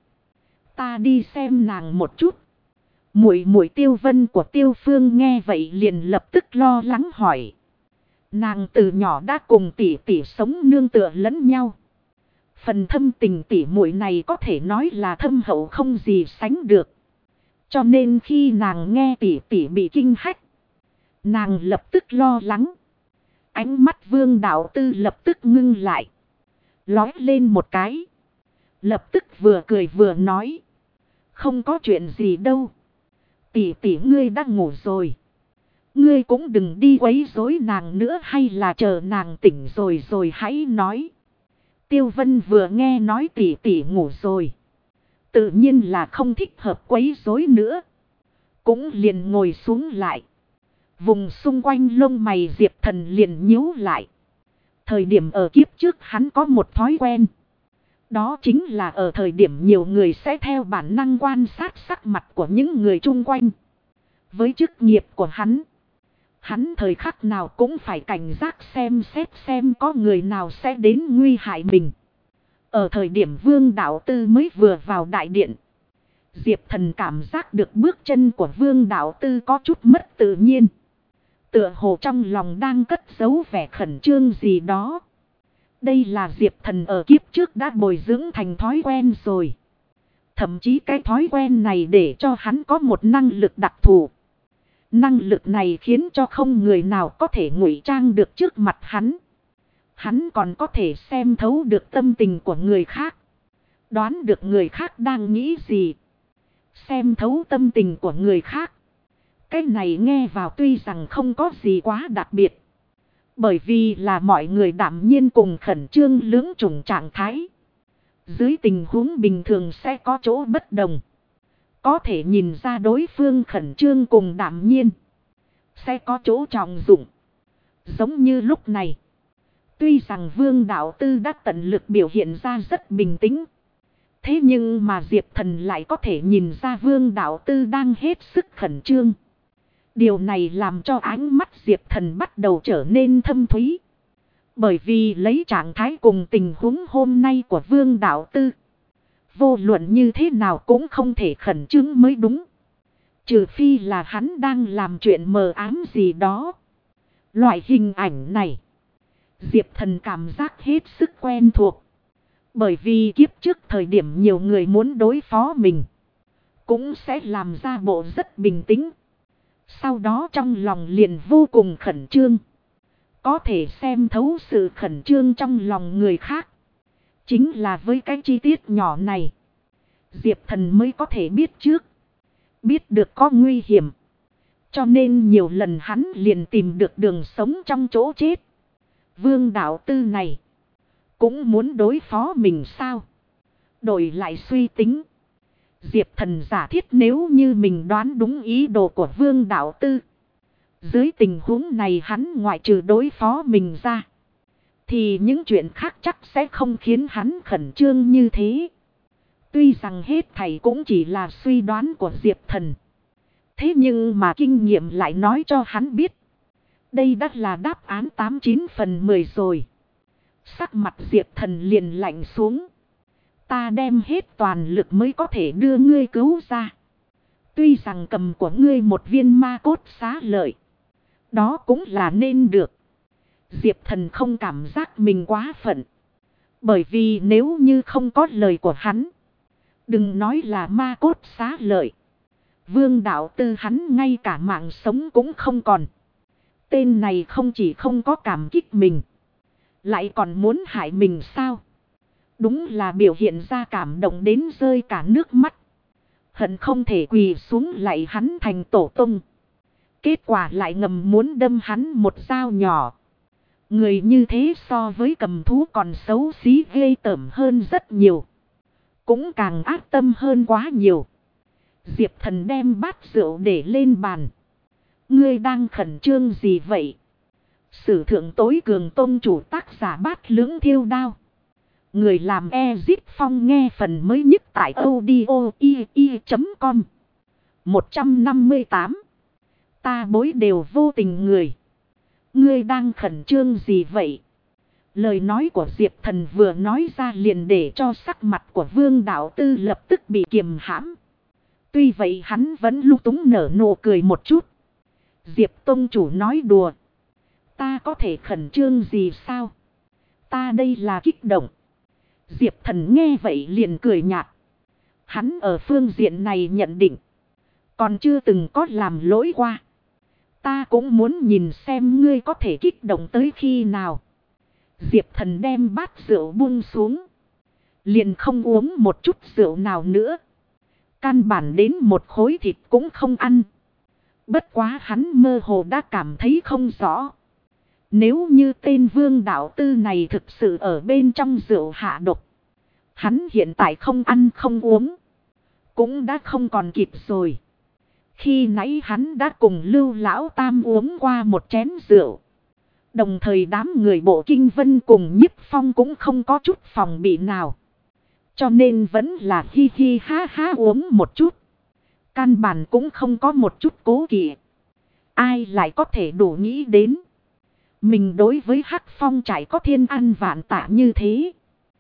Ta đi xem nàng một chút. Muội muội Tiêu Vân của Tiêu Phương nghe vậy liền lập tức lo lắng hỏi. Nàng từ nhỏ đã cùng tỷ tỷ sống nương tựa lẫn nhau. Phần thâm tình tỷ muội này có thể nói là thâm hậu không gì sánh được. Cho nên khi nàng nghe tỷ tỷ bị kinh hách, nàng lập tức lo lắng. Ánh mắt Vương Đạo Tư lập tức ngưng lại. Lói lên một cái. Lập tức vừa cười vừa nói. Không có chuyện gì đâu. Tỷ tỷ ngươi đã ngủ rồi. Ngươi cũng đừng đi quấy rối nàng nữa, hay là chờ nàng tỉnh rồi hãy nói. Tiêu Vân vừa nghe nói tỷ tỷ ngủ rồi. Tự nhiên là không thích hợp quấy rối nữa. Cũng liền ngồi xuống lại. Vùng xung quanh lông mày Diệp Thần liền nhíu lại. Thời điểm ở kiếp trước hắn có một thói quen. Đó chính là ở thời điểm nhiều người sẽ theo bản năng quan sát sắc mặt của những người chung quanh. Với chức nghiệp của hắn thời khắc nào cũng phải cảnh giác xem xét xem có người nào sẽ đến nguy hại mình. Ở thời điểm Vương Đạo Tư mới vừa vào đại điện, Diệp Thần cảm giác được bước chân của Vương Đạo Tư có chút mất tự nhiên. Tựa hồ trong lòng đang cất giấu vẻ khẩn trương gì đó. Đây là Diệp Thần ở kiếp trước đã bồi dưỡng thành thói quen rồi. Thậm chí cái thói quen này để cho hắn có một năng lực đặc thù. Năng lực này khiến cho không người nào có thể ngụy trang được trước mặt hắn. Hắn còn có thể xem thấu được tâm tình của người khác. Đoán được người khác đang nghĩ gì. Xem thấu tâm tình của người khác. Cái này nghe vào tuy rằng không có gì quá đặc biệt. Bởi vì là mọi người đảm nhiên cùng khẩn trương lưỡng chủng trạng thái. Dưới tình huống bình thường sẽ có chỗ bất đồng. Có thể nhìn ra đối phương khẩn trương cùng đảm nhiên. Sẽ có chỗ trọng dụng. Giống như lúc này. Tuy rằng Vương Đạo Tư đã tận lực biểu hiện ra rất bình tĩnh. Thế nhưng mà Diệp Thần lại có thể nhìn ra Vương Đạo Tư đang hết sức khẩn trương. Điều này làm cho ánh mắt Diệp Thần bắt đầu trở nên thâm thúy. Bởi vì lấy trạng thái cùng tình huống hôm nay của Vương Đạo Tư, vô luận như thế nào cũng không thể khẩn trương mới đúng. Trừ phi là hắn đang làm chuyện mờ ám gì đó. Loại hình ảnh này Diệp Thần cảm giác hết sức quen thuộc. Bởi vì kiếp trước thời điểm nhiều người muốn đối phó mình, cũng sẽ làm ra bộ rất bình tĩnh. Sau đó trong lòng liền vô cùng khẩn trương. Có thể xem thấu sự khẩn trương trong lòng người khác. Chính là với cái chi tiết nhỏ này, Diệp Thần mới có thể biết trước. Biết được có nguy hiểm. Cho nên nhiều lần hắn liền tìm được đường sống trong chỗ chết. Vương đạo tư này cũng muốn đối phó mình sao? Đổi lại suy tính, Diệp Thần giả thiết nếu như mình đoán đúng ý đồ của Vương đạo tư, dưới tình huống này hắn ngoại trừ đối phó mình ra, thì những chuyện khác chắc sẽ không khiến hắn khẩn trương như thế. Tuy rằng hết thảy cũng chỉ là suy đoán của Diệp Thần. Thế nhưng mà kinh nghiệm lại nói cho hắn biết. Đây đã là đáp án 89/10 rồi. Sắc mặt Diệp Thần liền lạnh xuống. Ta đem hết toàn lực mới có thể đưa ngươi cứu ra. Tuy rằng cầm của ngươi một viên ma cốt xá lợi, đó cũng là nên được. Diệp Thần không cảm giác mình quá phận. Bởi vì nếu như không có lời của hắn, đừng nói là ma cốt xá lợi, Vương đạo tư hắn ngay cả mạng sống cũng không còn. Tên này không chỉ không có cảm kích mình, lại còn muốn hại mình sao? Đúng là biểu hiện ra cảm động đến rơi cả nước mắt. Hận không thể quỳ xuống lạy hắn thành tổ tông. Kết quả lại ngầm muốn đâm hắn một dao nhỏ. Người như thế so với cầm thú còn xấu xí ghê tởm hơn rất nhiều. Cũng càng ác tâm hơn quá nhiều. Diệp Thần đem bát rượu để lên bàn. Ngươi đang khẩn trương gì vậy? Sử thượng tối cường tôn chủ tác giả Bát Lưỡng Thiêu Đao. Người làm Ezip Phong nghe phần mới nhất tại audio.com. 158. Ta bối đều vô tình người. Ngươi đang khẩn trương gì vậy? Lời nói của Diệp Thần vừa nói ra liền để cho sắc mặt của Vương đạo tư lập tức bị kiềm hãm. Tuy vậy hắn vẫn lung túng nở nụ cười một chút. Diệp tông chủ nói đùa. Ta có thể khẩn trương gì sao? Ta đây là kích động. Diệp Thần nghe vậy liền cười nhạt. Hắn ở phương diện này nhận định, còn chưa từng có làm lỗi qua. Ta cũng muốn nhìn xem ngươi có thể kích động tới khi nào. Diệp Thần đem bát rượu buông xuống. Liền không uống một chút rượu nào nữa. Căn bản đến một khối thịt cũng không ăn. Bất quá hắn mơ hồ đã cảm thấy không rõ. Nếu như tên Vương đạo tư này thực sự ở bên trong rượu hạ độc, hắn hiện tại không ăn không uống, cũng đã không còn kịp rồi. Khi nãy hắn đã cùng Lưu Lão Tam uống qua một chén rượu. Đồng thời đám người Bộ Kinh Vân cùng Nhiếp Phong cũng không có chút phòng bị nào. Cho nên vẫn là hi hi ha ha uống một chút. Căn bản cũng không có một chút cố kỵ. Ai lại có thể đủ nghĩ đến. Mình đối với Hắc Phong trải có thiên ăn vạn tạ như thế.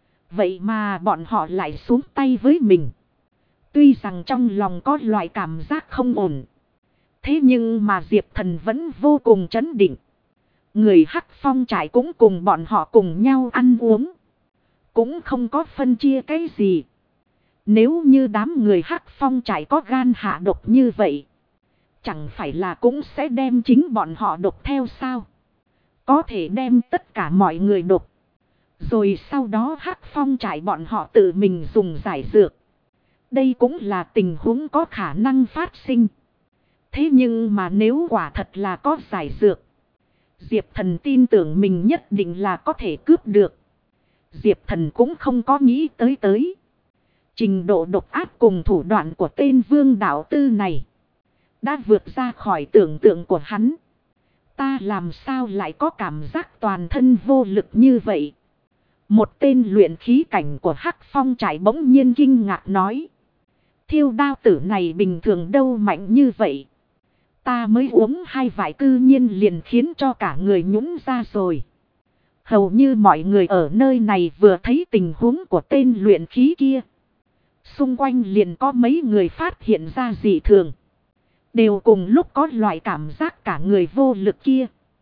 Vậy mà bọn họ lại xuống tay với mình. Tuy rằng trong lòng có loại cảm giác không ổn. Thế nhưng mà Diệp Thần vẫn vô cùng trấn định. Người Hắc Phong trải cũng cùng bọn họ cùng nhau ăn uống. Cũng không có phân chia cái gì. Nếu như đám người Hắc Phong trải có gan hạ độc như vậy, chẳng phải là cũng sẽ đem chính bọn họ độc theo sao? Có thể đem tất cả mọi người độc. Rồi sau đó Hắc Phong trải bọn họ tự mình dùng giải dược. Đây cũng là tình huống có khả năng phát sinh. Thế nhưng mà nếu quả thật là có giải dược, Diệp Thần tin tưởng mình nhất định là có thể cướp được. Diệp Thần cũng không có nghĩ tới. Trình độ độc ác cùng thủ đoạn của tên Vương đạo tư này đã vượt ra khỏi tưởng tượng của hắn. Ta làm sao lại có cảm giác toàn thân vô lực như vậy? Một tên luyện khí cảnh của Hắc Phong trải bỗng nhiên kinh ngạc nói. Thiêu đao tử này bình thường đâu mạnh như vậy. Ta mới uống 2 vải cư nhiên liền khiến cho cả người nhũn ra rồi. Hầu như mọi người ở nơi này vừa thấy tình huống của tên luyện khí kia. Xung quanh liền có mấy người phát hiện ra dị thường. Đều cùng lúc có loại cảm giác cả người vô lực kia.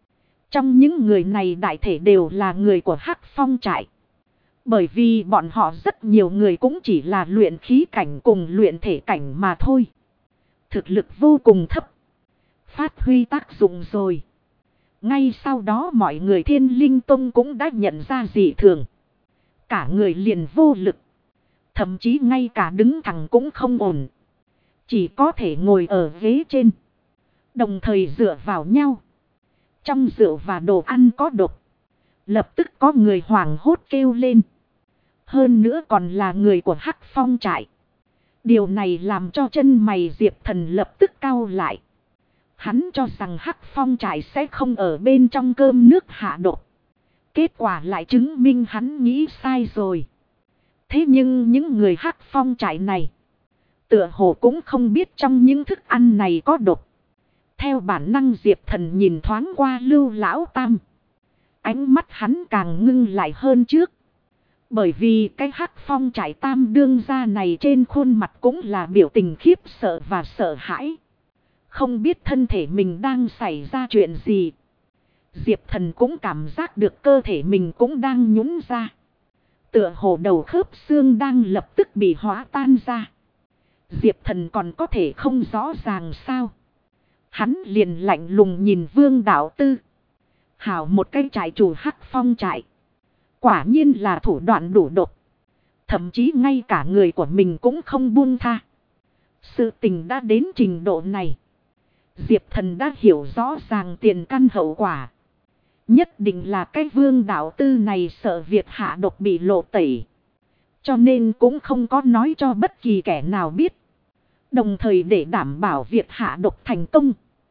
Trong những người này đại thể đều là người của Hắc Phong trại. Bởi vì bọn họ rất nhiều người cũng chỉ là luyện khí cảnh cùng luyện thể cảnh mà thôi. Thực lực vô cùng thấp. Phát huy tác dụng rồi. Ngay sau đó mọi người Thiên Linh Tông cũng đã nhận ra dị thường. Cả người liền vô lực. Thậm chí ngay cả đứng thẳng cũng không ổn. Chỉ có thể ngồi ở ghế trên. Đồng thời dựa vào nhau. Trong rượu và đồ ăn có độc. Lập tức có người hoảng hốt kêu lên. Hơn nữa còn là người của Hắc Phong trại. Điều này làm cho chân mày Diệp Thần lập tức cau lại. Hắn cho rằng Hắc Phong trại sẽ không ở bên trong cơm nước hạ độc. Kết quả lại chứng minh hắn nghĩ sai rồi. Thế nhưng những người Hắc Phong trại này, tựa hồ cũng không biết trong những thức ăn này có độc. Theo bản năng Diệp Thần nhìn thoáng qua Lưu Lão Tam. Ánh mắt hắn càng ngưng lại hơn trước. Bởi vì cái Hắc Phong trại Tam đương gia này trên khuôn mặt cũng là biểu tình khiếp sợ và sợ hãi. Không biết thân thể mình đang xảy ra chuyện gì. Diệp Thần cũng cảm giác được cơ thể mình cũng đang nhũn ra. Tựa hồ đầu khớp xương đang lập tức bị hóa tan ra. Diệp Thần còn có thể không rõ ràng sao. Hắn liền lạnh lùng nhìn Vương Đạo Tư. Hảo một cái trại chủ Hắc Phong trại. Quả nhiên là thủ đoạn đủ độc. Thậm chí ngay cả người của mình cũng không buông tha. Sự tình đã đến trình độ này. Diệp Thần đã hiểu rõ ràng tiền căn hậu quả. Nhất định là cái Vương Đạo Tư này sợ việc hạ độc bị lộ tẩy. Cho nên cũng không có nói cho bất kỳ kẻ nào biết. Đồng thời để đảm bảo việc hạ độc thành công.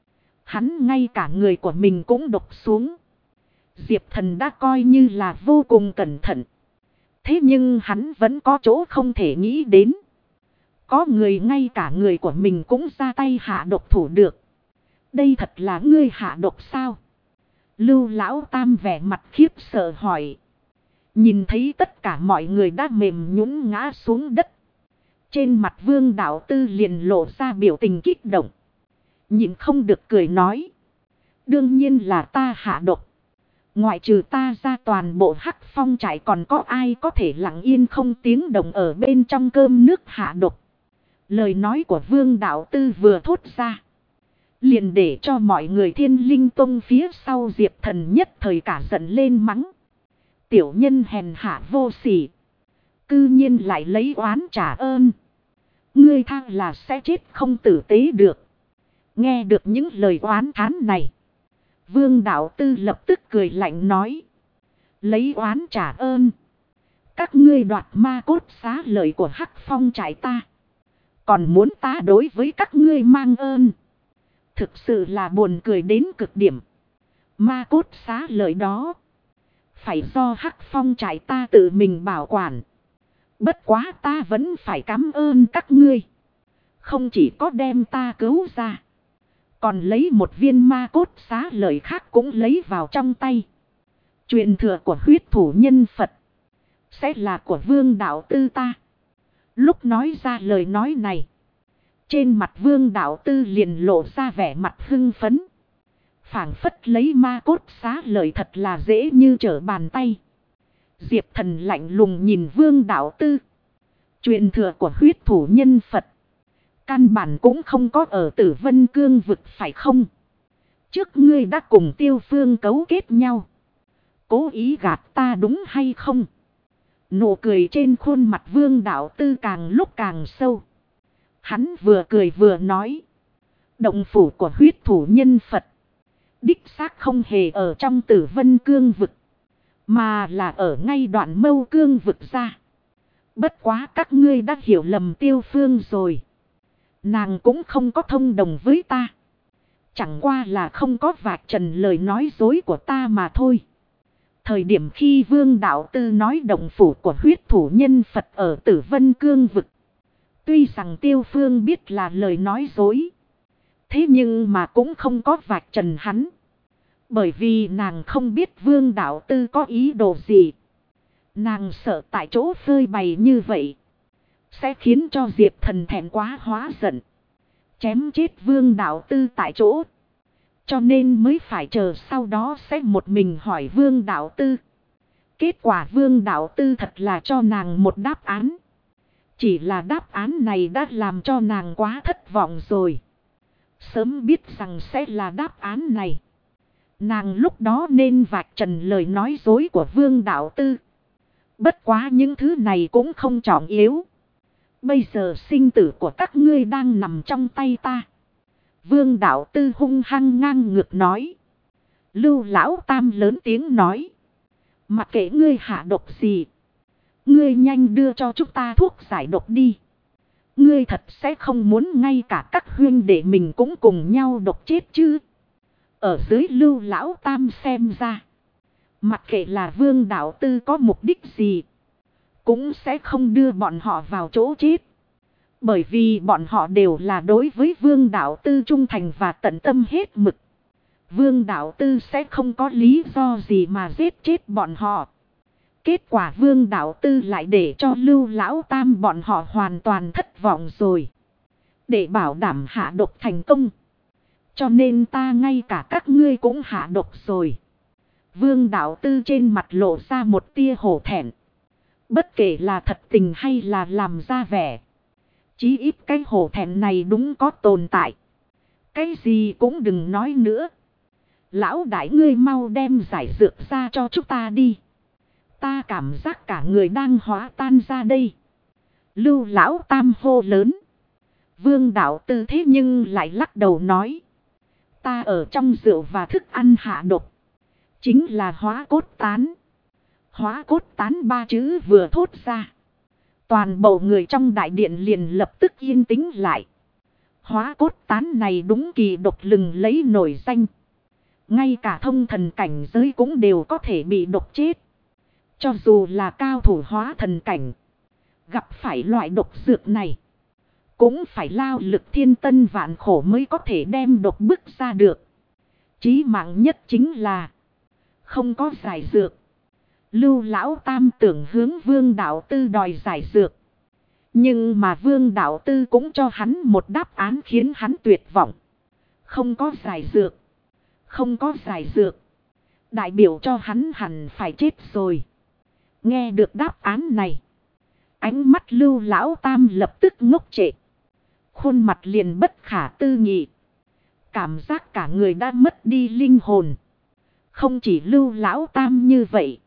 Hắn ngay cả người của mình cũng độc xuống. Diệp Thần đã coi như là vô cùng cẩn thận. Thế nhưng hắn vẫn có chỗ không thể nghĩ đến. Có người ngay cả người của mình cũng ra tay hạ độc thủ được. Đây thật là ngươi hạ độc sao? Lưu Lão Tam vẻ mặt khiếp sợ hỏi. Nhìn thấy tất cả mọi người đã mềm nhũn ngã xuống đất. Trên mặt Vương Đạo Tư liền lộ ra biểu tình kích động. Nhìn không được cười nói. Đương nhiên là ta hạ độc. Ngoại trừ ta ra toàn bộ Hắc Phong trại còn có ai có thể lặng yên không tiếng động ở bên trong cơm nước hạ độc. Lời nói của Vương Đạo Tư vừa thốt ra. Liền để cho mọi người Thiên Linh Tông phía sau Diệp Thần nhất thời cả giận lên mắng. Tiểu nhân hèn hạ vô sỉ. Cư nhiên lại lấy oán trả ơn. Ngươi tha là sẽ chết không tử tế được. Nghe được những lời oán thán này. Vương Đạo Tư lập tức cười lạnh nói. Lấy oán trả ơn. Các ngươi đoạt ma cốt xá lợi của Hắc Phong trại ta. Còn muốn ta đối với các ngươi mang ơn. Thực sự là buồn cười đến cực điểm. Ma cốt xá lợi đó. Phải do Hắc Phong trại ta tự mình bảo quản. Bất quá ta vẫn phải cảm ơn các ngươi. Không chỉ có đem ta cứu ra. Còn lấy một viên ma cốt xá lợi khác cũng lấy vào trong tay. Truyền thừa của huyết thủ nhân Phật. Sẽ là của Vương Đạo Tư ta. Lúc nói ra lời nói này. Trên mặt Vương Đạo Tư liền lộ ra vẻ mặt hưng phấn. Phảng phất lấy ma cốt xá lợi thật là dễ như trở bàn tay. Diệp Thần lạnh lùng nhìn Vương Đạo Tư. Truyền thừa của huyết thủ nhân Phật. Căn bản cũng không có ở Tử Vân Cương vực phải không? Trước ngươi đã cùng Tiêu Phương cấu kết nhau. Cố ý gạt ta đúng hay không? Nụ cười trên khuôn mặt Vương Đạo Tư càng lúc càng sâu. Hắn vừa cười vừa nói. Động phủ của huyết thủ nhân Phật. Đích xác không hề ở trong Tử Vân Cương vực. Mà là ở ngay đoạn Mâu Cương vực ra. Bất quá các ngươi đã hiểu lầm Tiêu Phương rồi. Nàng cũng không có thông đồng với ta. Chẳng qua là không có vạch trần lời nói dối của ta mà thôi. Thời điểm khi Vương Đạo Tư nói động phủ của huyết thủ nhân Phật ở Tử Vân Cương vực. Tuy rằng Tiêu Phương biết là lời nói dối. Thế nhưng mà cũng không có vạch trần hắn. Bởi vì nàng không biết Vương Đạo Tư có ý đồ gì. Nàng sợ tại chỗ phơi bày như vậy. Sẽ khiến cho Diệp Thần thẹn quá hóa giận. Chém chết Vương Đạo Tư tại chỗ. Cho nên mới phải chờ sau đó sẽ một mình hỏi Vương Đạo Tư. Kết quả Vương Đạo Tư thật là cho nàng một đáp án. Chỉ là đáp án này đã làm cho nàng quá thất vọng rồi. Sớm biết rằng sẽ là đáp án này, nàng lúc đó nên vạch trần lời nói dối của Vương Đạo Tư. Bất quá những thứ này cũng không trọng yếu. Bây giờ sinh tử của các ngươi đang nằm trong tay ta. Vương Đạo Tư hung hăng ngang ngược nói. Lưu Lão Tam lớn tiếng nói. Mặc kệ ngươi hạ độc gì, ngươi nhanh đưa cho chúng ta thuốc giải độc đi. Ngươi thật sẽ không muốn ngay cả các huynh đệ mình cũng cùng nhau độc chết chứ? Ở dưới Lưu Lão Tam xem ra, mặc kệ là Vương Đạo Tư có mục đích gì, cũng sẽ không đưa bọn họ vào chỗ chết. Bởi vì bọn họ đều là đối với Vương Đạo Tư trung thành và tận tâm hết mực. Vương Đạo Tư sẽ không có lý do gì mà giết chết bọn họ. Kết quả Vương Đạo Tư lại để cho Lưu Lão Tam bọn họ hoàn toàn thất vọng rồi. Để bảo đảm hạ độc thành công, cho nên ta ngay cả các ngươi cũng hạ độc rồi. Vương Đạo Tư trên mặt lộ ra một tia hổ thẹn. Bất kể là thật tình hay là làm ra vẻ, chí ít cái hổ thẹn này đúng có tồn tại. Cái gì cũng đừng nói nữa. Lão đại, ngươi mau đem giải dược ra cho chúng ta đi. Ta cảm giác cả người đang hóa tan ra đây. Lưu Lão Tam hô lớn. Vương Đạo Tư thế nhưng lại lắc đầu nói. Ta ở trong rượu và thức ăn hạ độc, chính là hóa cốt tán. Hóa cốt tán ba chữ vừa thốt ra, toàn bộ người trong đại điện liền lập tức yên tĩnh lại. Hóa cốt tán này đúng kỳ độc lừng lấy nổi danh. Ngay cả thông thần cảnh giới cũng đều có thể bị độc chết. Cho dù là cao thủ hóa thần cảnh, gặp phải loại độc dược này, cũng phải lao lực thiên tân vạn khổ mới có thể đem độc bức ra được. Chí mạng nhất chính là không có giải dược. Lưu Lão Tam tưởng hướng Vương Đạo Tư đòi giải dược, nhưng mà Vương Đạo Tư cũng cho hắn một đáp án khiến hắn tuyệt vọng. Không có giải dược. Không có giải dược, đại biểu cho hắn hẳn phải chết rồi. Nghe được đáp án này, ánh mắt Lưu Lão Tam lập tức ngốc trệ, khuôn mặt liền bất khả tư nghị, cảm giác cả người đã mất đi linh hồn. Không chỉ Lưu Lão Tam như vậy,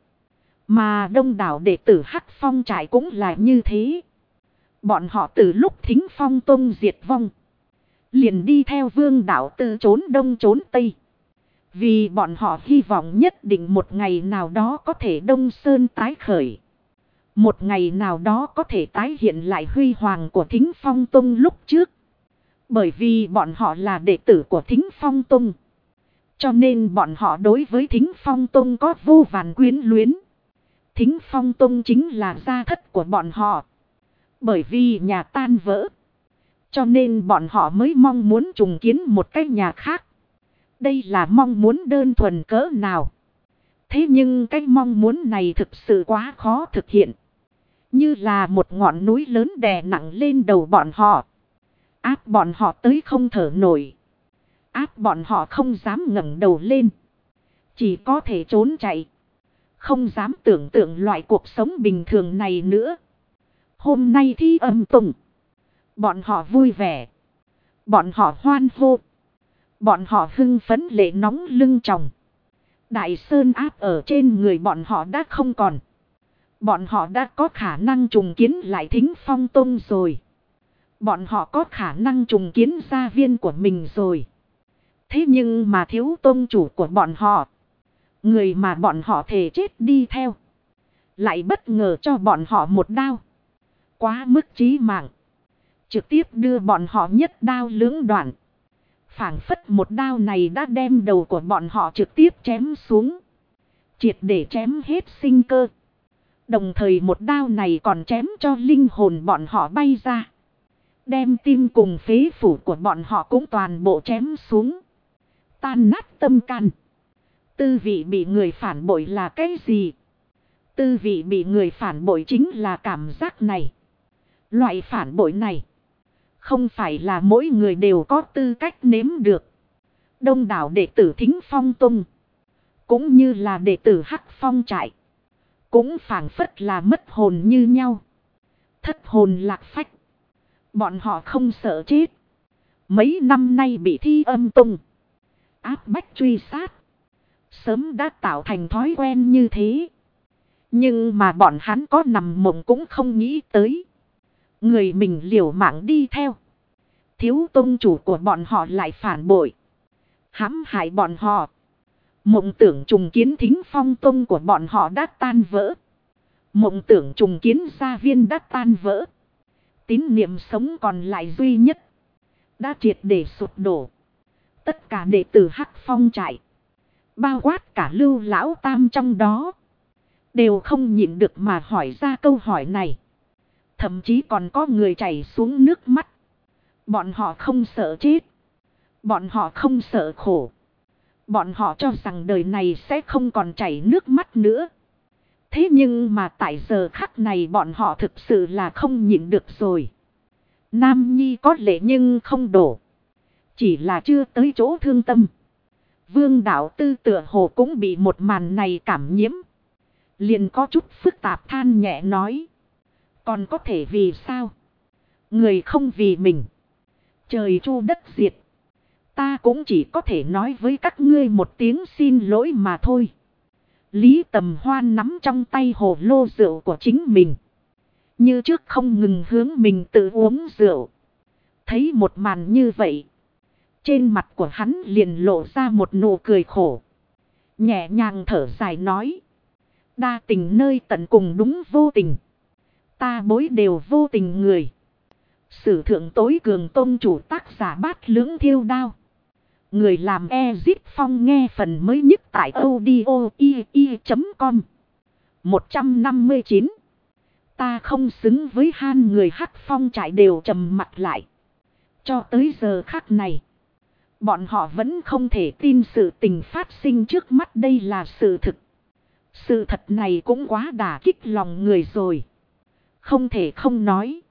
mà đông đảo đệ tử Hắc Phong trại cũng là như thế. Bọn họ từ lúc Thính Phong Tông diệt vong, liền đi theo Vương Đạo Tư trốn đông trốn tây. Vì bọn họ hy vọng nhất định một ngày nào đó có thể Đông Sơn tái khởi. Một ngày nào đó có thể tái hiện lại huy hoàng của Thính Phong Tông lúc trước. Bởi vì bọn họ là đệ tử của Thính Phong Tông, cho nên bọn họ đối với Thính Phong Tông có vô vàn quyến luyến. Thính Phong Tông chính là gia thất của bọn họ. Bởi vì nhà tan vỡ, cho nên bọn họ mới mong muốn trùng kiến một cái nhà khác. Đây là mong muốn đơn thuần cỡ nào. Thế nhưng cái mong muốn này thực sự quá khó thực hiện. Như là một ngọn núi lớn đè nặng lên đầu bọn họ, áp bọn họ tới không thở nổi, áp bọn họ không dám ngẩng đầu lên, chỉ có thể trốn chạy, không dám tưởng tượng loại cuộc sống bình thường này nữa. Hôm nay Thi Âm Tông, bọn họ vui vẻ, bọn họ hoan hô, bọn họ hưng phấn lệ nóng lưng tròng. Đại sơn áp ở trên người bọn họ đã không còn. Bọn họ đã có khả năng trùng kiến lại Thính Phong Tông rồi. Bọn họ có khả năng trùng kiến gia viên của mình rồi. Thế nhưng mà thiếu tông chủ của bọn họ, người mà bọn họ thề chết đi theo, lại bất ngờ cho bọn họ một đao. Quá mức chí mạng, trực tiếp đưa bọn họ nhất đao lưỡng đoạn. Phảng phất một đao này đã đem đầu của bọn họ trực tiếp chém xuống, triệt để chém hết sinh cơ. Đồng thời một đao này còn chém cho linh hồn bọn họ bay ra, đem tim cùng phế phủ của bọn họ cũng toàn bộ chém xuống, tan nát tâm can. Tư vị bị người phản bội là cái gì? Tư vị bị người phản bội chính là cảm giác này. Loại phản bội này không phải là mỗi người đều có tư cách nếm được. Đông đảo đệ tử Thính Phong Tông, cũng như là đệ tử Hắc Phong trại, cũng phảng phất là mất hồn như nhau. Thất hồn lạc phách. Bọn họ không sợ chết. Mấy năm nay bị Thi Âm Tông áp bách truy sát, sớm đã tạo thành thói quen như thế. Nhưng mà bọn hắn có nằm mộng cũng không nghĩ tới, người mình liều mạng đi theo, thiếu tông chủ của bọn họ lại phản bội, hãm hại bọn họ. Mộng tưởng trùng kiến Thính Phong Tông của bọn họ đã tan vỡ. Mộng tưởng trùng kiến gia viên đã tan vỡ. Tín niệm sống còn lại duy nhất đã triệt để sụp đổ. Tất cả đệ tử Hắc Phong trại, bao quát cả Lưu Lão Tam trong đó, đều không nhịn được mà hỏi ra câu hỏi này. Thậm chí còn có người chảy xuống nước mắt. Bọn họ không sợ chết. Bọn họ không sợ khổ. Bọn họ cho rằng đời này sẽ không còn chảy nước mắt nữa. Thế nhưng mà tại giờ khắc này bọn họ thực sự là không nhịn được rồi. Nam Nhi có lệ nhưng không đổ. Chỉ là chưa tới chỗ thương tâm. Vương Đạo Tư tựa hồ cũng bị một màn này cảm nhiễm. Liền có chút phức tạp than nhẹ nói. Còn có thể vì sao? Người không vì mình, trời chu đất diệt. Ta cũng chỉ có thể nói với các ngươi một tiếng xin lỗi mà thôi. Lý Tầm Hoan nắm trong tay hồ lô rượu của chính mình, như trước không ngừng hướng mình tự uống rượu. Thấy một màn như vậy, trên mặt của hắn liền lộ ra một nụ cười khổ. Nhẹ nhàng thở dài nói. Đa tình nơi tận cùng đúng vô tình. Ta bối đều vô tình người. Sử thượng tối cường tôn chủ tác giả Bát Lưỡng Thiêu Đao. Người làm Ezip Phong nghe phần mới nhất tại audio.com. 159. Ta không xứng với han người Hắc Phong trại đều trầm mặt lại. Cho tới giờ khắc này, bọn họ vẫn không thể tin sự tình phát sinh trước mắt đây là sự thực. Sự thật này cũng quá đả kích lòng người rồi. Không thể không nói.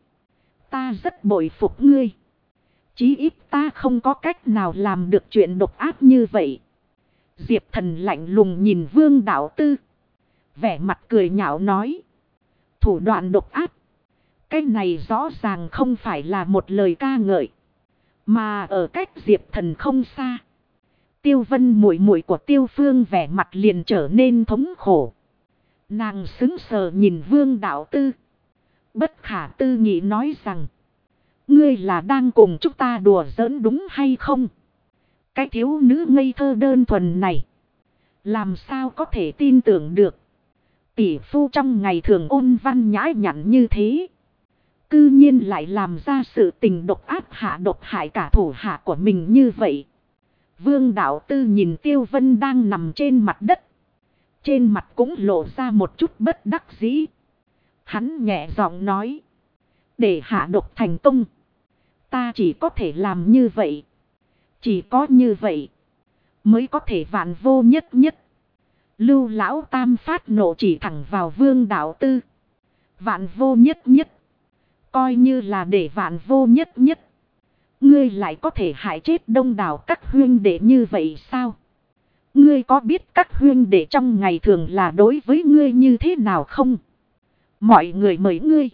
Ta rất bội phục ngươi. Chí ít ta không có cách nào làm được chuyện độc ác như vậy. Diệp Thần lạnh lùng nhìn Vương Đạo Tư, vẻ mặt cười nhạo nói. Thủ đoạn độc ác. Cái này rõ ràng không phải là một lời ca ngợi. Mà ở cách Diệp Thần không xa, Tiêu Vân muội muội của Tiêu Phương vẻ mặt liền trở nên thống khổ. Nàng sững sờ nhìn Vương Đạo Tư, bất khả tư nghị nói rằng. Ngươi là đang cùng chúng ta đùa giỡn đúng hay không? Cái thiếu nữ ngây thơ đơn thuần này, làm sao có thể tin tưởng được? Tỷ phu trong ngày thường ôn văn nhã nhặn như thế, cư nhiên lại làm ra sự tình độc ác hạ độc hại cả thủ hạ của mình như vậy. Vương Đạo Tư nhìn Tiêu Vân đang nằm trên mặt đất, trên mặt cũng lộ ra một chút bất đắc dĩ. Hắn nhẹ giọng nói. Để hạ độc thành công, ta chỉ có thể làm như vậy. Chỉ có như vậy mới có thể vạn vô nhất nhất. Lưu Lão Tam phát nộ chỉ thẳng vào Vương Đạo Tư. Vạn vô nhất nhất. Coi như là để vạn vô nhất nhất, ngươi lại có thể hại chết đông đảo các huynh đệ như vậy sao? Ngươi có biết các huynh đệ trong ngày thường là đối với ngươi như thế nào không? Mọi người mời ngươi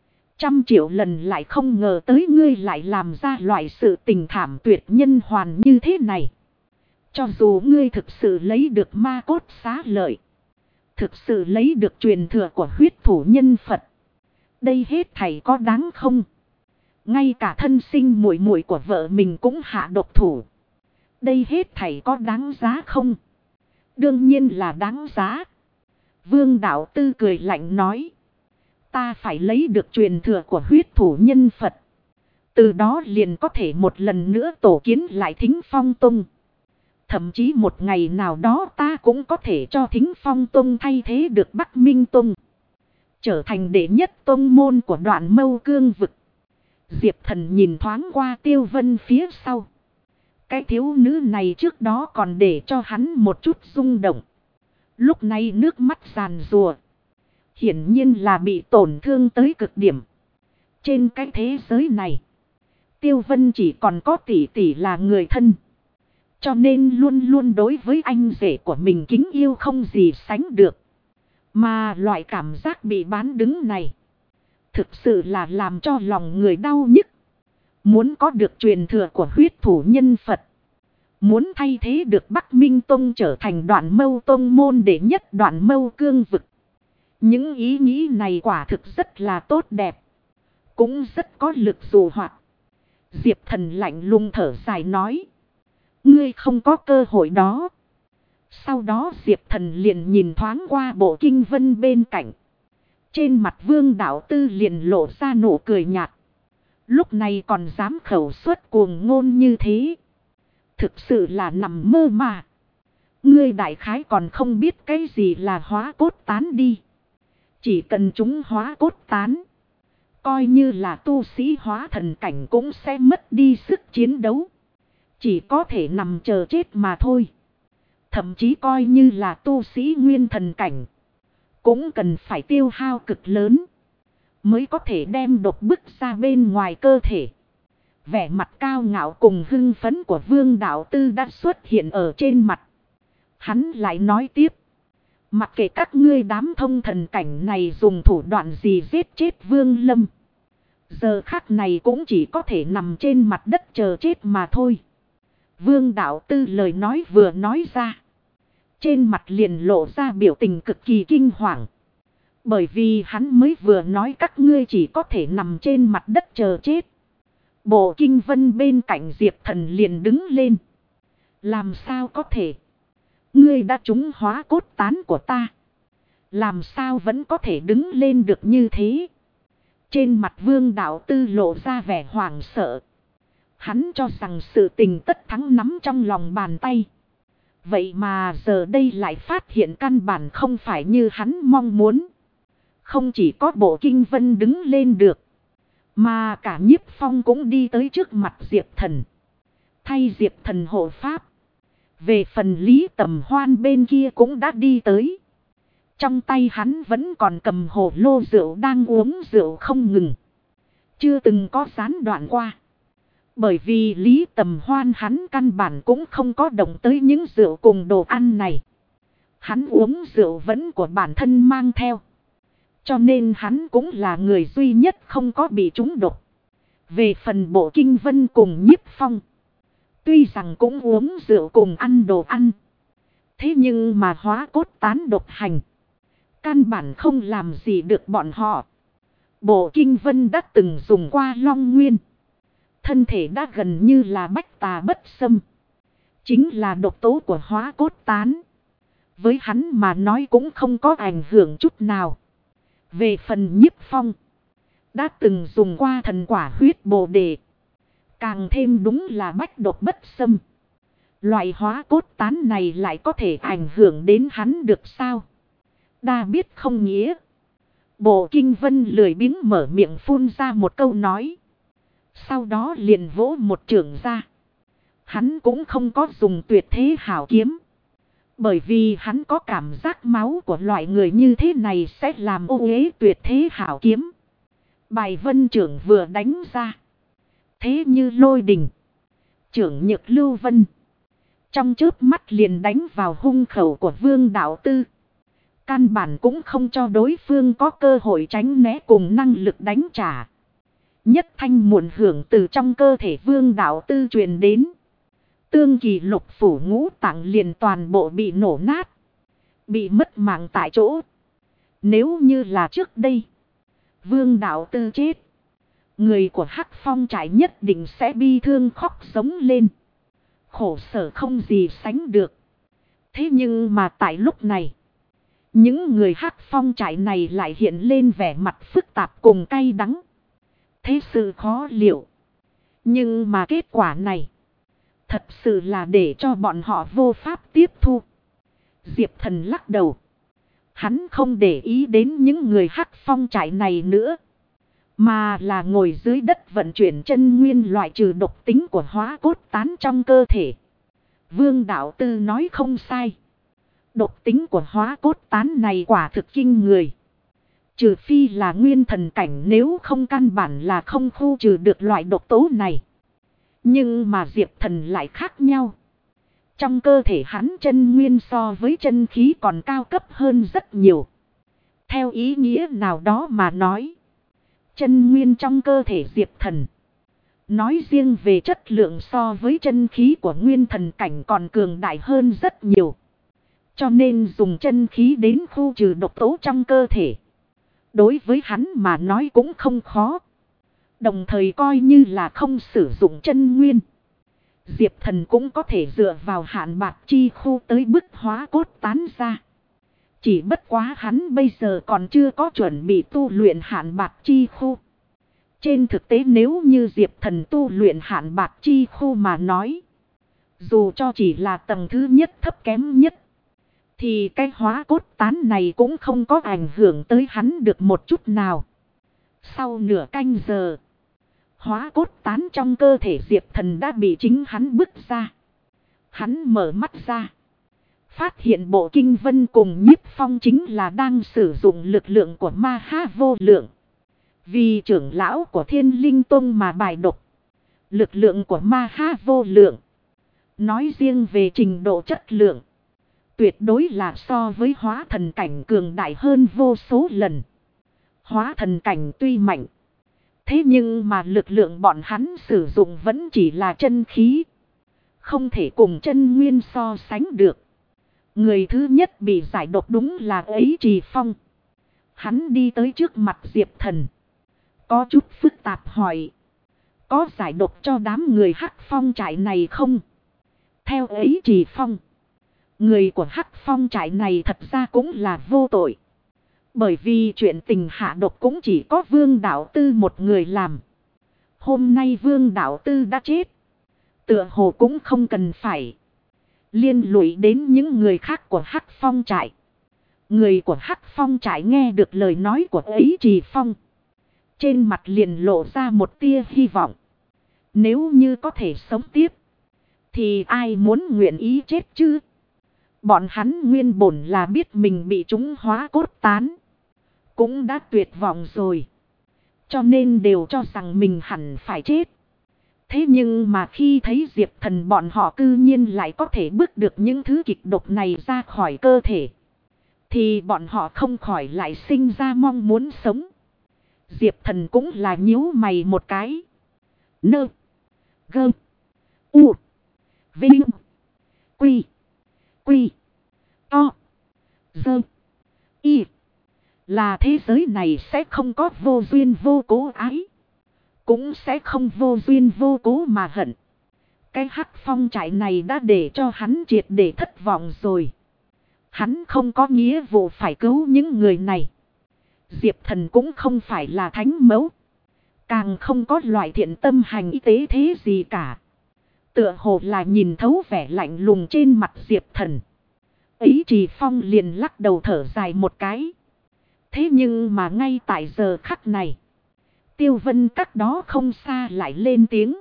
100 triệu lần lại không ngờ tới ngươi lại làm ra loại sự tình thảm tuyệt nhân hoàn như thế này. Cho dù ngươi thực sự lấy được ma cốt xá lợi, thực sự lấy được truyền thừa của huyết thủ nhân Phật, đây hết thảy có đáng không? Ngay cả thân sinh muội muội của vợ mình cũng hạ độc thủ, đây hết thảy có đáng giá không? Đương nhiên là đáng giá. Vương Đạo Tư cười lạnh nói. Ta phải lấy được truyền thừa của huyết thủ nhân Phật, từ đó liền có thể một lần nữa tổ kiến lại Thính Phong Tông. Thậm chí một ngày nào đó ta cũng có thể cho Thính Phong Tông thay thế được Bắc Minh Tông, trở thành đệ nhất tông môn của Đoạn Mâu Cương vực. Diệp Thần nhìn thoáng qua Tiêu Vân phía sau. Cái thiếu nữ này trước đó còn để cho hắn một chút rung động, lúc này nước mắt giàn rùa, hiển nhiên là bị tổn thương tới cực điểm. Trên cái thế giới này, Tiêu Vân chỉ còn có tỷ tỷ là người thân. Cho nên luôn luôn đối với anh rể của mình kính yêu không gì sánh được. Mà loại cảm giác bị bán đứng này thực sự là làm cho lòng người đau nhức. Muốn có được truyền thừa của huyết thủ nhân Phật, muốn thay thế được Bắc Minh Tông trở thành Đoạn Mâu Tông môn đệ nhất Đoạn Mâu cương vực. Những ý nghĩ này quả thực rất là tốt đẹp, cũng rất có lực dụ hoặc. Diệp Thần lạnh lùng thở dài nói, ngươi không có cơ hội đó. Sau đó Diệp Thần liền nhìn thoáng qua Bộ Kinh Vân bên cạnh. Trên mặt Vương Đạo Tư liền lộ ra nụ cười nhạt. Lúc này còn dám khẩu suất cuồng ngôn như thế, thực sự là nằm mơ mà. Ngươi đại khái còn không biết cái gì là hóa cốt tán đi. Chỉ cần chúng hóa cốt tán, coi như là tu sĩ hóa thần cảnh cũng sẽ mất đi sức chiến đấu. Chỉ có thể nằm chờ chết mà thôi. Thậm chí coi như là tu sĩ nguyên thần cảnh, cũng cần phải tiêu hao cực lớn mới có thể đem độc bức ra bên ngoài cơ thể. Vẻ mặt cao ngạo cùng hưng phấn của Vương Đạo Tư đã xuất hiện ở trên mặt. Hắn lại nói tiếp, mặc kệ các ngươi đám thông thần cảnh này dùng thủ đoạn gì giết chết Vương Lâm, giờ khắc này cũng chỉ có thể nằm trên mặt đất chờ chết mà thôi. Vương Đạo Tư lời nói vừa nói ra, trên mặt liền lộ ra biểu tình cực kỳ kinh hoàng. Bởi vì hắn mới vừa nói các ngươi chỉ có thể nằm trên mặt đất chờ chết. Bộ Kinh Vân bên cạnh Diệp Thần liền đứng lên. Làm sao có thể? Ngươi đã trúng hóa cốt tán của ta, làm sao vẫn có thể đứng lên được như thế? Trên mặt Vương Đạo Tư lộ ra vẻ hoảng sợ. Hắn cho rằng sự tình tất thắng nắm trong lòng bàn tay. Vậy mà giờ đây lại phát hiện căn bản không phải như hắn mong muốn. Không chỉ có Bộ Kinh Vân đứng lên được, mà cả Nhiếp Phong cũng đi tới trước mặt Diệp Thần, thay Diệp Thần hộ pháp. Về phần Lý Tầm Hoan bên kia cũng đã đi tới. Trong tay hắn vẫn còn cầm hồ lô rượu đang uống rượu không ngừng, chưa từng có gián đoạn qua. Bởi vì Lý Tầm Hoan hắn căn bản cũng không có động tới những rượu cùng đồ ăn này. Hắn uống rượu vẫn của bản thân mang theo, cho nên hắn cũng là người duy nhất không có bị trúng độc. Về phần Bộ Kinh Vân cùng Nhiếp Phong, tuy rằng cũng uống rượu cùng ăn đồ ăn, thế nhưng mà hóa cốt tán độc hành, căn bản không làm gì được bọn họ. Bộ Kinh Vân đã từng dùng qua Long Nguyên, thân thể đã gần như là bách tà bất xâm, chính là độc tố của hóa cốt tán, với hắn mà nói cũng không có ảnh hưởng chút nào. Về phần Nhiếp Phong, đã từng dùng qua thần quả huyết bồ đề, càng thêm đúng là bách độc bất xâm. Loại hóa cốt tán này lại có thể ảnh hưởng đến hắn được sao? Đa biết không nghĩa. Bộ Kinh Vân lười biếng mở miệng phun ra một câu nói, sau đó liền vỗ một chưởng ra. Hắn cũng không có dùng tuyệt thế hảo kiếm, bởi vì hắn có cảm giác máu của loại người như thế này sẽ làm ô uế tuyệt thế hảo kiếm. Bài vân chưởng vừa đánh ra, thế như lôi đình, chưởng nhược lưu vân, trong chớp mắt liền đánh vào hung khẩu của Vương Đạo Tư. Căn bản cũng không cho đối phương có cơ hội tránh né cùng năng lực đánh trả. Nhất thanh muộn hưởng từ trong cơ thể Vương Đạo Tư truyền đến. Tương kỳ lục phủ ngũ tạng liền toàn bộ bị nổ nát, bị mất mạng tại chỗ. Nếu như là trước đây, Vương Đạo Tư chết, người của Hắc Phong trại nhất định sẽ bi thương khóc sống lên, khổ sở không gì sánh được. Thế nhưng mà tại lúc này, những người Hắc Phong trại này lại hiện lên vẻ mặt phức tạp cùng cay đắng. Thế sự khó liệu, nhưng mà kết quả này thật sự là để cho bọn họ vô pháp tiếp thu. Diệp Thần lắc đầu. Hắn không để ý đến những người Hắc Phong trại này nữa, mà là ngồi dưới đất vận chuyển chân nguyên loại trừ độc tính của hóa cốt tán trong cơ thể. Vương Đạo Tư nói không sai. Độc tính của hóa cốt tán này quả thực kinh người. Trừ phi là nguyên thần cảnh, nếu không căn bản là không khu trừ được loại độc tố này. Nhưng mà Diệp Thần lại khác nhau. Trong cơ thể hắn chân nguyên so với chân khí còn cao cấp hơn rất nhiều. Theo ý nghĩa nào đó mà nói, chân nguyên trong cơ thể Diệp Thần, nói riêng về chất lượng so với chân khí của nguyên thần cảnh còn cường đại hơn rất nhiều. Cho nên dùng chân khí đến khu trừ độc tố trong cơ thể, đối với hắn mà nói cũng không khó. Đồng thời coi như là không sử dụng chân nguyên, Diệp Thần cũng có thể dựa vào hạn bạc chi khu tới bức hóa cốt tán ra. Chỉ bất quá hắn bây giờ còn chưa có chuẩn bị tu luyện hạn bạc chi khu. Trên thực tế nếu như Diệp Thần tu luyện hạn bạc chi khu mà nói, dù cho chỉ là tầng thứ nhất thấp kém nhất, thì cái hóa cốt tán này cũng không có ảnh hưởng tới hắn được một chút nào. Sau nửa canh giờ, hóa cốt tán trong cơ thể Diệp Thần đã bị chính hắn bứt ra. Hắn mở mắt ra, phát hiện bộ kinh vân cùng nhiếp phong chính là đang sử dụng lực lượng của ma ha vô lượng, vì trưởng lão của Thiên Linh Tông mà bài độc. Lực lượng của ma ha vô lượng, nói riêng về trình độ chất lượng, tuyệt đối là so với hóa thần cảnh cường đại hơn vô số lần. Hóa thần cảnh tuy mạnh, thế nhưng mà lực lượng bọn hắn sử dụng vẫn chỉ là chân khí, không thể cùng chân nguyên so sánh được. Người thứ nhất bị giải độc đúng là ấy Trì Phong. Hắn đi tới trước mặt Diệp Thần, có chút phức tạp hỏi, có giải độc cho đám người Hắc Phong trại này không? Theo ấy Trì Phong, người của Hắc Phong trại này thật ra cũng là vô tội. Bởi vì chuyện tình hạ độc cũng chỉ có Vương Đạo Tư một người làm. Hôm nay Vương Đạo Tư đã chết, tựa hồ cũng không cần phải liên lụy đến những người khác của Hắc Phong trại. Người của Hắc Phong trại nghe được lời nói của ấy Trì Phong, trên mặt liền lộ ra một tia hy vọng. Nếu như có thể sống tiếp, thì ai muốn nguyện ý chết chứ? Bọn hắn nguyên bổn là biết mình bị chúng hóa cốt tán, cũng đã tuyệt vọng rồi, cho nên đều cho rằng mình hẳn phải chết. Thế nhưng mà khi thấy Diệp Thần bọn họ cư nhiên lại có thể bước được những thứ kịch độc này ra khỏi cơ thể, thì bọn họ không khỏi lại sinh ra mong muốn sống. Diệp Thần cũng là nhíu mày một cái. Nơ. Gơ. U. Vinh. Quy. Quy. To. Dơ. Y. Là thế giới này sẽ không có vô duyên vô cố ái, cũng sẽ không vô duyên vô cố mà hận. Cái Hắc Phong trại này đã để cho hắn triệt để thất vọng rồi. Hắn không có nghĩa vụ phải cứu những người này. Diệp Thần cũng không phải là thánh mẫu, càng không có loại thiện tâm hành y tế thế gì cả. Tựa hồ là nhìn thấu vẻ lạnh lùng trên mặt Diệp Thần, ấy Trì Phong liền lắc đầu thở dài một cái. Thế nhưng mà ngay tại giờ khắc này, Tiêu Vân cách đó không xa lại lên tiếng.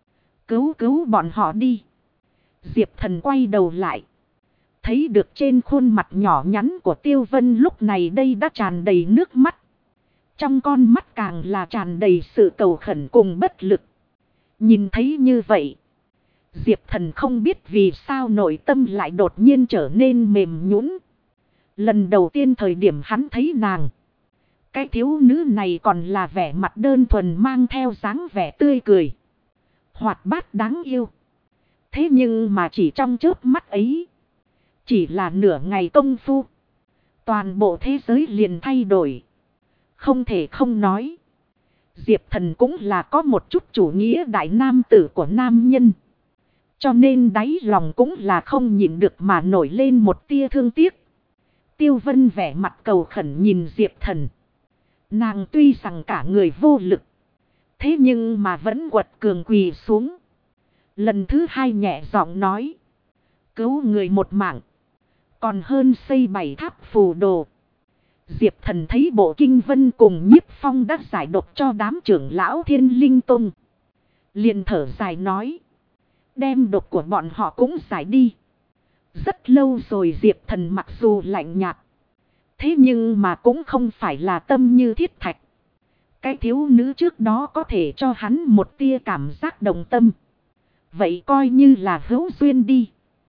Cứu bọn họ đi. Diệp Thần quay đầu lại, thấy được trên khuôn mặt nhỏ nhắn của Tiêu Vân lúc này đây đã tràn đầy nước mắt. Trong con mắt càng là tràn đầy sự cầu khẩn cùng bất lực. Nhìn thấy như vậy, Diệp Thần không biết vì sao nội tâm lại đột nhiên trở nên mềm nhũn. Lần đầu tiên thời điểm hắn thấy nàng, cái thiếu nữ này còn là vẻ mặt đơn thuần mang theo dáng vẻ tươi cười, hoạt bát đáng yêu. Thế nhưng mà chỉ trong chớp mắt ấy, chỉ là nửa ngày công phu, toàn bộ thế giới liền thay đổi. Không thể không nói, Diệp Thần cũng là có một chút chủ nghĩa đại nam tử của nam nhân. Cho nên đáy lòng cũng là không nhịn được mà nổi lên một tia thương tiếc. Tiêu Vân vẻ mặt cầu khẩn nhìn Diệp Thần. Nàng tuy rằng cả người vô lực, thế nhưng mà vẫn quật cường quỳ xuống. Lần thứ hai nhẹ giọng nói, cứu người một mạng, còn hơn xây 7 tháp phù đồ. Diệp Thần thấy bộ kinh vân cùng nhiếp phong đã giải độc cho đám trưởng lão Thiên Linh Tông, liền thở dài nói, đem độc của bọn họ cũng giải đi. Rất lâu rồi Diệp Thần mặc dù lạnh nhạt, thế nhưng mà cũng không phải là tâm như thiết thạch. Cái thiếu nữ trước đó có thể cho hắn một tia cảm giác đồng tâm, vậy coi như là hữu duyên đi.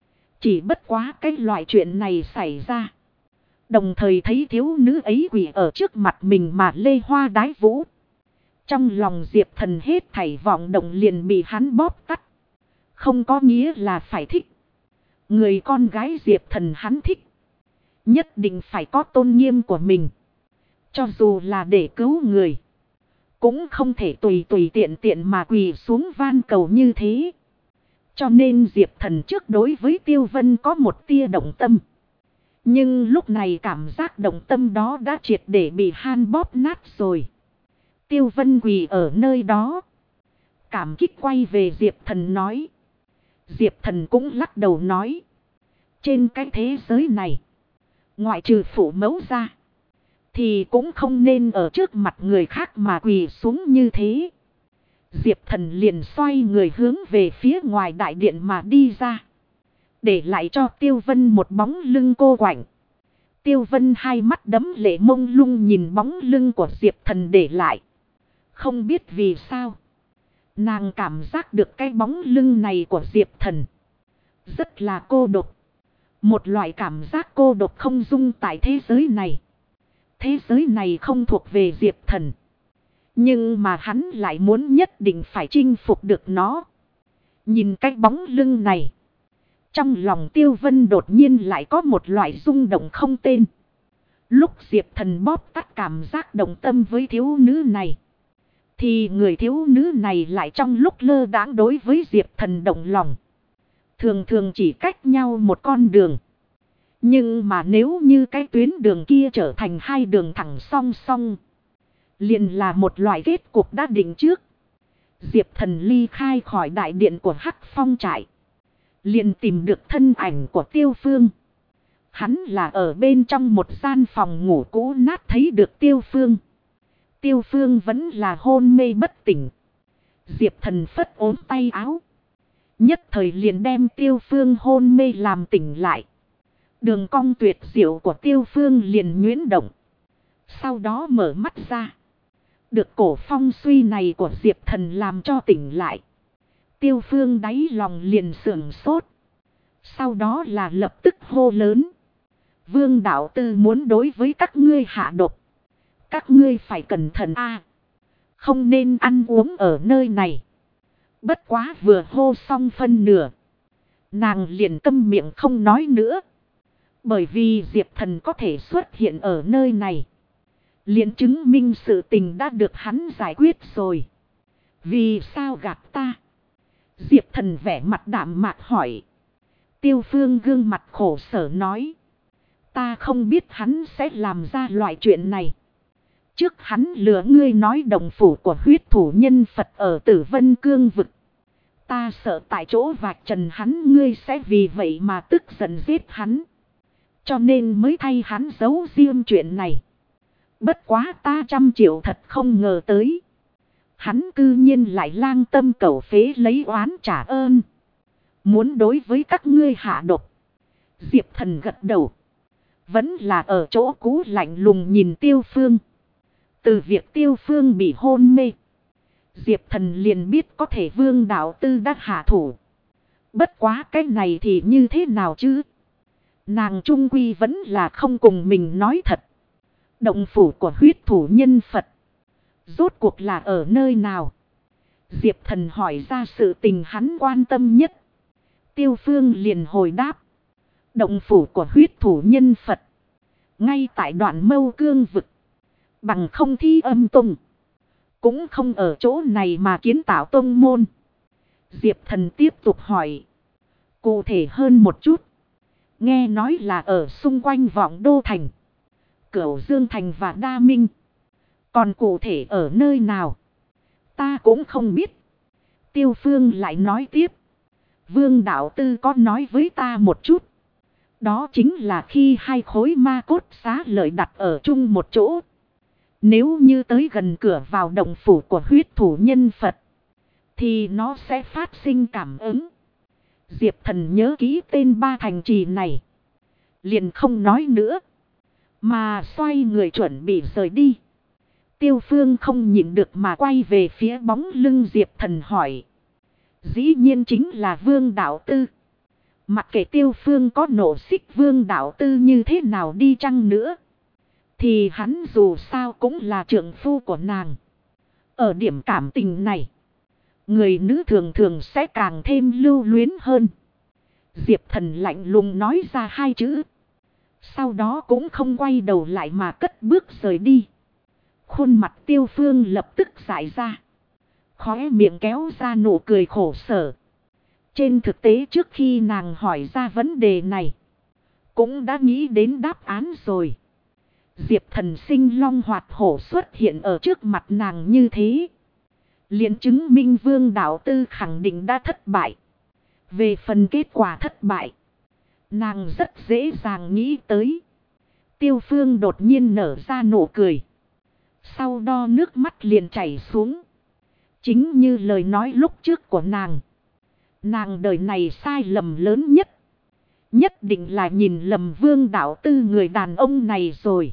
Chỉ bất quá cái loại chuyện này xảy ra. Đồng thời thấy thiếu nữ ấy quỳ ở trước mặt mình mà lê hoa đái vũ. Trong lòng Diệp Thần hết thảy vọng động liền bị hắn bóp tắt. Không có nghĩa là phải thích. Người con gái Diệp Thần hắn thích. Nhất định phải có tôn nghiêm của mình. Cho dù là để cứu người. Cũng không thể tùy tiện tiện mà quỳ xuống van cầu như thế. Cho nên Diệp Thần trước đối với Tiêu Vân có một tia động tâm. Nhưng lúc này cảm giác động tâm đó đã triệt để bị han bóp nát rồi. Tiêu Vân quỳ ở nơi đó. Cảm kích quay về Diệp Thần nói. Diệp Thần cũng lắc đầu nói. Trên cái thế giới này. Ngoại trừ phụ mẫu ra. Thì cũng không nên ở trước mặt người khác mà quỳ xuống như thế. Diệp Thần liền xoay người hướng về phía ngoài đại điện mà đi ra. Để lại cho Tiêu Vân một bóng lưng cô quạnh. Tiêu Vân hai mắt đấm lệ mông lung nhìn bóng lưng của Diệp Thần để lại. Không biết vì sao. Nàng cảm giác được cái bóng lưng này của Diệp Thần. Rất là cô độc. Một loại cảm giác cô độc không dung tại thế giới này. Thế giới này không thuộc về Diệp Thần. Nhưng mà hắn lại muốn nhất định phải chinh phục được nó. Nhìn cái bóng lưng này. Trong lòng Tiêu Vân đột nhiên lại có một loại rung động không tên. Lúc Diệp Thần bóp tắt cảm giác động tâm với thiếu nữ này. Thì người thiếu nữ này lại trong lúc lơ đãng đối với Diệp Thần động lòng. Thường thường chỉ cách nhau một con đường. Nhưng mà nếu như cái tuyến đường kia trở thành hai đường thẳng song song. Liền là một loại kết cục đã định trước. Diệp Thần ly khai khỏi đại điện của Hắc Phong trại. Liền tìm được thân ảnh của Tiêu Phương. Hắn là ở bên trong một gian phòng ngủ cũ nát thấy được Tiêu Phương. Tiêu Phương vẫn là hôn mê bất tỉnh. Diệp Thần phất ốm tay áo. Nhất thời liền đem Tiêu Phương hôn mê làm tỉnh lại. Đường cong tuyệt diệu của Tiêu Phương liền nhuyễn động. Sau đó mở mắt ra. Được cổ phong suy này của Diệp Thần làm cho tỉnh lại. Tiêu Phương đáy lòng liền sưởng sốt. Sau đó là lập tức hô lớn. Vương đạo tư muốn đối với các ngươi hạ độc. Các ngươi phải cẩn thận a, không nên ăn uống ở nơi này. Bất quá vừa hô xong phân nửa. Nàng liền câm miệng không nói nữa. Bởi vì Diệp Thần có thể xuất hiện ở nơi này. Liền chứng minh sự tình đã được hắn giải quyết rồi. Vì sao gạt ta? Diệp Thần vẻ mặt đạm mạc hỏi. Tiêu Phương gương mặt khổ sở nói. Ta không biết hắn sẽ làm ra loại chuyện này. Trước hắn lừa ngươi nói đồng phủ của huyết thủ nhân Phật ở Tử Vân Cương vực. Ta sợ tại chỗ vạch trần hắn ngươi sẽ vì vậy mà tức giận giết hắn. Cho nên mới thay hắn giấu riêng chuyện này. Bất quá ta 100 triệu thật không ngờ tới. Hắn cư nhiên lại lang tâm cầu phế lấy oán trả ơn. Muốn đối với các ngươi hạ độc. Diệp Thần gật đầu. Vẫn là ở chỗ cũ lạnh lùng nhìn Tiêu Phương. Từ việc Tiêu Phương bị hôn mê. Diệp Thần liền biết có thể Vương đạo tư đã hạ thủ. Bất quá cái này thì như thế nào chứ? Nàng trung quy vẫn là không cùng mình nói thật. Động phủ của huyết thủ nhân Phật. Rốt cuộc là ở nơi nào? Diệp Thần hỏi ra sự tình hắn quan tâm nhất. Tiêu Phương liền hồi đáp. Động phủ của huyết thủ nhân Phật. Ngay tại đoạn Mâu Cương vực. Bằng không thi âm tông. Cũng không ở chỗ này mà kiến tạo tông môn. Diệp Thần tiếp tục hỏi. Cụ thể hơn một chút. Nghe nói là ở xung quanh Vọng Đô Thành. Cửu Dương Thành và Đa Minh. Còn cụ thể ở nơi nào? Ta cũng không biết. Tiêu Phương lại nói tiếp. Vương đạo tư có nói với ta một chút. Đó chính là khi hai khối ma cốt xá lợi đặt ở chung một chỗ. Nếu như tới gần cửa vào động phủ của huyết thủ nhân Phật. Thì nó sẽ phát sinh cảm ứng. Diệp Thần nhớ kỹ tên ba thành trì này. Liền không nói nữa. Mà xoay người chuẩn bị rời đi. Tiêu Phương không nhịn được mà quay về phía bóng lưng Diệp Thần hỏi. Dĩ nhiên chính là Vương đạo tư. Mặc kệ Tiêu Phương có nộ xích Vương Đạo Tư như thế nào đi chăng nữa, thì hắn dù sao cũng là trượng phu của nàng. Ở điểm cảm tình này, người nữ thường thường sẽ càng thêm lưu luyến hơn. Diệp Thần lạnh lùng nói ra hai chữ. Sau đó cũng không quay đầu lại mà cất bước rời đi. Khuôn mặt Tiêu Phương lập tức dại ra. Khóe miệng kéo ra nụ cười khổ sở. Trên thực tế trước khi nàng hỏi ra vấn đề này, cũng đã nghĩ đến đáp án rồi. Diệp Thần sinh long hoạt hổ xuất hiện ở trước mặt nàng như thế, liền chứng minh Vương Đạo Tư khẳng định đã thất bại. Về phần kết quả thất bại, nàng rất dễ dàng nghĩ tới. Tiêu Phương đột nhiên nở ra nụ cười. Sau đó nước mắt liền chảy xuống. Chính như lời nói lúc trước của nàng. Nàng đời này sai lầm lớn nhất. Nhất định là nhìn lầm Vương Đạo Tư người đàn ông này rồi.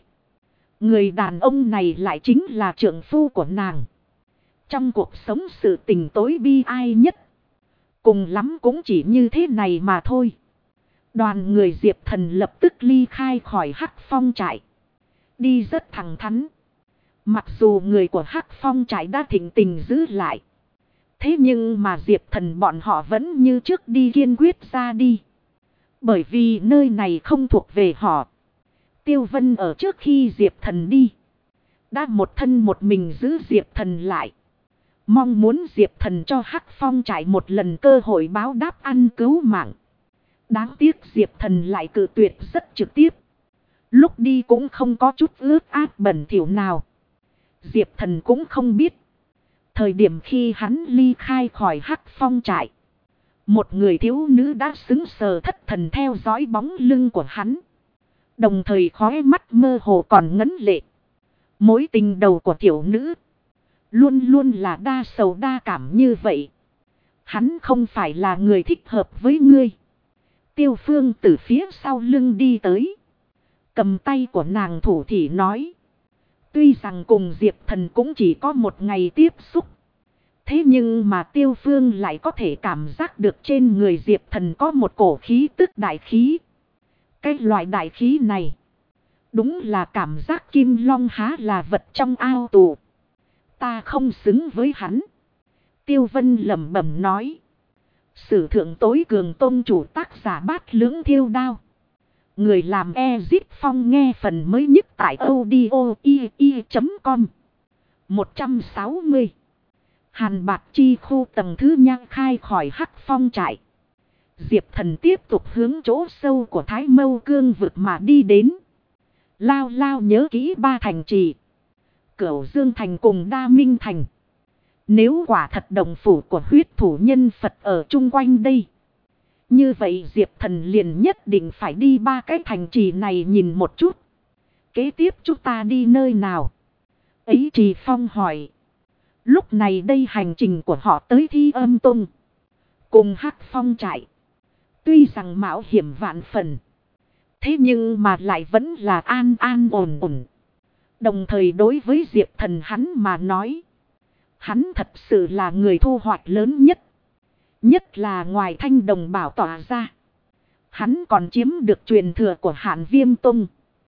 Người đàn ông này lại chính là trượng phu của nàng. Trong cuộc sống sự tình tối bi ai nhất, cùng lắm cũng chỉ như thế này mà thôi. Đoàn người Diệp Thần lập tức ly khai khỏi Hắc Phong trại. Đi rất thẳng thắn. Mặc dù người của Hắc Phong trại đã thỉnh tình giữ lại, thế nhưng mà Diệp Thần bọn họ vẫn như trước đi kiên quyết ra đi. Bởi vì nơi này không thuộc về họ. Tiêu Vân ở trước khi Diệp Thần đi, đã một thân một mình giữ Diệp Thần lại. Mong muốn Diệp Thần cho Hắc Phong trại một lần cơ hội báo đáp ăn cứu mạng. Đáng tiếc Diệp Thần lại cự tuyệt rất trực tiếp. Lúc đi cũng không có chút ướt át bẩn thỉu nào. Diệp Thần cũng không biết. Thời điểm khi hắn ly khai khỏi Hắc Phong trại, một người thiếu nữ đã sững sờ thất thần theo dõi bóng lưng của hắn. Đồng thời khóe mắt mơ hồ còn ngấn lệ. Mối tình đầu của tiểu nữ luôn luôn là đa sầu đa cảm như vậy. Hắn không phải là người thích hợp với ngươi. Tiêu Phương từ phía sau lưng đi tới, cầm tay của nàng thủ thỉ nói. Tuy rằng cùng Diệp Thần cũng chỉ có một ngày tiếp xúc, thế nhưng mà Tiêu Phương lại có thể cảm giác được trên người Diệp Thần có một cổ khí tức đại khí. Cái loại đại khí này, đúng là cảm giác kim long há là vật trong ao tù. Ta không xứng với hắn. Tiêu Vân lẩm bẩm nói. Sử thượng tối cường tôn chủ tác giả Bát Lưỡng Thiêu Đao. Người làm Ezit Phong nghe phần mới nhất tại audio.com. 160. Hàn Bạc Chi khu tầng thứ nhang khai khỏi Hắc Phong trại. Diệp Thần tiếp tục hướng chỗ sâu của Thái Mâu Cương vực mà đi đến. Lao lao nhớ kỹ ba thành trì: Cửu Dương Thành cùng Đa Minh Thành. Nếu quả thật đồng phủ của huyết thủ nhân Phật ở chung quanh đây, như vậy Diệp Thần liền nhất định phải đi ba cái thành trì này nhìn một chút. Kế tiếp chúng ta đi nơi nào? Ấy Trì Phong hỏi. Lúc này đây hành trình của họ tới Thi Âm Tông cùng Hắc Phong trại, tuy rằng mạo hiểm vạn phần, thế nhưng mà lại vẫn là an an ổn ổn. Đồng thời đối với Diệp Thần hắn mà nói, hắn thật sự là người thu hoạch lớn nhất. Nhất là ngoài Thanh Đồng Bảo tỏa ra, hắn còn chiếm được truyền thừa của Hạn Viêm Tông.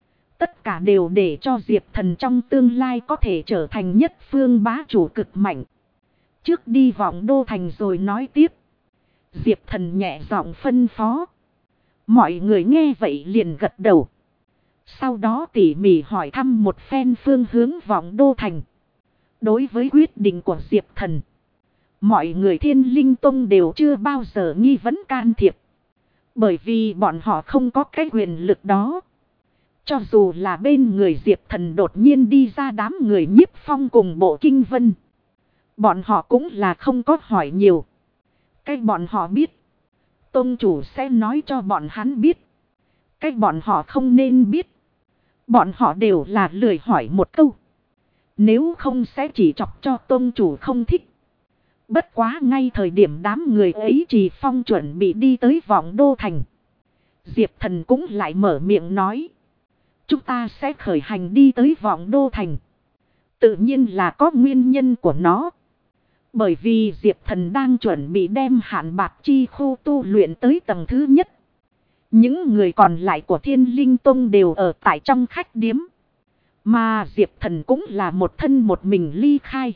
Tất cả đều để cho Diệp Thần trong tương lai có thể trở thành nhất phương bá chủ cực mạnh. Trước đi Vọng Đô Thành rồi nói tiếp. Diệp Thần nhẹ giọng phân phó. Mọi người nghe vậy liền gật đầu. Sau đó tỉ mỉ hỏi thăm một phen phương hướng Vọng Đô Thành. Đối với quyết định của Diệp Thần, mọi người Thiên Linh Tông đều chưa bao giờ nghi vấn can thiệp. Bởi vì bọn họ không có cái quyền lực đó. Cho dù là bên người Diệp Thần đột nhiên đi ra đám người Nhiếp Phong cùng Bộ Kinh Vân, bọn họ cũng là không có hỏi nhiều. Cái bọn họ biết, Tông chủ sẽ nói cho bọn hắn biết. Cái bọn họ không nên biết, bọn họ đều là lười hỏi một câu. Nếu không sẽ chỉ chọc cho Tông chủ không thích. Bất quá ngay thời điểm đám người ấy Trì Phong chuẩn bị đi tới Vọng Đô Thành, Diệp Thần cũng lại mở miệng nói. Chúng ta sẽ khởi hành đi tới Vọng Đô Thành. Tự nhiên là có nguyên nhân của nó. Bởi vì Diệp Thần đang chuẩn bị đem Hạn Bạc Chi khu tu luyện tới tầng thứ nhất. Những người còn lại của Thiên Linh Tông đều ở tại trong khách điếm. Mà Diệp Thần cũng là một thân một mình ly khai.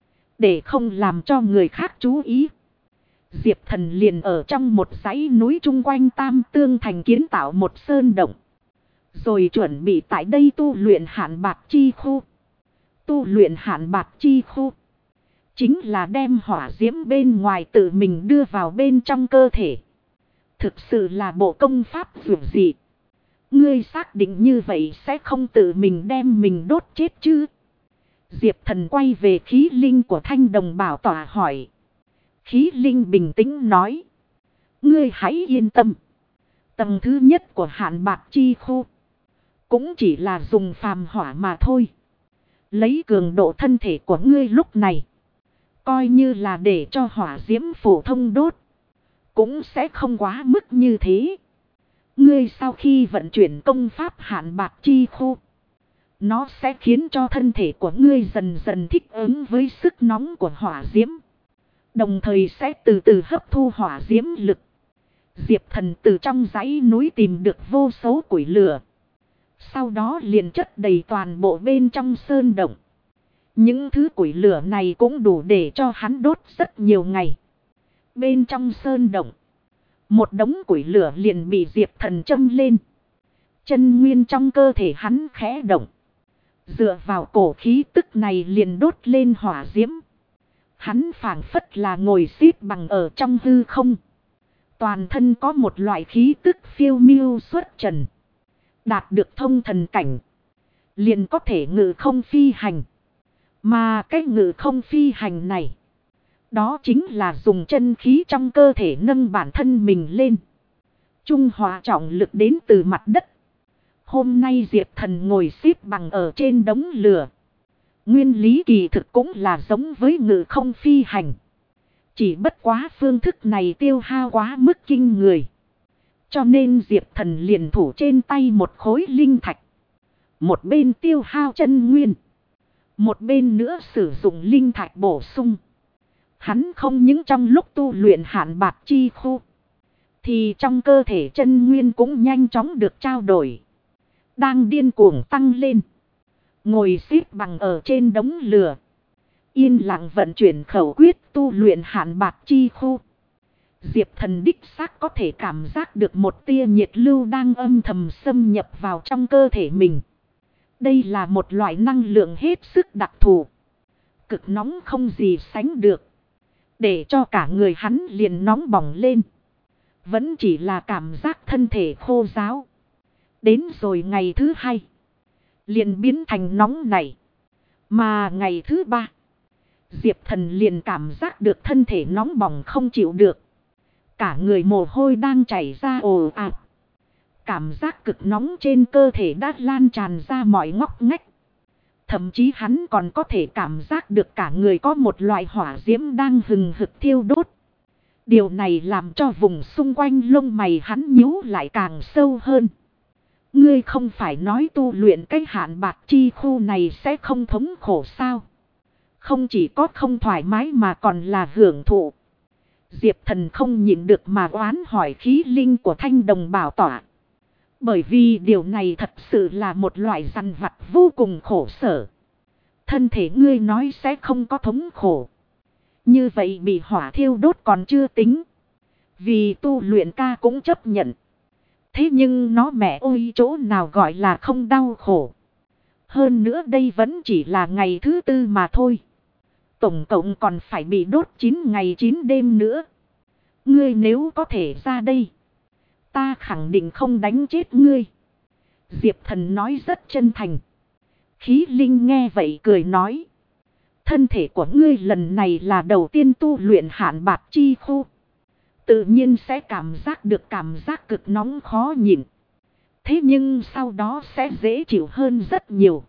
Để không làm cho người khác chú ý. Diệp Thần liền ở trong một dãy núi chung quanh Tam Tương Thành kiến tạo một sơn động. Rồi chuẩn bị tại đây tu luyện Hạn Bạc Chi Khu. Tu luyện Hạn Bạc Chi Khu chính là đem hỏa diễm bên ngoài tự mình đưa vào bên trong cơ thể. Thực sự là bộ công pháp dù gì. Ngươi xác định như vậy sẽ không tự mình đem mình đốt chết chứ? Diệp Thần quay về khí linh của Thanh Đồng Bảo Tỏa hỏi. Khí linh bình tĩnh nói. Ngươi hãy yên tâm. Tầng thứ nhất của Hạn Bạc Chi Khu cũng chỉ là dùng phàm hỏa mà thôi. Lấy cường độ thân thể của ngươi lúc này, coi như là để cho hỏa diễm phổ thông đốt, cũng sẽ không quá mức như thế. Ngươi sau khi vận chuyển công pháp Hạn Bạc Chi Khu, nó sẽ khiến cho thân thể của ngươi dần dần thích ứng với sức nóng của hỏa diễm. Đồng thời sẽ từ từ hấp thu hỏa diễm lực. Diệp Thần từ trong dãy núi tìm được vô số củi lửa. Sau đó liền chất đầy toàn bộ bên trong sơn động. Những thứ củi lửa này cũng đủ để cho hắn đốt rất nhiều ngày. Bên trong sơn động, một đống củi lửa liền bị Diệp Thần châm lên. Chân nguyên trong cơ thể hắn khẽ động. Dựa vào cổ khí tức này liền đốt lên hỏa diễm. Hắn phảng phất là ngồi xếp bằng ở trong hư không. Toàn thân có một loại khí tức phiêu miêu xuất trần. Đạt được thông thần cảnh, liền có thể ngự không phi hành. Mà cái ngự không phi hành này, đó chính là dùng chân khí trong cơ thể nâng bản thân mình lên. Trung hòa trọng lực đến từ mặt đất. Hôm nay Diệp Thần ngồi xếp bằng ở trên đống lửa. Nguyên lý kỳ thực cũng là giống với ngự không phi hành. Chỉ bất quá phương thức này tiêu hao quá mức kinh người. Cho nên Diệp Thần liền thủ trên tay một khối linh thạch. Một bên tiêu hao chân nguyên, một bên nữa sử dụng linh thạch bổ sung. Hắn không những trong lúc tu luyện Hạn Bạc Chi Khu, thì trong cơ thể chân nguyên cũng nhanh chóng được trao đổi. Đang điên cuồng tăng lên. Ngồi xếp bằng ở trên đống lửa, yên lặng vận chuyển khẩu quyết tu luyện Hạn Bạc Chi Khu. Diệp Thần đích xác có thể cảm giác được một tia nhiệt lưu đang âm thầm xâm nhập vào trong cơ thể mình. Đây là một loại năng lượng hết sức đặc thù. Cực nóng không gì sánh được. Để cho cả người hắn liền nóng bỏng lên. Vẫn chỉ là cảm giác thân thể khô ráo. Đến rồi ngày thứ hai, liền biến thành nóng này. Mà ngày thứ ba, Diệp Thần liền cảm giác được thân thể nóng bỏng không chịu được. Cả người mồ hôi đang chảy ra ồ ạt. Cảm giác cực nóng trên cơ thể đã lan tràn ra mọi ngóc ngách. Thậm chí hắn còn có thể cảm giác được cả người có một loại hỏa diễm đang hừng hực thiêu đốt. Điều này làm cho vùng xung quanh lông mày hắn nhíu lại càng sâu hơn. Ngươi không phải nói tu luyện cái Hạn Bạc Chi Khu này sẽ không thống khổ sao? Không chỉ có không thoải mái mà còn là hưởng thụ. Diệp Thần không nhịn được mà oán hỏi khí linh của Thanh Đồng Bảo Tỏa. Bởi vì điều này thật sự là một loại dằn vặt vô cùng khổ sở. Thân thể ngươi nói sẽ không có thống khổ. Như vậy bị hỏa thiêu đốt còn chưa tính. Vì tu luyện ca cũng chấp nhận. Thế nhưng nó mẹ ơi, chỗ nào gọi là không đau khổ. Hơn nữa đây vẫn chỉ là ngày thứ tư mà thôi. Tổng cộng còn phải bị đốt 9 ngày 9 đêm nữa. Ngươi nếu có thể ra đây, ta khẳng định không đánh chết ngươi. Diệp Thần nói rất chân thành. Khí linh nghe vậy cười nói. Thân thể của ngươi lần này là đầu tiên tu luyện Hạn Bạc Chi Khu. Tự nhiên sẽ cảm giác được cảm giác cực nóng khó nhịn. Thế nhưng sau đó sẽ dễ chịu hơn rất nhiều.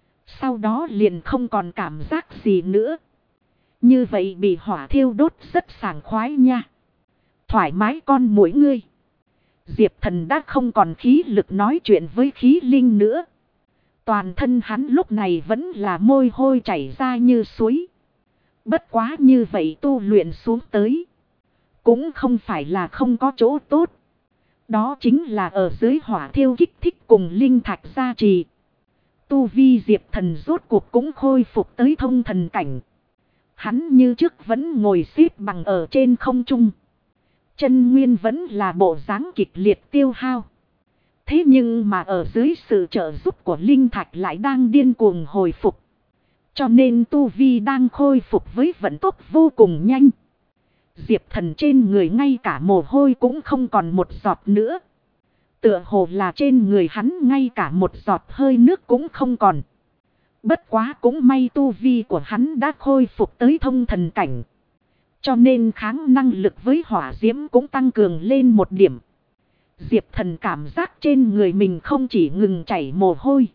Sau đó liền không còn cảm giác gì nữa. Như vậy bị hỏa thiêu đốt rất sảng khoái nha. Thoải mái con mỗi ngươi. Diệp Thần đã không còn khí lực nói chuyện với khí linh nữa. Toàn thân hắn lúc này vẫn là môi hôi chảy ra như suối. Bất quá như vậy tu luyện xuống tới, cũng không phải là không có chỗ tốt. Đó chính là ở dưới hỏa thiêu kích thích cùng linh thạch gia trì. Tu vi Diệp Thần rốt cuộc cũng khôi phục tới thông thần cảnh. Hắn như trước vẫn ngồi xếp bằng ở trên không trung. Chân nguyên vẫn là bộ dáng kịch liệt tiêu hao. Thế nhưng mà ở dưới sự trợ giúp của linh thạch lại đang điên cuồng hồi phục. Cho nên tu vi đang khôi phục với vận tốc vô cùng nhanh. Diệp Thần trên người ngay cả mồ hôi cũng không còn một giọt nữa. Tựa hồ là trên người hắn ngay cả một giọt hơi nước cũng không còn. Bất quá cũng may tu vi của hắn đã khôi phục tới thông thần cảnh. Cho nên kháng năng lực với hỏa diễm cũng tăng cường lên một điểm. Diệp Thần cảm giác trên người mình không chỉ ngừng chảy mồ hôi,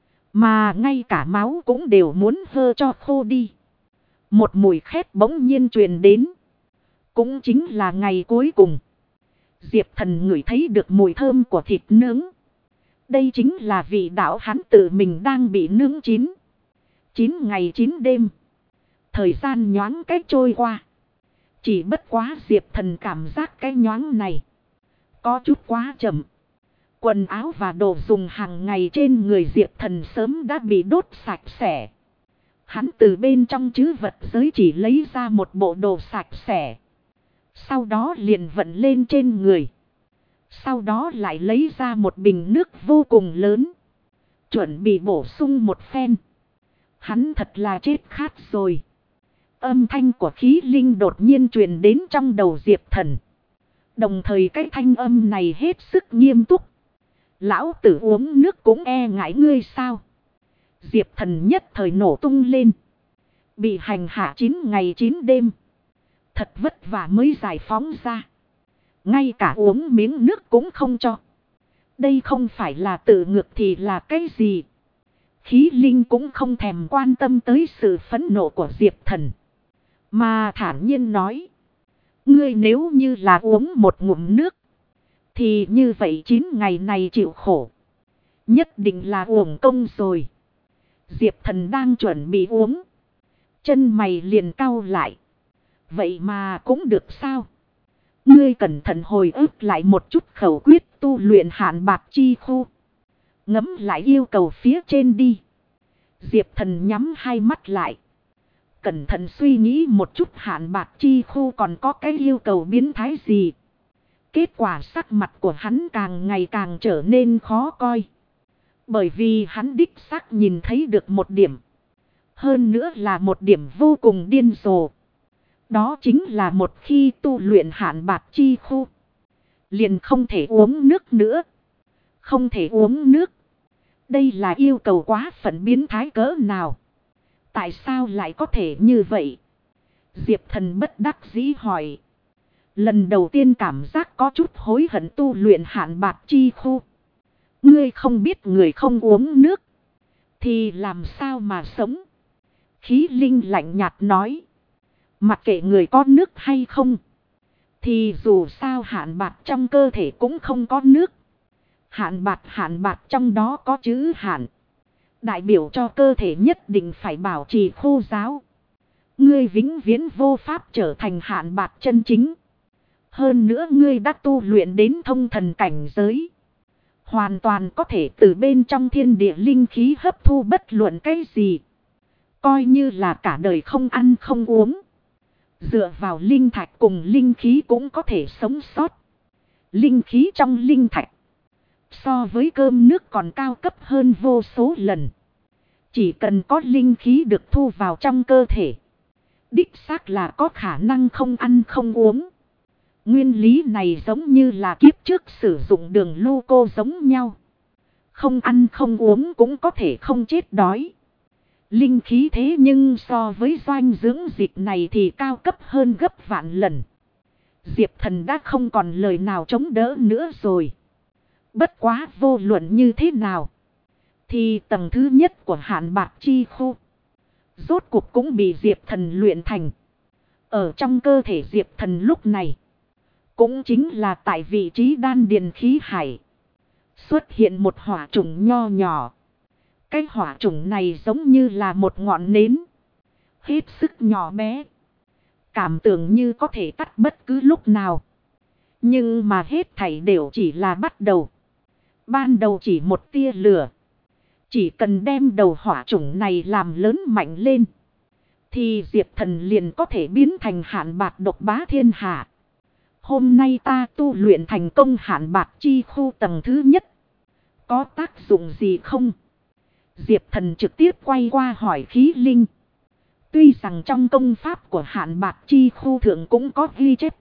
mà ngay cả máu cũng đều muốn hơ cho khô đi. Một mùi khét bỗng nhiên truyền đến. Cũng chính là ngày cuối cùng. Diệp Thần ngửi thấy được mùi thơm của thịt nướng. Đây chính là vị đạo hắn tự mình đang bị nướng chín. 9 ngày 9 đêm. Thời gian nhoáng cách trôi qua. Chỉ bất quá Diệp Thần cảm giác cái nhoáng này có chút quá chậm. Quần áo và đồ dùng hàng ngày trên người Diệp Thần sớm đã bị đốt sạch sẽ. Hắn từ bên trong trữ vật giới chỉ lấy ra một bộ đồ sạch sẽ. Sau đó liền vận lên trên người. Sau đó lại lấy ra một bình nước vô cùng lớn. Chuẩn bị bổ sung một phen. Hắn thật là chết khát rồi. Âm thanh của khí linh đột nhiên truyền đến trong đầu Diệp Thần. Đồng thời cái thanh âm này hết sức nghiêm túc. Lão tử uống nước cũng e ngại ngươi sao? Diệp Thần nhất thời nổ tung lên. Bị hành hạ 9 ngày 9 đêm. Thật vất vả mới giải phóng ra. Ngay cả uống miếng nước cũng không cho. Đây không phải là tự ngược thì là cái gì? Khí linh cũng không thèm quan tâm tới sự phẫn nộ của Diệp Thần. Mà thản nhiên nói. Ngươi nếu như là uống một ngụm nước. Thì như vậy 9 ngày này chịu khổ. Nhất định là uổng công rồi. Diệp Thần đang chuẩn bị uống. Chân mày liền cau lại. Vậy mà cũng được sao? Ngươi cẩn thận hồi ức lại một chút khẩu quyết tu luyện hạn bạc chi khu. Ngẫm lại yêu cầu phía trên đi. Diệp Thần nhắm hai mắt lại. Cẩn thận suy nghĩ một chút hạn bạc chi khu còn có cái yêu cầu biến thái gì. Kết quả sắc mặt của hắn càng ngày càng trở nên khó coi. Bởi vì hắn đích xác nhìn thấy được một điểm. Hơn nữa là một điểm vô cùng điên rồ. Đó chính là một khi tu luyện hạn bạc chi khu. Liền không thể uống nước nữa. Không thể uống nước. Đây là yêu cầu quá phận biến thái cỡ nào. Tại sao lại có thể như vậy? Diệp Thần bất đắc dĩ hỏi. Lần đầu tiên cảm giác có chút hối hận tu luyện hạn bạc chi khu. Ngươi không biết người không uống nước. Thì làm sao mà sống? Khí linh lạnh nhạt nói. Mặc kệ người có nước hay không. Thì dù sao hạn bạc trong cơ thể cũng không có nước. Hạn bạc trong đó có chữ hạn. Đại biểu cho cơ thể nhất định phải bảo trì khô ráo. Ngươi vĩnh viễn vô pháp trở thành hạn bạc chân chính. Hơn nữa ngươi đã tu luyện đến thông thần cảnh giới. Hoàn toàn có thể từ bên trong thiên địa linh khí hấp thu bất luận cái gì. Coi như là cả đời không ăn không uống. Dựa vào linh thạch cùng linh khí cũng có thể sống sót. Linh khí trong linh thạch. So với cơm nước còn cao cấp hơn vô số lần. Chỉ cần có linh khí được thu vào trong cơ thể. Đích xác là có khả năng không ăn không uống. Nguyên lý này giống như là kiếp trước sử dụng đường lô cô giống nhau. Không ăn không uống cũng có thể không chết đói. Linh khí thế nhưng so với doanh dưỡng dịch này thì cao cấp hơn gấp vạn lần. Diệp Thần đã không còn lời nào chống đỡ nữa rồi. Bất quá vô luận như thế nào. Thì tầng thứ nhất của hạn bạc chi khu. Rốt cuộc cũng bị Diệp Thần luyện thành. Ở trong cơ thể Diệp Thần lúc này. Cũng chính là tại vị trí đan điền khí hải. Xuất hiện một hỏa trùng nho nhỏ. Cái hỏa trùng này giống như là một ngọn nến. Hết sức nhỏ bé. Cảm tưởng như có thể tắt bất cứ lúc nào. Nhưng mà hết thảy đều chỉ là bắt đầu. Ban đầu chỉ một tia lửa. Chỉ cần đem đầu hỏa chủng này làm lớn mạnh lên. Thì Diệp Thần liền có thể biến thành hạn bạc độc bá thiên hạ. Hôm nay ta tu luyện thành công hạn bạc chi khu tầng thứ nhất. Có tác dụng gì không? Diệp Thần trực tiếp quay qua hỏi khí linh. Tuy rằng trong công pháp của hạn bạc chi khu thượng cũng có ghi chép.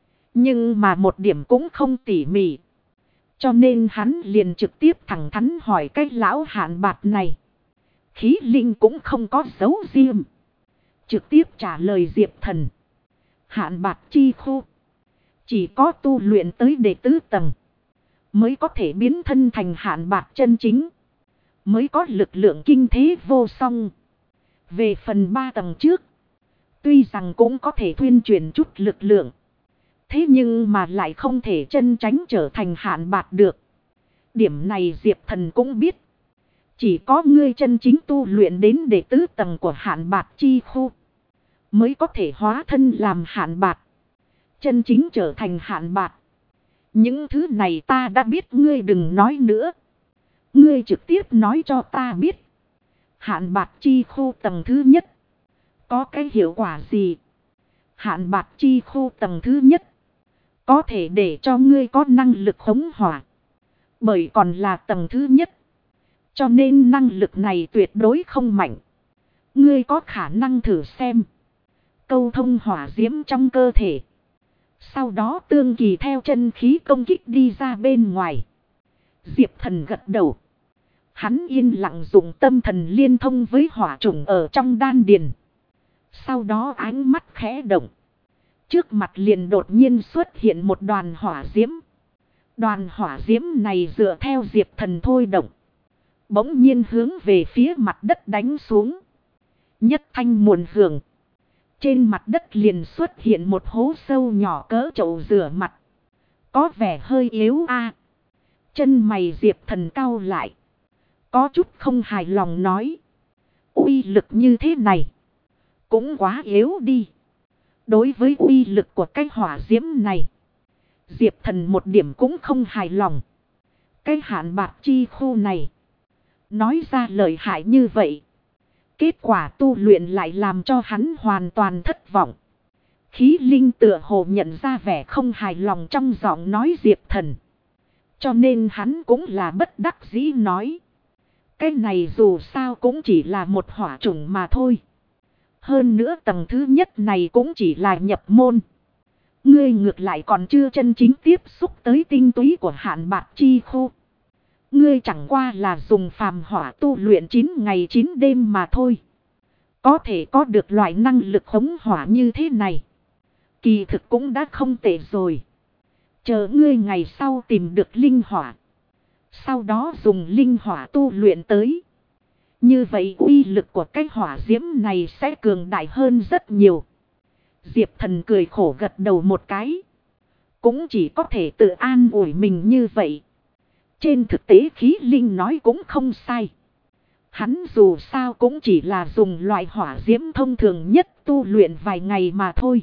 Nhưng mà một điểm cũng không tỉ mỉ. Cho nên hắn liền trực tiếp thẳng thắn hỏi cái lão hạn bạc này. Khí linh cũng không có giấu riêng. Trực tiếp trả lời Diệp Thần. Hạn bạc chi khu. Chỉ có tu luyện tới đệ tứ tầng. Mới có thể biến thân thành hạn bạc chân chính. Mới có lực lượng kinh thế vô song. Về phần 3 tầng trước. Tuy rằng cũng có thể thuyên chuyển chút lực lượng. Thế nhưng mà lại không thể chân tránh trở thành hạn bạc được. Điểm này Diệp Thần cũng biết. Chỉ có ngươi chân chính tu luyện đến đệ tứ tầng của hạn bạc chi khu. Mới có thể hóa thân làm hạn bạc. Chân chính trở thành hạn bạc. Những thứ này ta đã biết, ngươi đừng nói nữa. Ngươi trực tiếp nói cho ta biết. Hạn bạc chi khu tầng thứ nhất. Có cái hiệu quả gì? Hạn bạc chi khu tầng thứ nhất. Có thể để cho ngươi có năng lực khống hỏa. Bởi còn là tầng thứ nhất. Cho nên năng lực này tuyệt đối không mạnh. Ngươi có khả năng thử xem. Câu thông hỏa diễm trong cơ thể. Sau đó tương kỳ theo chân khí công kích đi ra bên ngoài. Diệp Thần gật đầu. Hắn yên lặng dùng tâm thần liên thông với hỏa chủng ở trong đan điền. Sau đó ánh mắt khẽ động. Trước mặt liền đột nhiên xuất hiện một đoàn hỏa diễm. Đoàn hỏa diễm này dựa theo Diệp Thần thôi động. Bỗng nhiên hướng về phía mặt đất đánh xuống. Nhất thanh muộn hưởng. Trên mặt đất liền xuất hiện một hố sâu nhỏ cỡ chậu rửa mặt. Có vẻ hơi yếu a. Chân mày Diệp Thần cau lại. Có chút không hài lòng nói. Uy lực như thế này. Cũng quá yếu đi. Đối với uy lực của cái hỏa diễm này. Diệp Thần một điểm cũng không hài lòng. Cái hạn bạc chi khu này. Nói ra lợi hại như vậy. Kết quả tu luyện lại làm cho hắn hoàn toàn thất vọng. Khí linh tựa hồ nhận ra vẻ không hài lòng trong giọng nói Diệp Thần. Cho nên hắn cũng là bất đắc dĩ nói. Cái này dù sao cũng chỉ là một hỏa chủng mà thôi. Hơn nữa tầng thứ nhất này cũng chỉ là nhập môn. Ngươi ngược lại còn chưa chân chính tiếp xúc tới tinh túy của hạn bạc chi khu. Ngươi chẳng qua là dùng phàm hỏa tu luyện 9 ngày 9 đêm mà thôi. Có thể có được loại năng lực khống hỏa như thế này. Kỳ thực cũng đã không tệ rồi. Chờ ngươi ngày sau tìm được linh hỏa. Sau đó dùng linh hỏa tu luyện tới. Như vậy uy lực của cái hỏa diễm này sẽ cường đại hơn rất nhiều. Diệp Thần cười khổ gật đầu một cái. Cũng chỉ có thể tự an ủi mình như vậy. Trên thực tế khí linh nói cũng không sai. Hắn dù sao cũng chỉ là dùng loại hỏa diễm thông thường nhất tu luyện vài ngày mà thôi.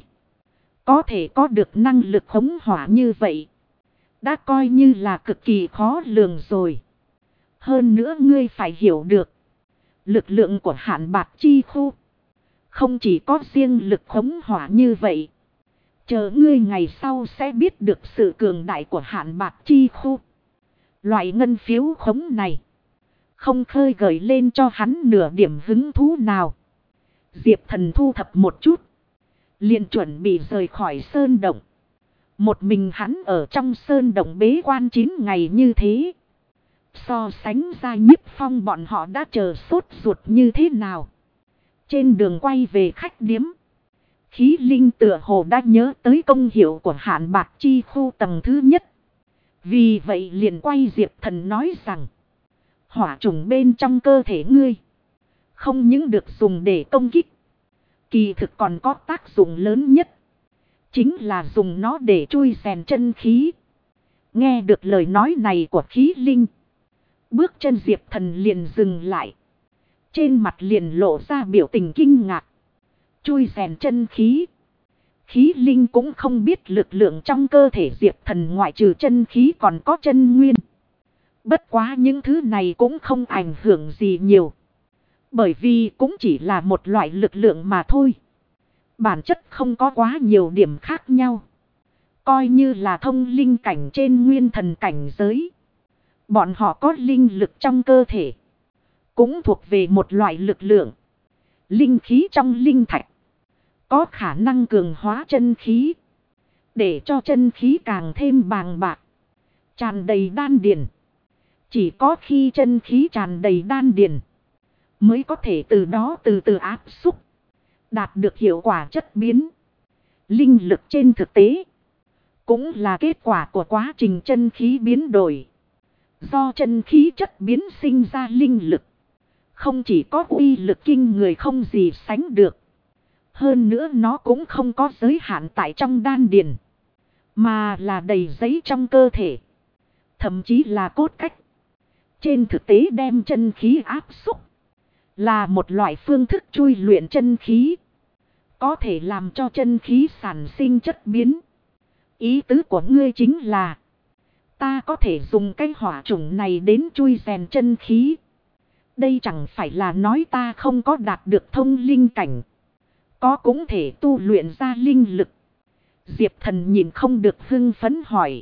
Có thể có được năng lực khống hỏa như vậy. Đã coi như là cực kỳ khó lường rồi. Hơn nữa ngươi phải hiểu được. Lực lượng của hạn bạc chi khu. Không chỉ có riêng lực khống hỏa như vậy. Chờ ngươi ngày sau sẽ biết được sự cường đại của hạn bạc chi khu. Loại ngân phiếu khống này. Không khơi gợi lên cho hắn nửa điểm hứng thú nào. Diệp Thần thu thập một chút. Liền chuẩn bị rời khỏi sơn động. Một mình hắn ở trong sơn động bế quan 9 ngày như thế. So sánh ra Nhiếp Phong bọn họ đã chờ sốt ruột như thế nào. Trên đường quay về khách điếm. Khí linh tựa hồ đã nhớ tới công hiệu của hạn bạc chi khu tầng thứ nhất. Vì vậy liền quay Diệp Thần nói rằng. Hỏa trùng bên trong cơ thể ngươi. Không những được dùng để công kích. Kỳ thực còn có tác dụng lớn nhất. Chính là dùng nó để chui rèn chân khí. Nghe được lời nói này của khí linh. Bước chân Diệp Thần liền dừng lại. Trên mặt liền lộ ra biểu tình kinh ngạc. Chui rèn chân khí. khí linh cũng không biết lực lượng trong cơ thể Diệp Thần ngoại trừ chân khí còn có chân nguyên. Bất quá những thứ này cũng không ảnh hưởng gì nhiều. Bởi vì cũng chỉ là một loại lực lượng mà thôi. Bản chất không có quá nhiều điểm khác nhau. Coi như là thông linh cảnh trên nguyên thần cảnh giới. Bọn họ có linh lực trong cơ thể. Cũng thuộc về một loại lực lượng. Linh khí trong linh thạch. Có khả năng cường hóa chân khí. Để cho chân khí càng thêm bàng bạc. Tràn đầy đan điền. Chỉ có khi chân khí tràn đầy đan điền. Mới có thể từ đó từ từ áp xúc. Đạt được hiệu quả chất biến. Linh lực trên thực tế. Cũng là kết quả của quá trình chân khí biến đổi. Do chân khí chất biến sinh ra linh lực. Không chỉ có uy lực kinh người không gì sánh được. Hơn nữa nó cũng không có giới hạn tại trong đan điền. Mà là đầy giấy trong cơ thể. Thậm chí là cốt cách. Trên thực tế đem chân khí áp xúc. Là một loại phương thức chui luyện chân khí. Có thể làm cho chân khí sản sinh chất biến. Ý tứ của ngươi chính là. Ta có thể dùng cái hỏa chủng này đến chui rèn chân khí. Đây chẳng phải là nói ta không có đạt được thông linh cảnh. Có cũng thể tu luyện ra linh lực. Diệp Thần nhìn không được hưng phấn hỏi.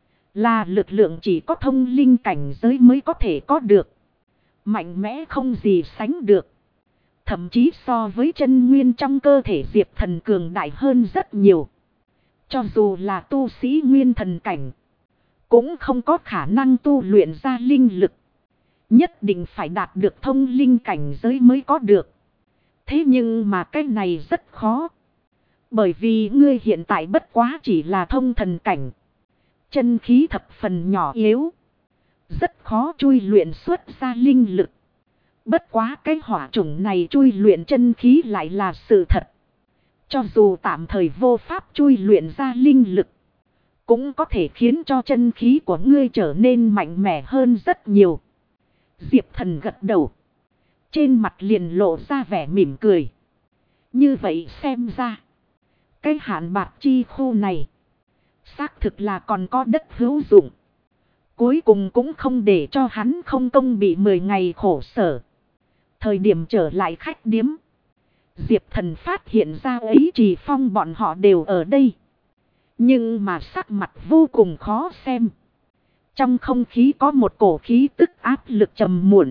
Là lực lượng chỉ có thông linh cảnh giới mới có thể có được. Mạnh mẽ không gì sánh được. Thậm chí so với chân nguyên trong cơ thể Diệp Thần cường đại hơn rất nhiều. Cho dù là tu sĩ nguyên thần cảnh. Cũng không có khả năng tu luyện ra linh lực. Nhất định phải đạt được thông linh cảnh giới mới có được. Thế nhưng mà cái này rất khó. Bởi vì ngươi hiện tại bất quá chỉ là thông thần cảnh. Chân khí thập phần nhỏ yếu. Rất khó chui luyện xuất ra linh lực. Bất quá cái hỏa chủng này chui luyện chân khí lại là sự thật. Cho dù tạm thời vô pháp chui luyện ra linh lực. Cũng có thể khiến cho chân khí của ngươi trở nên mạnh mẽ hơn rất nhiều. Diệp Thần gật đầu. Trên mặt liền lộ ra vẻ mỉm cười. Như vậy xem ra. Cái hạn bạc chi khu này. Xác thực là còn có đất hữu dụng. Cuối cùng cũng không để cho hắn không công bị 10 ngày khổ sở. Thời điểm trở lại khách điếm. Diệp Thần phát hiện ra ấy Trì Phong bọn họ đều ở đây. Nhưng mà sắc mặt vô cùng khó xem. Trong không khí có một cổ khí tức áp lực trầm muộn.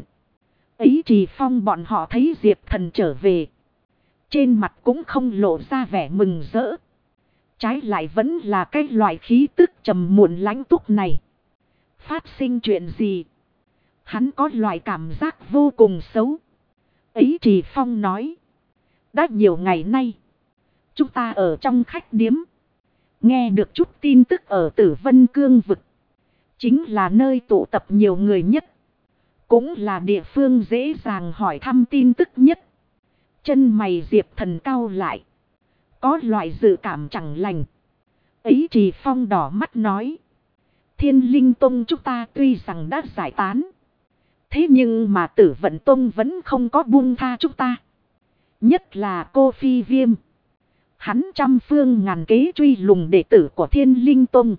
Ấy Trì Phong bọn họ thấy Diệp Thần trở về. Trên mặt cũng không lộ ra vẻ mừng rỡ. Trái lại vẫn là cái loại khí tức trầm muộn lãnh túc này. Phát sinh chuyện gì? Hắn có loại cảm giác vô cùng xấu. Ấy Trì Phong nói. Đã nhiều ngày nay. Chúng ta ở trong khách điếm. Nghe được chút tin tức ở Tử Vân Cương vực. Chính là nơi tụ tập nhiều người nhất. Cũng là địa phương dễ dàng hỏi thăm tin tức nhất. Chân mày Diệp Thần cau lại. Có loại dự cảm chẳng lành. Ấy Trì Phong đỏ mắt nói. Thiên Linh Tông chúng ta tuy rằng đã giải tán. Thế nhưng mà Tử Vận Tông vẫn không có buông tha chúng ta. Nhất là cô Phi Viêm. Hắn trăm phương ngàn kế truy lùng đệ tử của Thiên Linh Tông.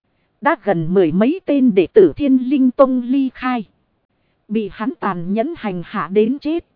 Đã gần 10 mấy tên đệ tử Thiên Linh Tông ly khai. Bị hắn tàn nhẫn hành hạ đến chết.